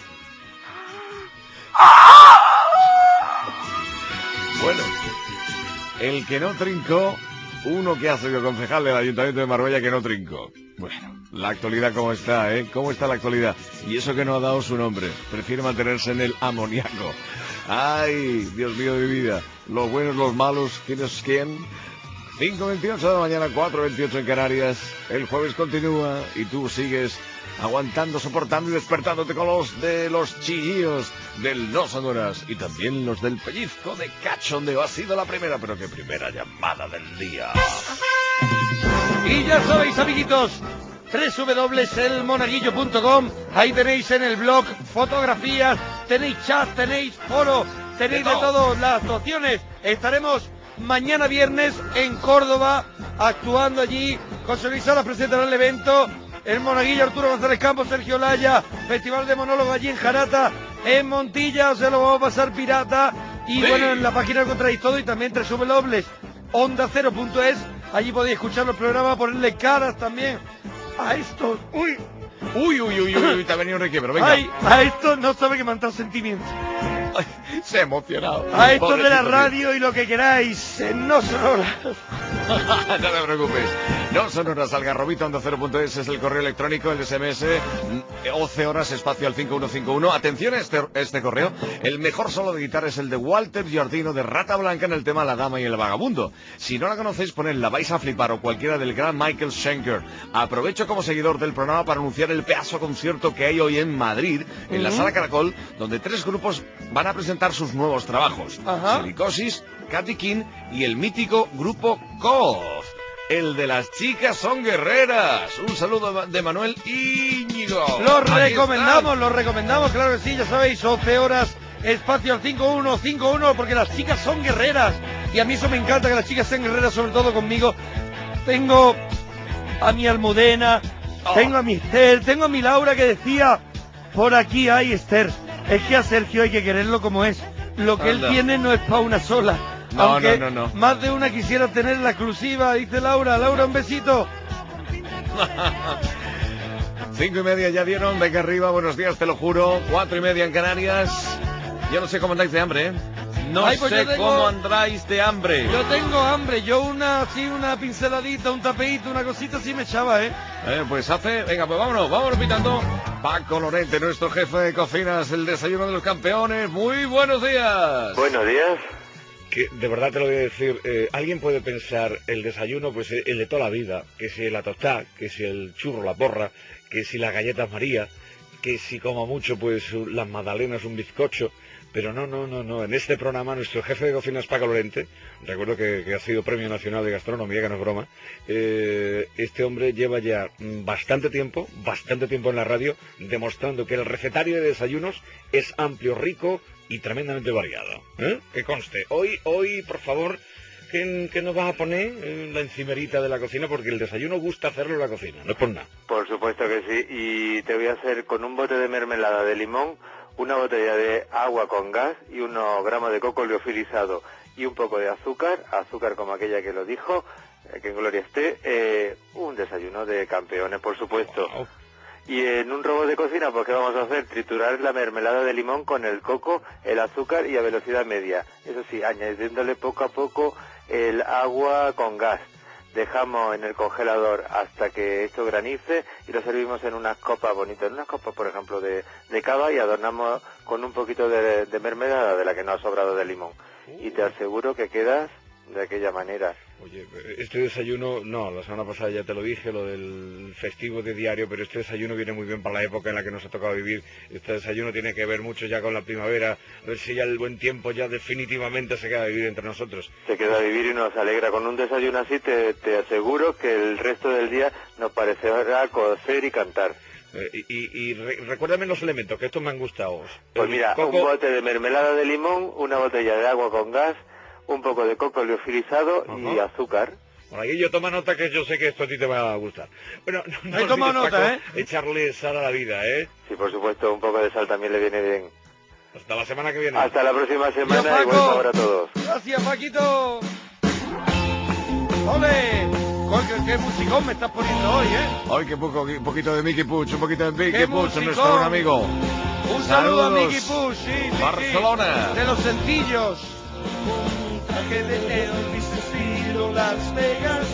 Speaker 3: ¡Ah!
Speaker 1: Bueno, el que no trincó, uno que ha sido concejal del Ayuntamiento de Marbella que no trincó. Bueno, la actualidad cómo está, ¿eh? ¿Cómo está la actualidad? Y eso que no ha dado su nombre. Prefiere mantenerse en el amoníaco. Ay, Dios mío de mi vida. Los buenos, los malos, ¿quién es quién? cinco veintiocho de la mañana, cuatro veintiocho en Canarias. El jueves continúa y tú sigues aguantando, soportando y despertándote con los de los chillillos del No Son Horas y también los del pellizco de cachondeo. Ha sido la primera, pero qué primera llamada del día.
Speaker 3: Y ya sabéis, amiguitos, doble u doble u doble u punto el monaguillo punto com. Ahí tenéis en el blog fotografías, tenéis chat, tenéis foro, tenéis de todo, las opciones. Estaremos mañana viernes en Córdoba, actuando allí. José Luis Salas presentará el evento. El Monaguillo, Arturo González Campos, Sergio Laya, Festival de Monólogos allí en Jarata, en Montilla, se lo vamos a pasar pirata. Y sí, bueno, en la página encontráis todo y también doble u doble u doble u punto onda cero punto es. Allí podéis escuchar los programas, ponerle caras también a estos. Uy,
Speaker 1: uy, uy, uy, uy, uy te ha venido un requiebro, venga.
Speaker 3: Ay, a estos no sabe que me han dado sentimientos.
Speaker 1: Ay, se ha emocionado.
Speaker 3: A estos de la radio y lo que queráis, en No Son Horas.
Speaker 1: No te preocupes. No Son Horas, algarrobita onda cero punto es es el correo electrónico, el S M S, once horas, espacio al cinco uno cinco uno. Atención a este, este correo. El mejor solo de guitarra es el de Walter Giardino de Rata Blanca en el tema La Dama y el Vagabundo. Si no la conocéis, ponedla, vais a flipar, o cualquiera del gran Michael Schenker. Aprovecho como seguidor del programa para anunciar el pedazo concierto que hay hoy en Madrid, en uh-huh. la Sala Caracol, donde tres grupos van a presentar sus nuevos trabajos. Uh-huh. Silicosis, Katy King y el mítico grupo Koz. El de las chicas son guerreras. Un saludo de Manuel Íñigo.
Speaker 3: Lo recomendamos, lo recomendamos, claro que sí, ya sabéis, once horas, espacio al cinco uno cinco uno, porque las chicas son guerreras. Y a mí eso me encanta, que las chicas sean guerreras, sobre todo conmigo. Tengo a mi Almudena, oh. tengo a mi Esther, tengo a mi Laura que decía, por aquí hay Esther. Es que a Sergio hay que quererlo como es. Lo que Anda. él tiene no es para una sola.
Speaker 1: No,
Speaker 3: Aunque
Speaker 1: no, no, no.
Speaker 3: más de una quisiera tener la exclusiva, dice Laura. Laura, un besito.
Speaker 1: Cinco y media ya dieron, venga arriba, buenos días, te lo juro. Cuatro y media en Canarias. Yo no sé cómo andáis de hambre, ¿eh? No Ay, pues sé tengo, cómo andáis de hambre.
Speaker 3: Yo tengo hambre, yo una así, una pinceladita, un tapeíto, una cosita así me echaba, ¿eh?
Speaker 1: Eh, pues hace, venga, pues vámonos, vámonos pitando. Paco Lorente, nuestro jefe de cocinas, el desayuno de los campeones. Muy buenos días.
Speaker 13: Buenos días.
Speaker 10: Que de verdad te lo voy a decir, eh, alguien puede pensar el desayuno, pues el de toda la vida, que si la tostada, que si el churro, la porra, que si las galletas María, que si como mucho pues las magdalenas, un bizcocho. Pero no, no, no, no. En este programa nuestro jefe de cocina es Paco Lorente. Recuerdo que, que ha sido Premio Nacional de Gastronomía, que no es broma. Eh, este hombre lleva ya bastante tiempo, bastante tiempo en la radio, demostrando que el recetario de desayunos es amplio, rico y tremendamente variado. ¿Eh? Que conste. Hoy, hoy, por favor, ¿qué, qué nos vas a poner en la encimerita de la cocina? Porque el desayuno gusta hacerlo en la cocina, no es por nada.
Speaker 13: Por supuesto que sí. Y te voy a hacer con un bote de mermelada de limón, una botella de agua con gas y unos gramos de coco liofilizado y un poco de azúcar, azúcar como aquella que lo dijo, eh, que en gloria esté, eh, un desayuno de campeones, por supuesto. Wow. Y en un robot de cocina, pues ¿qué vamos a hacer? Triturar la mermelada de limón con el coco, el azúcar y a velocidad media. Eso sí, añadiéndole poco a poco el agua con gas. Dejamos en el congelador hasta que esto granice y lo servimos en unas copas bonitas, en unas copas, por ejemplo, de, de cava, y adornamos con un poquito de, de mermelada de la que no ha sobrado de limón. Y te aseguro que quedas de aquella manera.
Speaker 10: Oye, este desayuno, no, la semana pasada ya te lo dije, lo del festivo de diario, pero este desayuno viene muy bien para la época en la que nos ha tocado vivir. Este desayuno tiene que ver mucho ya con la primavera, a ver si ya el buen tiempo ya definitivamente se queda a vivir entre nosotros.
Speaker 13: Se queda a vivir y nos alegra. Con un desayuno así te, te aseguro que el resto del día nos parecerá cocer y cantar.
Speaker 10: Eh, y y, y re, recuérdame los elementos, que estos me han gustado.
Speaker 13: Pues el mira, coco... un bote de mermelada de limón, una botella de agua con gas, un poco de coco liofilizado y azúcar.
Speaker 10: Por ahí yo toma nota, que yo sé que esto a ti te va a gustar. Bueno, no, no
Speaker 3: he tomado nota,
Speaker 10: Paco,
Speaker 3: ¿eh?
Speaker 10: Echarle sal a la vida, ¿eh?
Speaker 13: Sí, por supuesto, un poco de sal también le viene bien.
Speaker 10: Hasta la semana que viene.
Speaker 13: Hasta la próxima semana y buen sabor a todos.
Speaker 3: Gracias, Paquito. ¡Ole! ¿Qué, qué musicón me estás poniendo hoy, eh?
Speaker 1: Hoy que poco, un poquito de Mickey Puch, un poquito de Mickey Puch,
Speaker 3: musicón?
Speaker 1: nuestro buen amigo.
Speaker 3: Un saludo
Speaker 1: Saludos.
Speaker 3: a Mickey Puch, sí, sí,
Speaker 1: Barcelona.
Speaker 3: sí, de los sencillos. Que de Elvis estilo Las Vegas.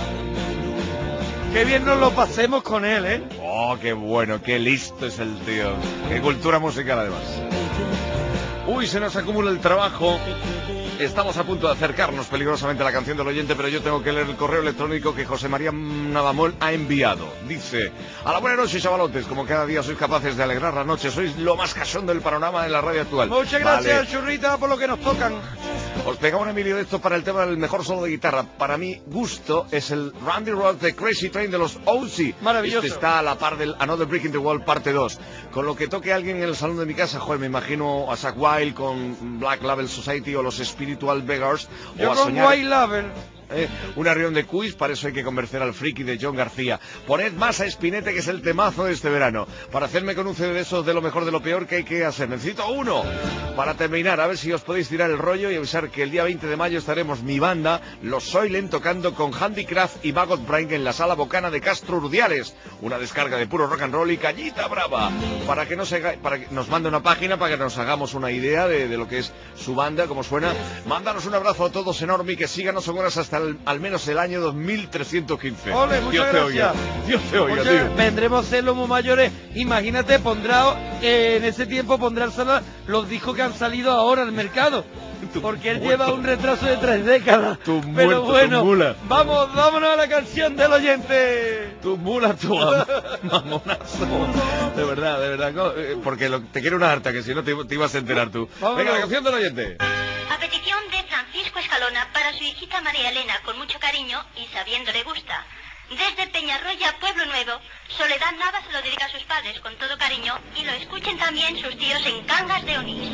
Speaker 3: Qué bien nos lo pasemos con él, ¿eh?
Speaker 1: Oh, qué bueno, qué listo es el tío. Qué cultura musical además. Uy, se nos acumula el trabajo. Estamos a punto de acercarnos peligrosamente a la canción del oyente, pero yo tengo que leer el correo electrónico que José María Nadamol ha enviado. Dice: a la buena noche, chavalotes, como cada día sois capaces de alegrar la noche, sois lo más cachón del panorama de la radio actual.
Speaker 3: Muchas gracias,
Speaker 1: vale.
Speaker 3: Churrita, por lo que nos tocan.
Speaker 1: Os pegaba un Emilio de esto para el tema del mejor solo de guitarra. Para mi gusto es el Randy Rock de Crazy Train de los O C.
Speaker 3: Maravilloso.
Speaker 1: Este está a la par del Another Brick in the Wall parte dos. Con lo que toque alguien en el salón de mi casa, joder, me imagino a Zakk Wylde con Black Label Society o los Spiritual Beggars.
Speaker 3: Yo
Speaker 1: o a
Speaker 3: con
Speaker 1: soñar...
Speaker 3: White Label.
Speaker 1: Eh, una reunión de quiz, para eso hay que convencer al friki de John García. Poned más a Spinete, que es el temazo de este verano. Para hacerme con un C D de esos de lo mejor de lo peor, que hay que hacer. Necesito uno para terminar, a ver si os podéis tirar el rollo y avisar que el día veinte de mayo estaremos mi banda, los Soylent, tocando con Handicraft y Maggot Brain en la Sala Bocana de Castro Urdiales. Una descarga de puro rock and roll y cañita brava. Para que, no se, para que nos mande una página para que nos hagamos una idea de, de lo que es su banda, cómo suena. Mándanos un abrazo a todos enorme y que síganos horas hasta el, al menos el año dos mil trescientos quince.
Speaker 3: Ole, muchas
Speaker 1: Dios
Speaker 3: gracias.
Speaker 1: te oiga. Dios te oiga,
Speaker 3: Muchas,
Speaker 1: tío.
Speaker 3: vendremos a ser los muy mayores. Imagínate, pondrá eh, en ese tiempo pondrá solo los discos que han salido ahora al mercado. Porque él lleva un retraso de tres décadas.
Speaker 1: Tu
Speaker 3: Pero
Speaker 1: muerto,
Speaker 3: bueno,
Speaker 1: tu mula.
Speaker 3: vamos, vámonos a la canción del oyente.
Speaker 1: Tu mula, tu am- mamonazo. De verdad, de verdad. no, eh, Porque lo- te quiero una harta, que si no te, te ibas a enterar tú.
Speaker 3: Vámonos.
Speaker 1: Venga, la canción del oyente.
Speaker 14: A petición de Francisco Escalona para su hijita María Elena, con mucho cariño y sabiendo le gusta. Desde Peñarroya, Pueblo Nuevo, Soledad Nava se lo dedica a sus padres con todo cariño y lo escuchen también sus tíos en Cangas de Onís.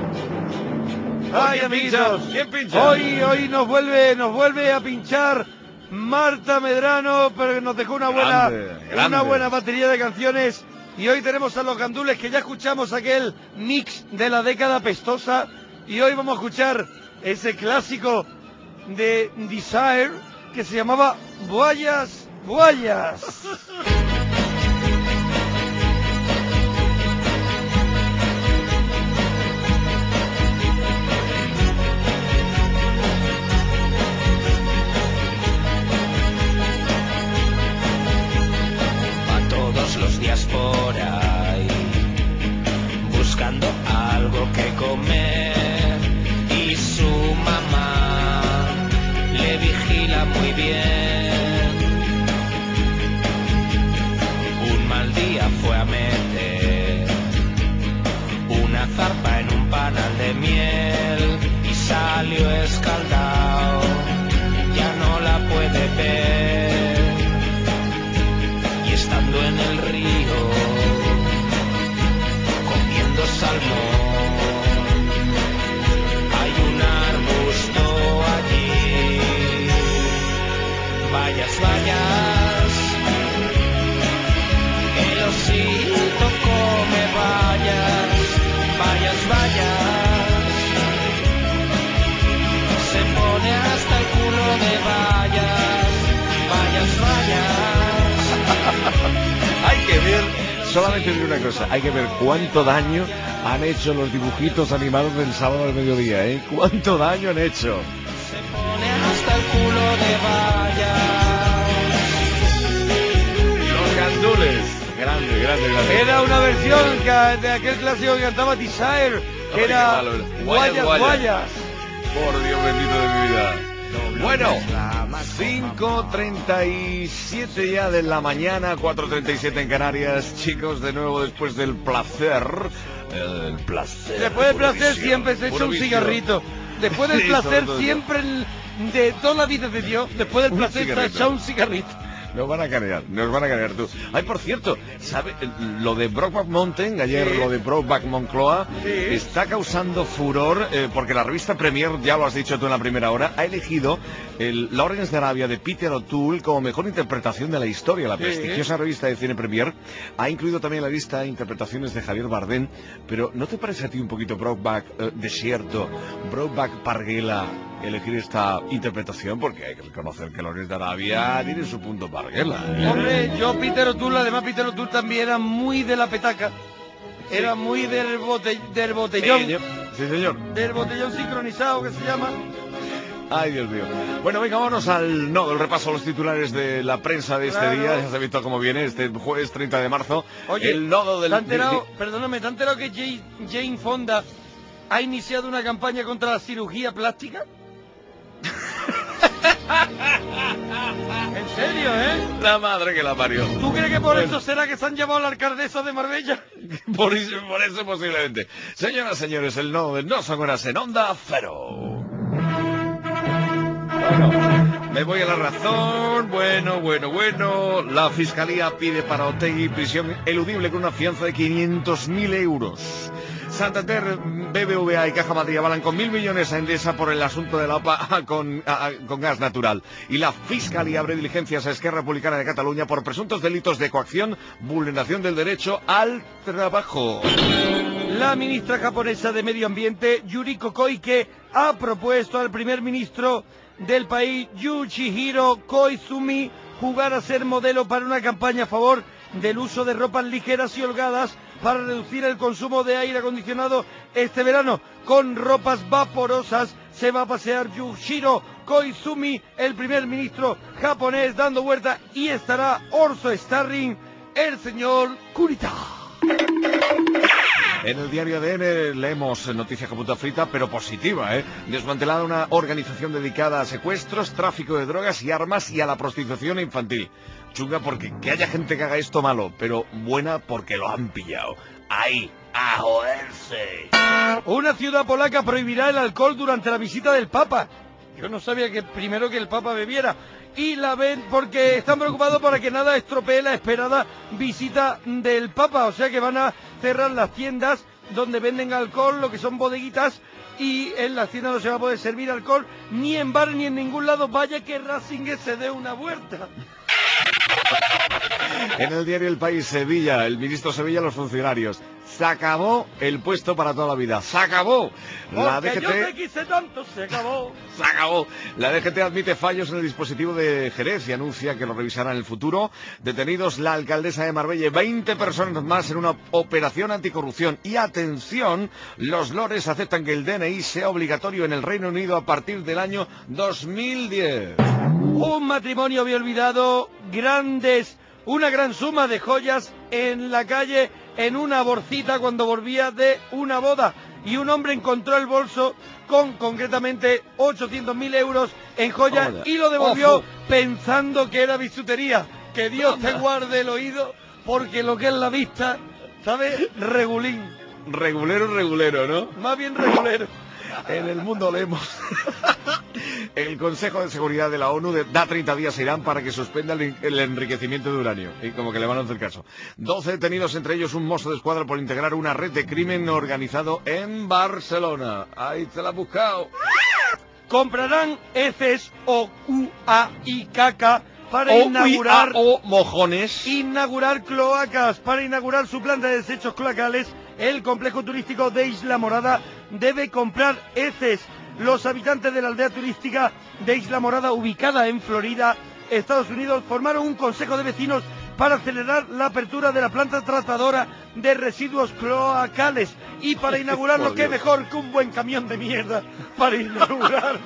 Speaker 3: Ay,
Speaker 1: ¿Quién
Speaker 3: amiguitos,
Speaker 1: pincha? ¿Quién pincha?
Speaker 3: hoy, hoy nos vuelve, nos vuelve a pinchar Marta Medrano, pero que nos dejó una buena,
Speaker 1: Grande, grande.
Speaker 3: una buena batería de canciones. Y hoy tenemos a los Gandules, que ya escuchamos aquel mix de la década pestosa. Y hoy vamos a escuchar ese clásico de Desire que se llamaba Boyas, Boyas.
Speaker 15: Va todos los días por ahí buscando algo que comer y su mamá le vigila muy bien. Un mal día fue a meter una zarpa en un panal de miel y salió escaldado, ya no la puede ver. Y estando en el río comiendo salmón, hay un arbusto allí. Vayas, vayas, el osito come bayas. Vayas, vayas, se pone hasta el culo de bayas. Vayas, vayas.
Speaker 1: Hay que ver, solamente diré una cosa, hay que ver cuánto daño han hecho los dibujitos animados del sábado al mediodía, ¿eh? ¿Cuánto daño han hecho?
Speaker 15: Se pone hasta el culo de bayas.
Speaker 1: Los gandules. Grande, grande, grande.
Speaker 3: Era una versión que, de aquel clásico que cantaba Desire, que
Speaker 1: Ay,
Speaker 3: era
Speaker 1: qué malo.
Speaker 3: Guayas,
Speaker 1: Guayas,
Speaker 3: Guayas.
Speaker 1: Por Dios bendito de mi vida. Bueno, cinco treinta y siete ya de la mañana, cuatro treinta y siete en Canarias. Chicos, de nuevo después del placer. El placer.
Speaker 3: Después del placer
Speaker 1: Pura
Speaker 3: siempre se echa
Speaker 1: pura
Speaker 3: un
Speaker 1: visión.
Speaker 3: cigarrito. Después del
Speaker 1: Sí,
Speaker 3: placer
Speaker 1: sobre todo
Speaker 3: siempre el- de toda la vida de Dios, después del
Speaker 1: Un
Speaker 3: placer se
Speaker 1: cigarrito.
Speaker 3: echa un cigarrito.
Speaker 1: Nos van a canear, nos van a canear tú. Ay, por cierto, ¿sabe? Lo de Brokeback Mountain, ayer
Speaker 3: Sí.
Speaker 1: lo de Brokeback Moncloa,
Speaker 3: Sí.
Speaker 1: está causando furor eh, porque la revista Premier, ya lo has dicho tú en la primera hora, ha elegido el Lawrence de Arabia de Peter O'Toole como mejor interpretación de la historia. La
Speaker 3: Sí.
Speaker 1: prestigiosa revista de cine Premier ha incluido también en la lista interpretaciones de Javier Bardem, pero ¿no te parece a ti un poquito Brokeback eh, desierto, Brokeback Parguela, elegir esta interpretación? Porque hay que reconocer que Lawrence de Arabia tiene su punto Parguela, ¿eh?
Speaker 3: Hombre, yo Peter O'Toole, además Peter O'Toole también era muy de la petaca. Era muy del, bote, del botellón.
Speaker 1: Sí, señor. Sí, señor.
Speaker 3: Del botellón sincronizado que se llama.
Speaker 1: Ay, Dios mío. Bueno, venga, vámonos al no, el repaso a los titulares de la prensa de este
Speaker 3: Claro.
Speaker 1: día. Ya se ha visto cómo viene este jueves treinta de marzo.
Speaker 3: Oye,
Speaker 1: el nodo del...
Speaker 3: ¿te has enterado, perdóname, ¿te has enterado que Jane, Jane Fonda ha iniciado una campaña contra la cirugía plástica? En serio, ¿eh?
Speaker 1: La madre que la parió.
Speaker 3: ¿Tú crees que por
Speaker 1: Bueno.
Speaker 3: eso será que se han llevado a la alcaldesa de Marbella?
Speaker 1: Por eso, por eso posiblemente. Señoras, señores, el nodo de No Son Horas en Onda Cero. Bueno, me voy a la razón. Bueno, bueno, bueno. La Fiscalía pide para Otegi prisión eludible con una fianza de quinientos mil euros. Santander, B B V A y Caja Madrid avalan con mil millones a Endesa por el asunto de la O P A con, a, a, con gas natural. Y la Fiscalía abre diligencias a Esquerra Republicana de Cataluña por presuntos delitos de coacción, vulneración del derecho al trabajo.
Speaker 3: La ministra japonesa de Medio Ambiente, Yuriko Koike, ha propuesto al primer ministro del país, Yoshihiro Koizumi, jugar a ser modelo para una campaña a favor del uso de ropas ligeras y holgadas para reducir el consumo de aire acondicionado este verano. Con ropas vaporosas se va a pasear Yoshihiro Koizumi, el primer ministro japonés, dando vuelta, y estará Orso Starring, el señor Kurita.
Speaker 1: En el diario A D N leemos noticias con punta frita, pero positiva, ¿eh? Desmantelada una organización dedicada a secuestros, tráfico de drogas y armas y a la prostitución infantil. Chunga porque que haya gente que haga esto malo, pero buena porque lo han pillado. Ahí, a joderse.
Speaker 3: Una ciudad polaca prohibirá el alcohol durante la visita del Papa. Yo no sabía que primero que el Papa bebiera. Y la ven porque están preocupados para que nada estropee la esperada visita del Papa. O sea que van a cerrar las tiendas donde venden alcohol, lo que son bodeguitas, y en las tiendas no se va a poder servir alcohol, ni en bar ni en ningún lado. Vaya que Ratzinger se dé una vuelta.
Speaker 1: En el diario El País, Sevilla, el ministro Sevilla, los funcionarios. Se acabó el puesto para toda la vida. ¡Se acabó! La
Speaker 3: Porque
Speaker 1: D G
Speaker 3: yo te
Speaker 1: T...
Speaker 3: quise tanto, se acabó.
Speaker 1: Se acabó. La D G T admite fallos en el dispositivo de Jerez y anuncia que lo revisará en el futuro. Detenidos la alcaldesa de Marbella y veinte personas más en una operación anticorrupción. Y atención, los lores aceptan que el D N I sea obligatorio en el Reino Unido a partir del año dos mil diez.
Speaker 3: Un matrimonio había olvidado grandes una gran suma de joyas en la calle en una bolsita cuando volvía de una boda. Y un hombre encontró el bolso con concretamente ochocientos mil euros en joyas
Speaker 1: Hola.
Speaker 3: y lo devolvió
Speaker 1: Ojo.
Speaker 3: pensando que era bisutería. Que Dios te guarde el oído, porque lo que es la vista, ¿sabes? Regulín.
Speaker 1: Regulero, regulero, ¿no?
Speaker 3: Más bien regulero.
Speaker 1: En el mundo leemos. El Consejo de Seguridad de la ONU de- da treinta días a Irán para que suspenda el, el enriquecimiento de uranio. Y como que le van a hacer caso. doce detenidos, entre ellos un mozo de escuadra por integrar una red de crimen organizado en Barcelona. Ahí te la has buscado.
Speaker 3: Comprarán heces o ua y caca para
Speaker 1: O,
Speaker 3: inaugurar
Speaker 1: ui, a, o, mojones.
Speaker 3: inaugurar cloacas. Para inaugurar su planta de desechos cloacales, el complejo turístico de Isla Morada debe comprar heces. Los habitantes de la aldea turística de Isla Morada, ubicada en Florida, Estados Unidos, formaron un consejo de vecinos para acelerar la apertura de la planta tratadora de residuos cloacales. Y para inaugurarlo,
Speaker 1: Por
Speaker 3: qué
Speaker 1: Dios.
Speaker 3: mejor que un buen camión de mierda para inaugurarlo.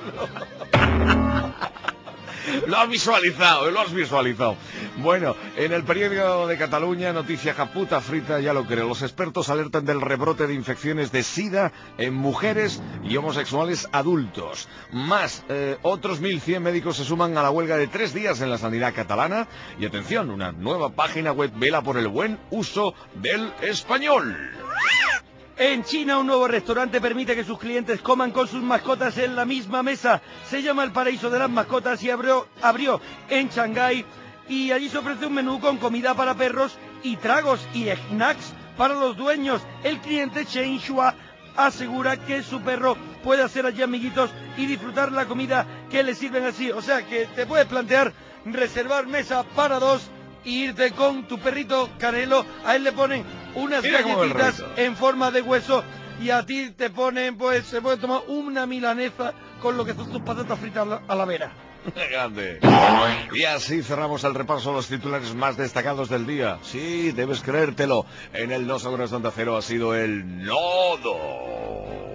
Speaker 1: Lo has visualizado, lo has visualizado. Bueno, en el periódico de Cataluña, noticia japuta frita, ya lo creo. Los expertos alertan del rebrote de infecciones de SIDA en mujeres y homosexuales adultos. Más, eh, otros mil cien médicos se suman a la huelga de tres días en la sanidad catalana. Y atención, una nueva página web vela por el buen uso del español.
Speaker 3: En China, un nuevo restaurante permite que sus clientes coman con sus mascotas en la misma mesa. Se llama El Paraíso de las Mascotas y abrió, abrió en Shanghái. Y allí se ofrece un menú con comida para perros y tragos y snacks para los dueños. El cliente Chen Shua asegura que su perro puede hacer allí amiguitos y disfrutar la comida que le sirven así. O sea que te puedes plantear reservar mesa para dos y irte con tu perrito Canelo. A él le ponen unas
Speaker 1: Mira cómo el
Speaker 3: galletitas
Speaker 1: reto.
Speaker 3: en forma de hueso y a ti te ponen, pues se puede tomar una milanesa con lo que son tus patatas fritas a la, a la vera.
Speaker 1: Grande. Y así cerramos el repaso a los titulares más destacados del día. Sí, debes creértelo. En el Dos Horas de Onda Cero ha sido el nodo.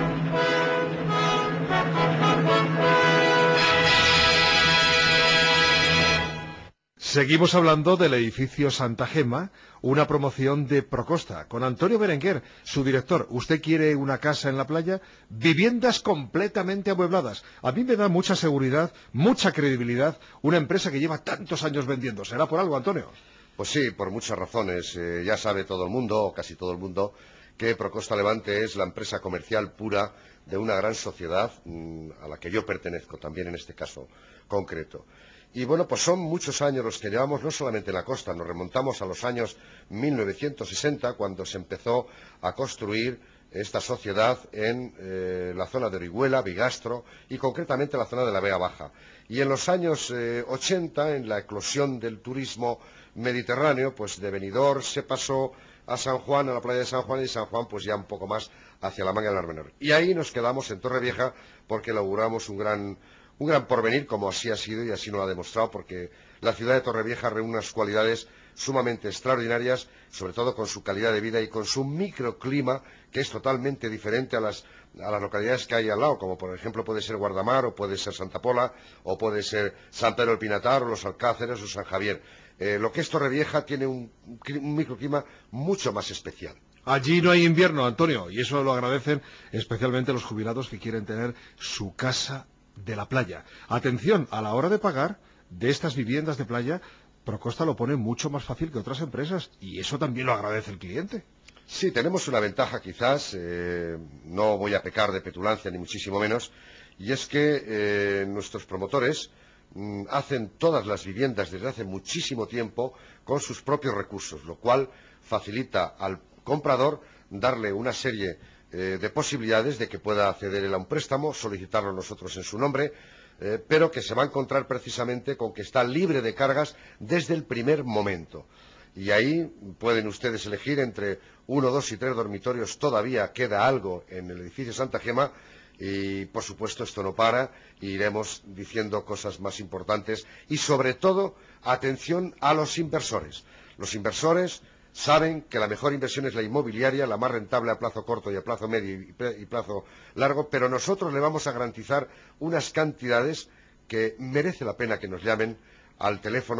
Speaker 9: Seguimos hablando del edificio Santa Gema, una promoción de Procosta, con Antonio Berenguer, su director. ¿Usted quiere una casa en la playa? Viviendas completamente amuebladas. A mí me da mucha seguridad, mucha credibilidad, una empresa que lleva tantos años vendiendo. ¿Será por algo, Antonio?
Speaker 8: Pues sí, por muchas razones. Eh, ya sabe todo el mundo, o casi todo el mundo, que Procosta Levante es la empresa comercial pura de una gran sociedad mmm, a la que yo pertenezco también en este caso concreto. Y bueno, pues son muchos años los que llevamos, no solamente en la costa, nos remontamos a los años mil novecientos sesenta, cuando se empezó a construir esta sociedad en eh, la zona de Orihuela, Bigastro y concretamente la zona de la Vega Baja. Y en los años eh, ochenta, en la eclosión del turismo mediterráneo, pues de Benidorm se pasó a San Juan, a la playa de San Juan, y San Juan pues ya un poco más hacia la Manga del Mar Menor. Y ahí nos quedamos en Torrevieja porque inauguramos un gran... Un gran porvenir, como así ha sido y así nos lo ha demostrado, porque la ciudad de Torrevieja reúne unas cualidades sumamente extraordinarias, sobre todo con su calidad de vida y con su microclima, que es totalmente diferente a las, a las localidades que hay al lado, como por ejemplo puede ser Guardamar, o puede ser Santa Pola, o puede ser San Pedro del Pinatar, o Los Alcáceres, o San Javier. Eh, lo que es Torrevieja tiene un, un microclima mucho más especial.
Speaker 9: Allí no hay invierno, Antonio, y eso lo agradecen especialmente los jubilados que quieren tener su casa de la playa. Atención, a la hora de pagar de estas viviendas de playa, Procosta lo pone mucho más fácil que otras empresas, y eso también lo agradece el cliente.
Speaker 8: Sí, tenemos una ventaja quizás, eh, no voy a pecar de petulancia ni muchísimo menos, y es que eh, nuestros promotores mm, hacen todas las viviendas desde hace muchísimo tiempo con sus propios recursos, lo cual facilita al comprador darle una serie eh, de posibilidades de que pueda acceder él a un préstamo, solicitarlo nosotros en su nombre, eh, pero que se va a encontrar precisamente con que está libre de cargas desde el primer momento. Y ahí pueden ustedes elegir entre uno, dos y tres dormitorios. Todavía queda algo en el edificio Santa Gema y, por supuesto, esto no para. E iremos diciendo cosas más importantes y, sobre todo, atención a los inversores. Los inversores saben que la mejor inversión es la inmobiliaria, la más rentable a plazo corto y a plazo medio y plazo largo, pero nosotros le vamos a garantizar unas cantidades que merece la pena que nos llamen al teléfono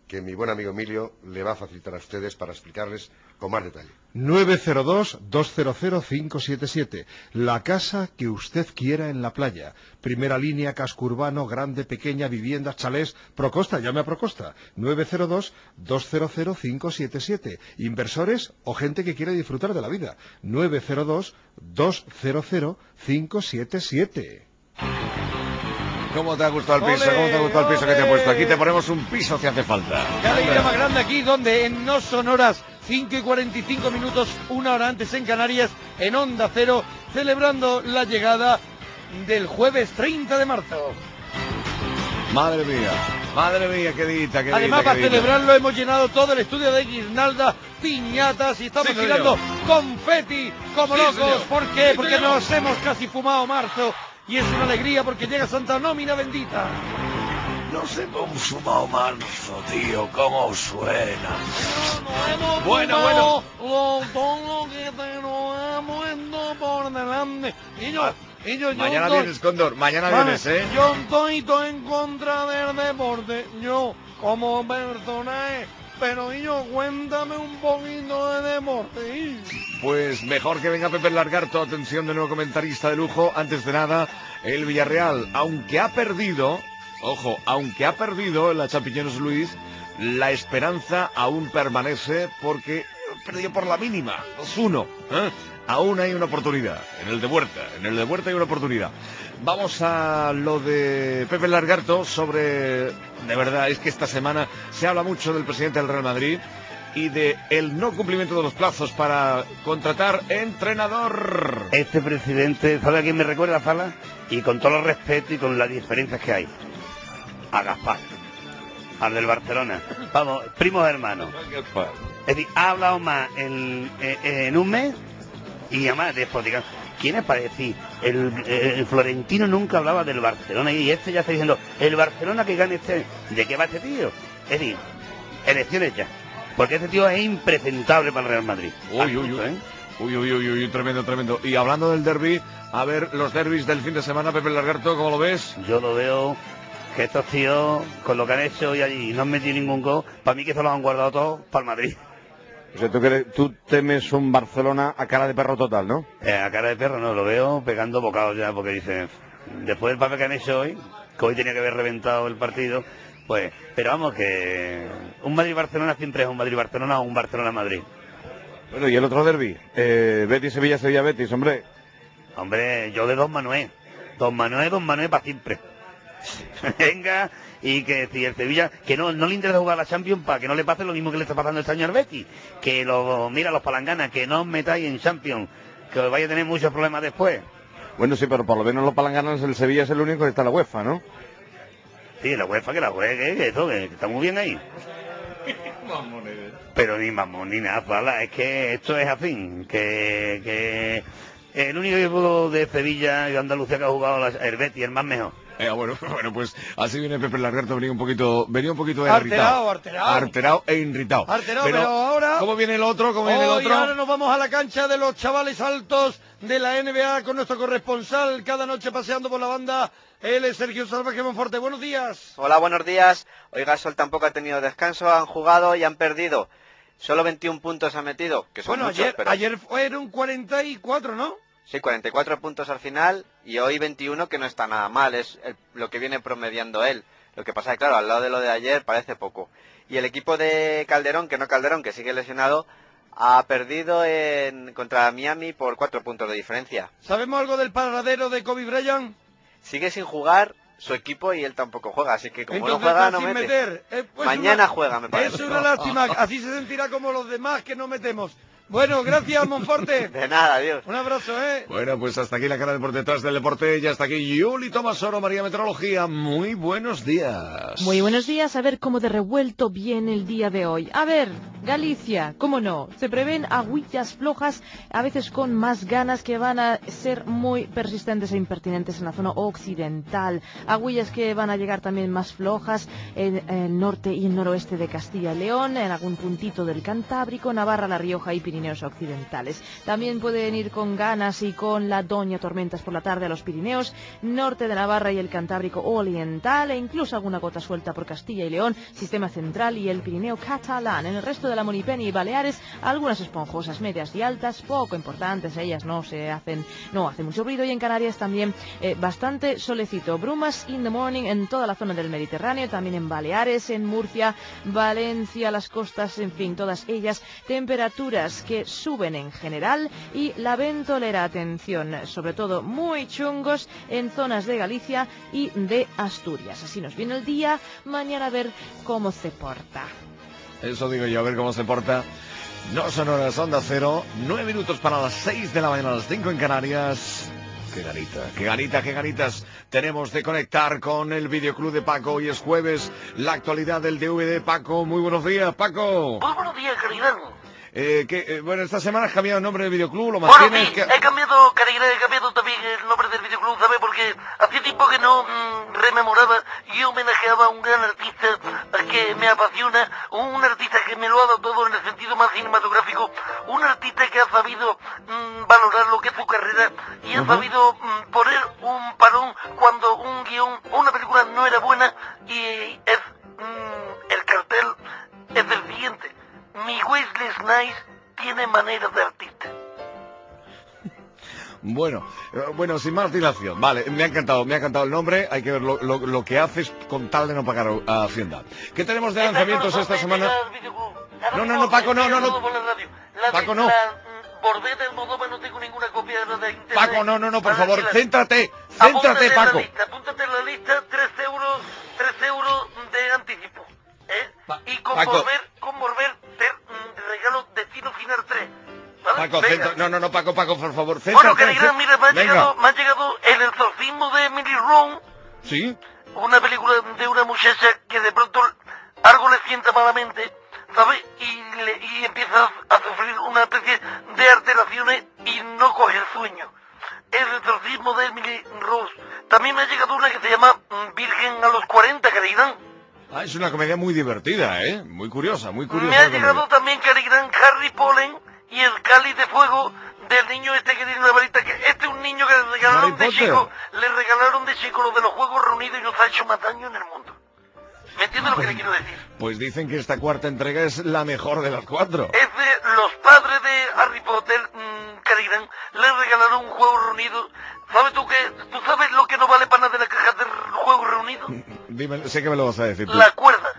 Speaker 8: que mi buen amigo Emilio le va a facilitar a ustedes para explicarles con más detalle.
Speaker 9: nueve cero dos, dos cero cero, cinco siete siete. La casa que usted quiera en la playa. Primera línea, casco urbano, grande, pequeña, viviendas, chalés. Procosta, llame a Procosta. nueve cero dos, dos cero cero, cinco siete siete. Inversores o gente que quiere disfrutar de la vida. nueve cero dos, dos cero cero, cinco siete siete.
Speaker 1: ¿Cómo te ha gustado el piso? ¿Cómo te ha gustado el piso que te he puesto? Aquí te ponemos un piso que hace falta.
Speaker 3: Qué alegría más grande aquí, donde en No Son Horas, cinco y cuarenta y cinco minutos, una hora antes en Canarias, en Onda Cero, celebrando la llegada del jueves treinta de marzo.
Speaker 1: Madre mía, madre mía, qué dita, qué
Speaker 3: Además,
Speaker 1: dita,
Speaker 3: para
Speaker 1: qué dita.
Speaker 3: celebrarlo hemos llenado todo el estudio de guirnaldas, piñatas y estamos
Speaker 1: Sí,
Speaker 3: tirando
Speaker 1: señor.
Speaker 3: confeti como
Speaker 1: Sí,
Speaker 3: locos.
Speaker 1: señor.
Speaker 3: ¿Por qué?
Speaker 1: Sí,
Speaker 3: Porque
Speaker 1: señor.
Speaker 3: nos hemos casi fumado marzo y es una alegría porque llega Santa Nómina bendita.
Speaker 1: Nos hemos fumado marzo, tío, cómo suena.
Speaker 3: Bueno,
Speaker 1: bueno.
Speaker 3: Todo lo que te lo hemos puesto por delante. Y yo, y yo, yo
Speaker 1: Mañana
Speaker 3: estoy-
Speaker 1: vienes, Cóndor, mañana
Speaker 3: Vale,
Speaker 1: vienes, ¿eh?
Speaker 3: Yo estoy todo en contra del deporte, yo como personaje, pero y yo cuéntame un poquito de deporte. y-
Speaker 1: Pues mejor que venga Pepe Largarto, atención de nuevo comentarista de lujo. Antes de nada, el Villarreal, aunque ha perdido, ojo, aunque ha perdido en la Champions Luis, la esperanza aún permanece porque perdió por la mínima, dos uno. ¿eh? Aún hay una oportunidad, en el de Huerta, en el de Huerta hay una oportunidad. Vamos a lo de Pepe Largarto sobre, de verdad, es que esta semana se habla mucho del presidente del Real Madrid y de el no cumplimiento de los plazos para contratar entrenador.
Speaker 18: Este presidente, ¿sabe a quién me recuerda, Zala? Y con todo el respeto y con las diferencias que hay. A Gaspar, al del Barcelona. Vamos, primos hermanos. Es decir, ha hablado más en, en, en un mes y además despoticando. ¿Quién es para decir? El, el Florentino nunca hablaba del Barcelona y este ya está diciendo, el Barcelona que gane este. ¿De qué va este tío? Es decir, elecciones ya. Porque este tío es impresentable para el Real Madrid.
Speaker 1: Uy, uy, uy. Uy, uy, uy, uy, tremendo, tremendo. Y hablando del derbi, a ver, los derbis del fin de semana, Pepe Largarto, ¿cómo lo ves?
Speaker 18: Yo lo veo que estos tíos, con lo que han hecho hoy allí, no han metido ningún gol, para mí que se lo han guardado todos para el Madrid.
Speaker 10: O sea, tú, crees- tú temes un Barcelona a cara de perro total, ¿no?
Speaker 18: Eh, a cara de perro no, lo veo pegando bocados ya, porque dicen, después del papel que han hecho hoy, que hoy tenía que haber reventado el partido, pues, pero vamos, que un Madrid-Barcelona siempre es un Madrid-Barcelona o un Barcelona-Madrid.
Speaker 10: Bueno, y el otro derbi, eh, Betis-Sevilla, Sevilla-Betis, hombre.
Speaker 18: Hombre, yo de Don Manuel, Don Manuel, Don Manuel para siempre. Venga, y que si el Sevilla, que no, no le interesa jugar a la Champions para que no le pase lo mismo que le está pasando este año al Betis, que lo, mira los palanganas, que no os metáis en Champions, que os vaya a tener muchos problemas después.
Speaker 10: Bueno, sí, pero por lo menos los palanganas, el Sevilla es el único que está en la UEFA, ¿no?
Speaker 18: Sí, la UEFA que la juegue, que eso, que está muy bien ahí. Pero ni mamón ni nada, Fala, es que esto es así, que, que el único equipo de Sevilla y de Andalucía que ha jugado la- el Betis, el más mejor.
Speaker 1: Eh, bueno, bueno, pues así viene Pepe Largarto, venía un poquito, venía un poquito
Speaker 3: Arterao,
Speaker 1: irritado.
Speaker 3: arterao.
Speaker 1: Arterao e irritado.
Speaker 3: Arterao, pero ahora-
Speaker 1: ¿Cómo viene el otro? ¿Cómo viene el
Speaker 3: Hoy
Speaker 1: otro?
Speaker 3: ahora nos vamos a la cancha de los chavales altos de la N B A con nuestro corresponsal cada noche paseando por la banda. Él es Sergio Salvaje Monforte. Buenos días.
Speaker 19: Hola, buenos días. Hoy Gasol tampoco ha tenido descanso, han jugado y han perdido. Solo veintiún puntos ha metido, que son
Speaker 3: Bueno,
Speaker 19: muchos,
Speaker 3: ayer,
Speaker 19: pero
Speaker 3: ayer fueron cuarenta y cuatro, ¿no?
Speaker 19: sí, cuarenta y cuatro puntos al final y hoy veintiuno, que no está nada mal, es el- lo que viene promediando él. Lo que pasa es que, claro, al lado de lo de ayer parece poco. Y el equipo de Calderón, que no Calderón, que sigue lesionado, ha perdido en, contra Miami por cuatro puntos de diferencia.
Speaker 3: ¿Sabemos algo del paradero de Kobe Bryant?
Speaker 19: Sigue sin jugar su equipo y él tampoco juega, así que como
Speaker 3: Entonces
Speaker 19: no juega,
Speaker 3: está
Speaker 19: no
Speaker 3: sin
Speaker 19: mete.
Speaker 3: meter. Eh, pues
Speaker 19: Mañana
Speaker 3: una-
Speaker 19: juega, me parece.
Speaker 3: Es una lástima, así se sentirá como los demás que no metemos. Bueno, gracias, Monforte.
Speaker 19: De nada, adiós.
Speaker 3: Un abrazo, ¿eh?
Speaker 1: Bueno, pues hasta aquí la cara del por detrás del deporte. Ya está aquí Yuli Tomasoro, María Meteorología. Muy buenos días.
Speaker 4: Muy buenos días, a ver cómo de revuelto viene el día de hoy. A ver, Galicia, cómo no, se prevén agüillas flojas, a veces con más ganas, que van a ser muy persistentes e impertinentes en la zona occidental. Agüillas que van a llegar también más flojas en el norte y el noroeste de Castilla y León, en algún puntito del Cantábrico, Navarra, La Rioja y Pirineos Pirineos occidentales. También pueden ir con ganas y con la Doña tormentas por la tarde a los Pirineos, norte de Navarra y el Cantábrico oriental, e incluso alguna gota suelta por Castilla y León, Sistema Central y el Pirineo catalán. En el resto de la Monipeña y Baleares, algunas esponjosas medias y altas, poco importantes, ellas no se hacen, no hacen mucho ruido, y en Canarias también eh, bastante solecito. Brumas in the morning en toda la zona del Mediterráneo, también en Baleares, en Murcia, Valencia, las costas, en fin, todas ellas, temperaturas que suben en general, y la ventolera, atención, sobre todo muy chungos en zonas de Galicia y de Asturias. Así nos viene el día, mañana a ver cómo se porta.
Speaker 1: Eso digo yo, a ver cómo se porta. No son horas Onda Cero, nueve minutos para las seis de la mañana, las cinco en Canarias. Qué ganita, qué ganita, qué ganitas tenemos de conectar con el videoclub de Paco. Hoy es jueves, la actualidad del D V D. Paco, muy buenos días, Paco.
Speaker 20: Muy buenos días, Caridad.
Speaker 1: Eh, que, eh, bueno, esta semana has cambiado el nombre del videoclub, lo
Speaker 20: Bueno,
Speaker 1: mantienes.
Speaker 20: sí,
Speaker 1: que...
Speaker 20: he cambiado, Caridad, he cambiado también el nombre del videoclub, ¿sabes? Porque hacía tiempo que no mmm, rememoraba y homenajeaba a un gran artista que me apasiona, un artista que me lo ha dado todo en el sentido más cinematográfico, un artista que ha sabido mmm, valorar lo que es su carrera y ha
Speaker 1: Uh-huh.
Speaker 20: sabido mmm, poner un parón cuando un guión o una película no era buena, y es mmm, el cartel es el siguiente: mi Wesley Snipes tiene maneras de artista.
Speaker 1: Bueno, eh, bueno, sin más dilación. Vale, me ha encantado, me ha encantado el nombre. Hay que ver lo, lo, lo que haces con tal de no pagar a Hacienda. ¿Qué tenemos de lanzamientos esta semana? No, no, no, Paco, no, no, no. Paco, no.
Speaker 20: Volver del Moldova, no tengo ninguna copia de internet.
Speaker 1: Paco, no, no, no, por favor, céntrate, céntrate, Paco.
Speaker 20: Apúntate en la lista, tres euros, tres euros de anticipo. ¿eh? Y con
Speaker 1: Paco.
Speaker 20: volver, con volver, te mm, regalo Destino Final tres. ¿vale?
Speaker 1: Paco,
Speaker 20: Venga.
Speaker 1: centra... no, no, no, Paco, Paco, por favor,
Speaker 20: Bueno,
Speaker 1: céntrate.
Speaker 20: querida, mira, me ha,
Speaker 1: Venga.
Speaker 20: llegado, me ha llegado el exorcismo de Emily Rose,
Speaker 1: ¿Sí?
Speaker 20: una película de una muchacha que de pronto algo le sienta malamente, ¿sabes? Y, le, y empieza a sufrir una especie de alteraciones y no coge el sueño. El exorcismo de Emily Rose. También me ha llegado una que se llama mm, Virgen a los cuarenta, Caridad.
Speaker 1: Ah, es una comedia muy divertida, ¿eh? Muy curiosa, muy curiosa.
Speaker 20: Me ha
Speaker 1: la comedia.
Speaker 20: llegado también, Caridad, Harry Polen y el cáliz de fuego del niño este que tiene una varita. Que este es un niño que le regalaron
Speaker 1: Harry
Speaker 20: de
Speaker 1: Potter.
Speaker 20: chico, le regalaron de chico lo de los Juegos Reunidos y nos ha hecho más daño en el mundo. ¿Me entiendes lo que le quiero decir?
Speaker 1: Pues dicen que esta cuarta entrega es la mejor de las cuatro.
Speaker 20: Es de los padres de Harry Potter, mmm, Caridad, le regalaron un Juego Reunido. ¿Sabes tú qué? ¿Tú sabes lo que no vale para nada de la caja del Juego Reunido?
Speaker 1: Dime, sé que me lo vas a decir tú.
Speaker 20: La cuerda.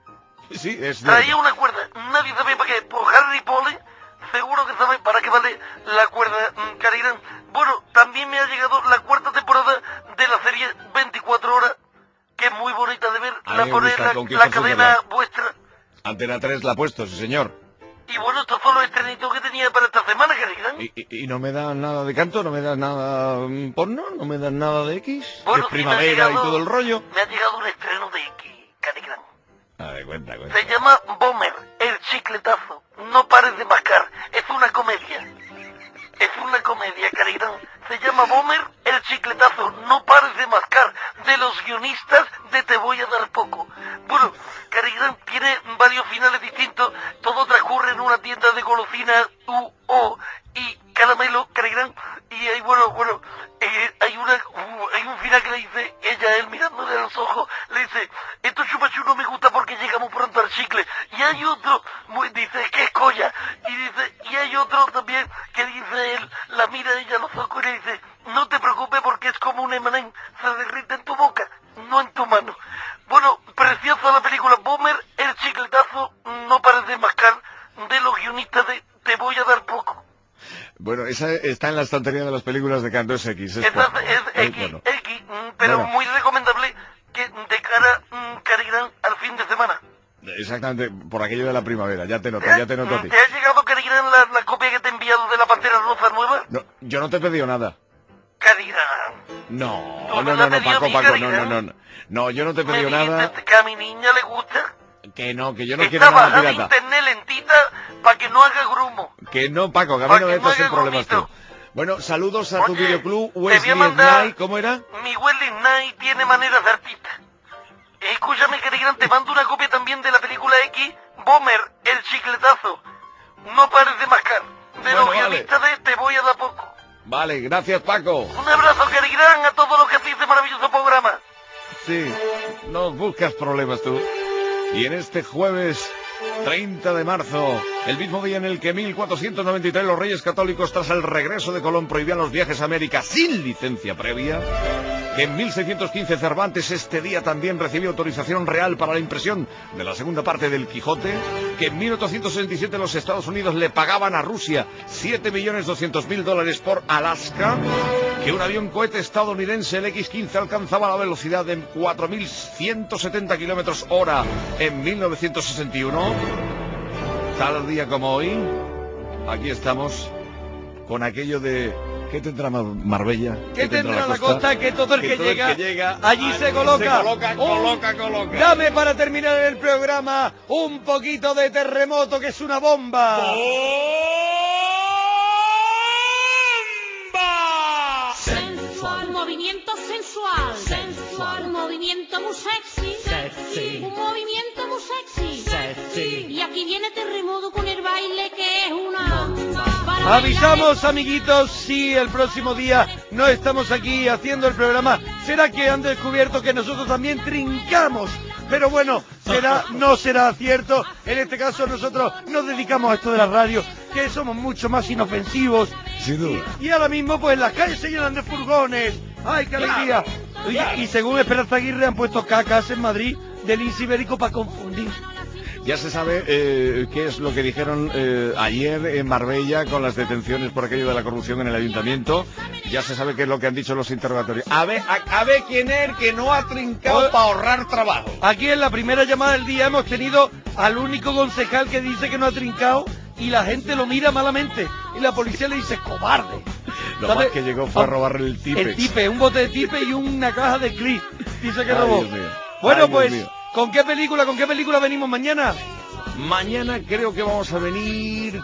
Speaker 1: Sí, es
Speaker 20: Traía
Speaker 1: cierto.
Speaker 20: una cuerda, nadie sabe para qué. Por Harry Potter, seguro que sabe para qué vale la cuerda, mm, Caridad. Bueno, también me ha llegado la cuarta temporada de la serie veinticuatro horas, que es muy bonita de ver.
Speaker 1: A mí
Speaker 20: La
Speaker 1: me
Speaker 20: pone
Speaker 1: gusta,
Speaker 20: la,
Speaker 1: con Kiefer
Speaker 20: la cadena
Speaker 1: Sutherland.
Speaker 20: vuestra.
Speaker 1: Antena tres la ha puesto, sí señor.
Speaker 20: Y bueno, esto fue lo estrenito que tenía para esta semana, Caridad.
Speaker 1: ¿Y, y, y no me dan nada de canto? ¿No me dan nada mm, porno? ¿No me dan nada de X?
Speaker 20: Bueno,
Speaker 1: ¿De
Speaker 20: sí, me ha
Speaker 1: primavera
Speaker 20: llegado-
Speaker 1: y todo el rollo?
Speaker 20: Me ha llegado un estreno de X, Caridad.
Speaker 1: A ver, cuenta, cuenta.
Speaker 20: Se llama Bomber, el chicletazo. No pares de mascar, es una comedia. Es una comedia, Caridad. Se llama Bomber, el chicletazo. No pares de mascar. De los guionistas de Te voy a dar poco. Bueno, Caridad tiene varios finales distintos. Todo transcurre en una tienda de golosinas U O y caramelo, Caridad. Y hay, bueno, bueno, eh, hay una, uh, hay un final que le dice ella a él mirándole a los ojos, le dice, esto chupachu no me gusta porque llegamos pronto al chicle. Y hay otro, muy, dice, que es colla. Y dice, y hay otro también que dice él, la mira ella a los ojos y le dice, no te preocupes porque es como un eme and eme, se derrite en tu boca, no en tu mano. Bueno, preciosa la película Bomber, el chicletazo, no pares de mascar, de los guionistas de Te voy a dar poco.
Speaker 1: Bueno, esa está en la estantería de las películas de canto, es X. Es,
Speaker 20: Esta
Speaker 1: porno.
Speaker 20: es
Speaker 1: Es
Speaker 20: X,
Speaker 1: bueno.
Speaker 20: X, mm, pero
Speaker 1: Bueno.
Speaker 20: muy recomendable que de cara, mm, Caridad, al fin de semana.
Speaker 1: Exactamente, por aquello de la primavera. Ya te noto, ya te noto a ti.
Speaker 20: ¿Te ha llegado, Caridad, la, la copia que te he enviado de la Pantera Rosa nueva?
Speaker 1: No, yo no te he pedido nada.
Speaker 20: Caridad.
Speaker 1: No,
Speaker 20: ¿Tú
Speaker 1: no,
Speaker 20: no la
Speaker 1: no, no,
Speaker 20: pedías
Speaker 1: Paco,
Speaker 20: a mí,
Speaker 1: Paco, no,
Speaker 20: Caridad?
Speaker 1: no, no. No, yo no te he
Speaker 20: Me
Speaker 1: pedido
Speaker 20: dijiste
Speaker 1: nada.
Speaker 20: que a mi niña le gusta.
Speaker 1: Que no, que yo no quiero
Speaker 20: Está
Speaker 1: nada
Speaker 20: bajando
Speaker 1: pirata.
Speaker 20: internet lentita para que no haga grumo.
Speaker 1: Que no, Paco, que a mí
Speaker 20: Pa'
Speaker 1: no
Speaker 20: que
Speaker 1: me
Speaker 20: no
Speaker 1: metas en
Speaker 20: haga
Speaker 1: problemas tú.
Speaker 20: grumito.
Speaker 1: Bueno, saludos a tu
Speaker 20: Oye,
Speaker 1: videoclub,
Speaker 20: te voy a
Speaker 1: Wesley
Speaker 20: mandar-
Speaker 1: Snipes, ¿cómo era?
Speaker 20: Mi Wesley Snipes tiene maneras de artista. Escúchame, Caridad, te mando una copia también de la película X, Bomber, el chicletazo. no pares de mascar. De
Speaker 1: Bueno,
Speaker 20: los guionistas de Te voy a dar poco.
Speaker 1: Vale, gracias, Paco.
Speaker 20: Un abrazo, Carigrán, a todos los que hacéis este maravilloso programa.
Speaker 1: Sí, no buscas problemas tú. Y en este jueves treinta de marzo, el mismo día en el que mil cuatrocientos noventa y tres los Reyes Católicos, tras el regreso de Colón, prohibían los viajes a América sin licencia previa, que en mil seiscientos quince Cervantes este día también recibió autorización real para la impresión de la segunda parte del Quijote, que en mil ochocientos sesenta y siete los Estados Unidos le pagaban a Rusia siete millones doscientos mil dólares por Alaska, que un avión cohete estadounidense, el equis quince, alcanzaba la velocidad de cuatro mil ciento setenta kilómetros hora en mil novecientos sesenta y uno. Tal día como hoy, aquí estamos con aquello de... ¿Qué tendrá Mar- Marbella?
Speaker 3: ¿Qué tendrá la costa? Que todo el que, llega, allí se coloca.
Speaker 1: Se coloca, coloca, coloca.
Speaker 3: Dame para terminar el programa un poquito de terremoto, que es una bomba.
Speaker 16: Sensual, movimiento sensual, sensual, movimiento muy sexy, sexy, un movimiento muy sexy, sexy. Y aquí viene terremoto con el baile que es una bomba. Para
Speaker 3: Avisamos, amiguitos, si el próximo día no estamos aquí haciendo el programa, será que han descubierto que nosotros también trincamos. Pero bueno, será, no será cierto. En este caso nosotros nos dedicamos a esto de la radio, que somos mucho más inofensivos.
Speaker 1: Sin duda.
Speaker 3: Y, y ahora mismo pues las calles se llenan de furgones. ¡Ay, qué alegría! Y, y según Esperanza Aguirre han puesto cacas en Madrid del lince ibérico para confundir.
Speaker 1: Ya se sabe eh, qué es lo que dijeron eh, ayer en Marbella con las detenciones por aquello de la corrupción en el ayuntamiento. Ya se sabe qué es lo que han dicho los interrogatorios. A ver, a, a ver quién es el que no ha trincado para ahorrar trabajo.
Speaker 3: Aquí en la primera llamada del día hemos tenido al único concejal que dice que no ha trincado y la gente lo mira malamente. Y la policía le dice cobarde.
Speaker 1: Lo
Speaker 3: ¿Sabe?
Speaker 1: más que llegó fue a robarle el tipe.
Speaker 3: El tipe, un bote de tipe y una caja de clip. Dice que
Speaker 1: Ay,
Speaker 3: robó.
Speaker 1: Dios mío.
Speaker 3: Bueno,
Speaker 1: Ay, Dios
Speaker 3: pues,
Speaker 1: mío.
Speaker 3: ¿con qué película, con qué película venimos mañana?
Speaker 1: Mañana creo que vamos a venir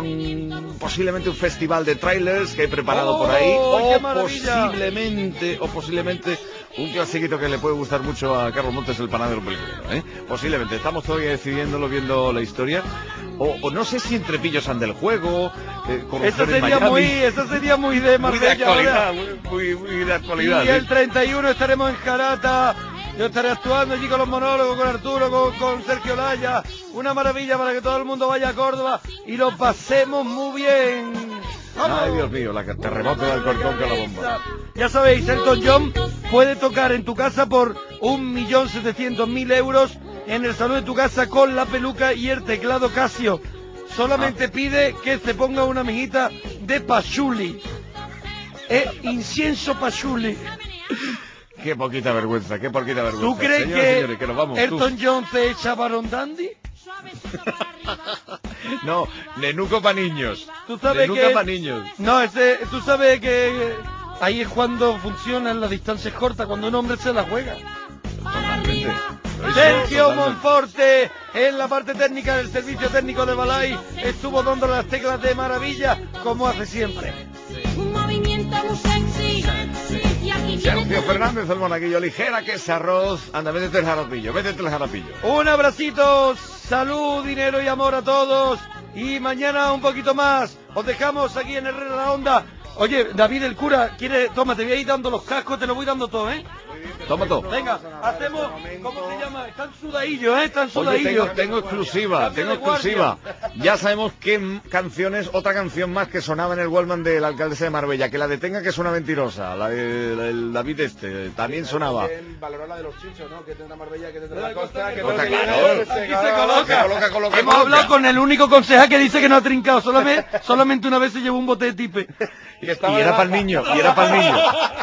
Speaker 1: con posiblemente un festival de trailers que he preparado
Speaker 3: ¡Oh,
Speaker 1: por ahí.
Speaker 3: qué
Speaker 1: O
Speaker 3: maravilla!
Speaker 1: posiblemente, o posiblemente un clasiquito que le puede gustar mucho a Carlos Montes, el panadero peliculero, ¿eh? Posiblemente, estamos todavía decidiéndolo, viendo la historia. O, o no sé si entre pillos anda el juego, eh,
Speaker 3: Eso
Speaker 1: corrupción en
Speaker 3: sería
Speaker 1: Miami.
Speaker 3: muy, eso sería muy de
Speaker 1: Muy de
Speaker 3: Marbella
Speaker 1: actualidad,
Speaker 3: ahora.
Speaker 1: muy, muy, muy de actualidad.
Speaker 3: Y
Speaker 1: ¿eh?
Speaker 3: el treinta y uno estaremos en Jarata. Yo estaré actuando allí con los monólogos, con Arturo, con, con Sergio Laya. Una maravilla para que todo el mundo vaya a Córdoba y lo pasemos muy bien. ¡Vamos!
Speaker 1: Ay, Dios mío, la que terremoto del Alcorcón con la bomba.
Speaker 3: Ya sabéis, Elton John puede tocar en tu casa por un millón setecientos mil euros en el salón de tu casa con la peluca y el teclado Casio. Solamente
Speaker 1: Ah.
Speaker 3: pide que se ponga una mijita de pachuli. Eh, incienso pachuli.
Speaker 1: Qué poquita vergüenza, qué poquita vergüenza.
Speaker 3: ¿Tú crees
Speaker 1: Señoras y
Speaker 3: que
Speaker 1: señores, que nos vamos.
Speaker 3: Elton John te echa Barón Dandy?
Speaker 1: No, nenuco para niños.
Speaker 3: ¿Tú sabes
Speaker 1: nenuca
Speaker 3: que
Speaker 1: para niños.
Speaker 3: No, ese, tú sabes que ahí es cuando funcionan las distancias cortas, cuando un hombre se la juega.
Speaker 1: Totalmente.
Speaker 3: Sergio
Speaker 1: Totalmente.
Speaker 3: Monforte, en la parte técnica del servicio técnico de Balay, estuvo dando las teclas de maravilla, como hace siempre.
Speaker 16: un movimiento muy sexy, y aquí viene
Speaker 1: Sergio Fernández, el monaguillo, ligera que es arroz. Anda, métete el jarapillo, métete el jarapillo.
Speaker 3: Un abracito, salud, dinero y amor a todos. Y mañana un poquito más. Os dejamos aquí en Herrera la Onda. Oye, David el cura, quiere, toma, te voy a ir dando los cascos, te lo voy dando todo, ¿eh?
Speaker 1: Toma todo.
Speaker 3: Venga, hacemos, ¿cómo se llama? Están sudadillos, ¿eh? Están
Speaker 1: Oye,
Speaker 3: sudadillos.
Speaker 1: tengo, tengo exclusiva,
Speaker 3: Cambio
Speaker 1: tengo
Speaker 3: de guardia.
Speaker 1: exclusiva. Ya sabemos qué m- canciones, otra canción más que sonaba en el Wallman de la alcaldesa de Marbella, que la detenga, que es una mentirosa, la de- la del David este, también sonaba.
Speaker 9: Valoró la de los chichos, ¿no? Que tendrá Marbella, que tendrá
Speaker 3: La
Speaker 9: la costa, que
Speaker 1: Costa,
Speaker 9: tendrá
Speaker 1: claro.
Speaker 9: que-
Speaker 3: Aquí se coloca.
Speaker 1: Coloca, coloca,
Speaker 3: Hemos
Speaker 1: coloca.
Speaker 3: hablado con el único concejal que dice que no ha trincado. Solamente, solamente una vez se llevó un bote de tipe.
Speaker 1: Y era para el niño, y era para el niño.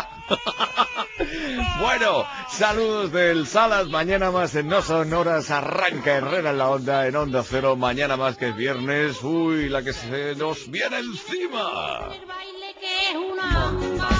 Speaker 1: Bueno, saludos del Salas, mañana más en No Son Horas, arranca Herrera en la Onda, en Onda Cero, mañana más que es viernes, uy, la que se nos viene encima.
Speaker 16: que es una bomba.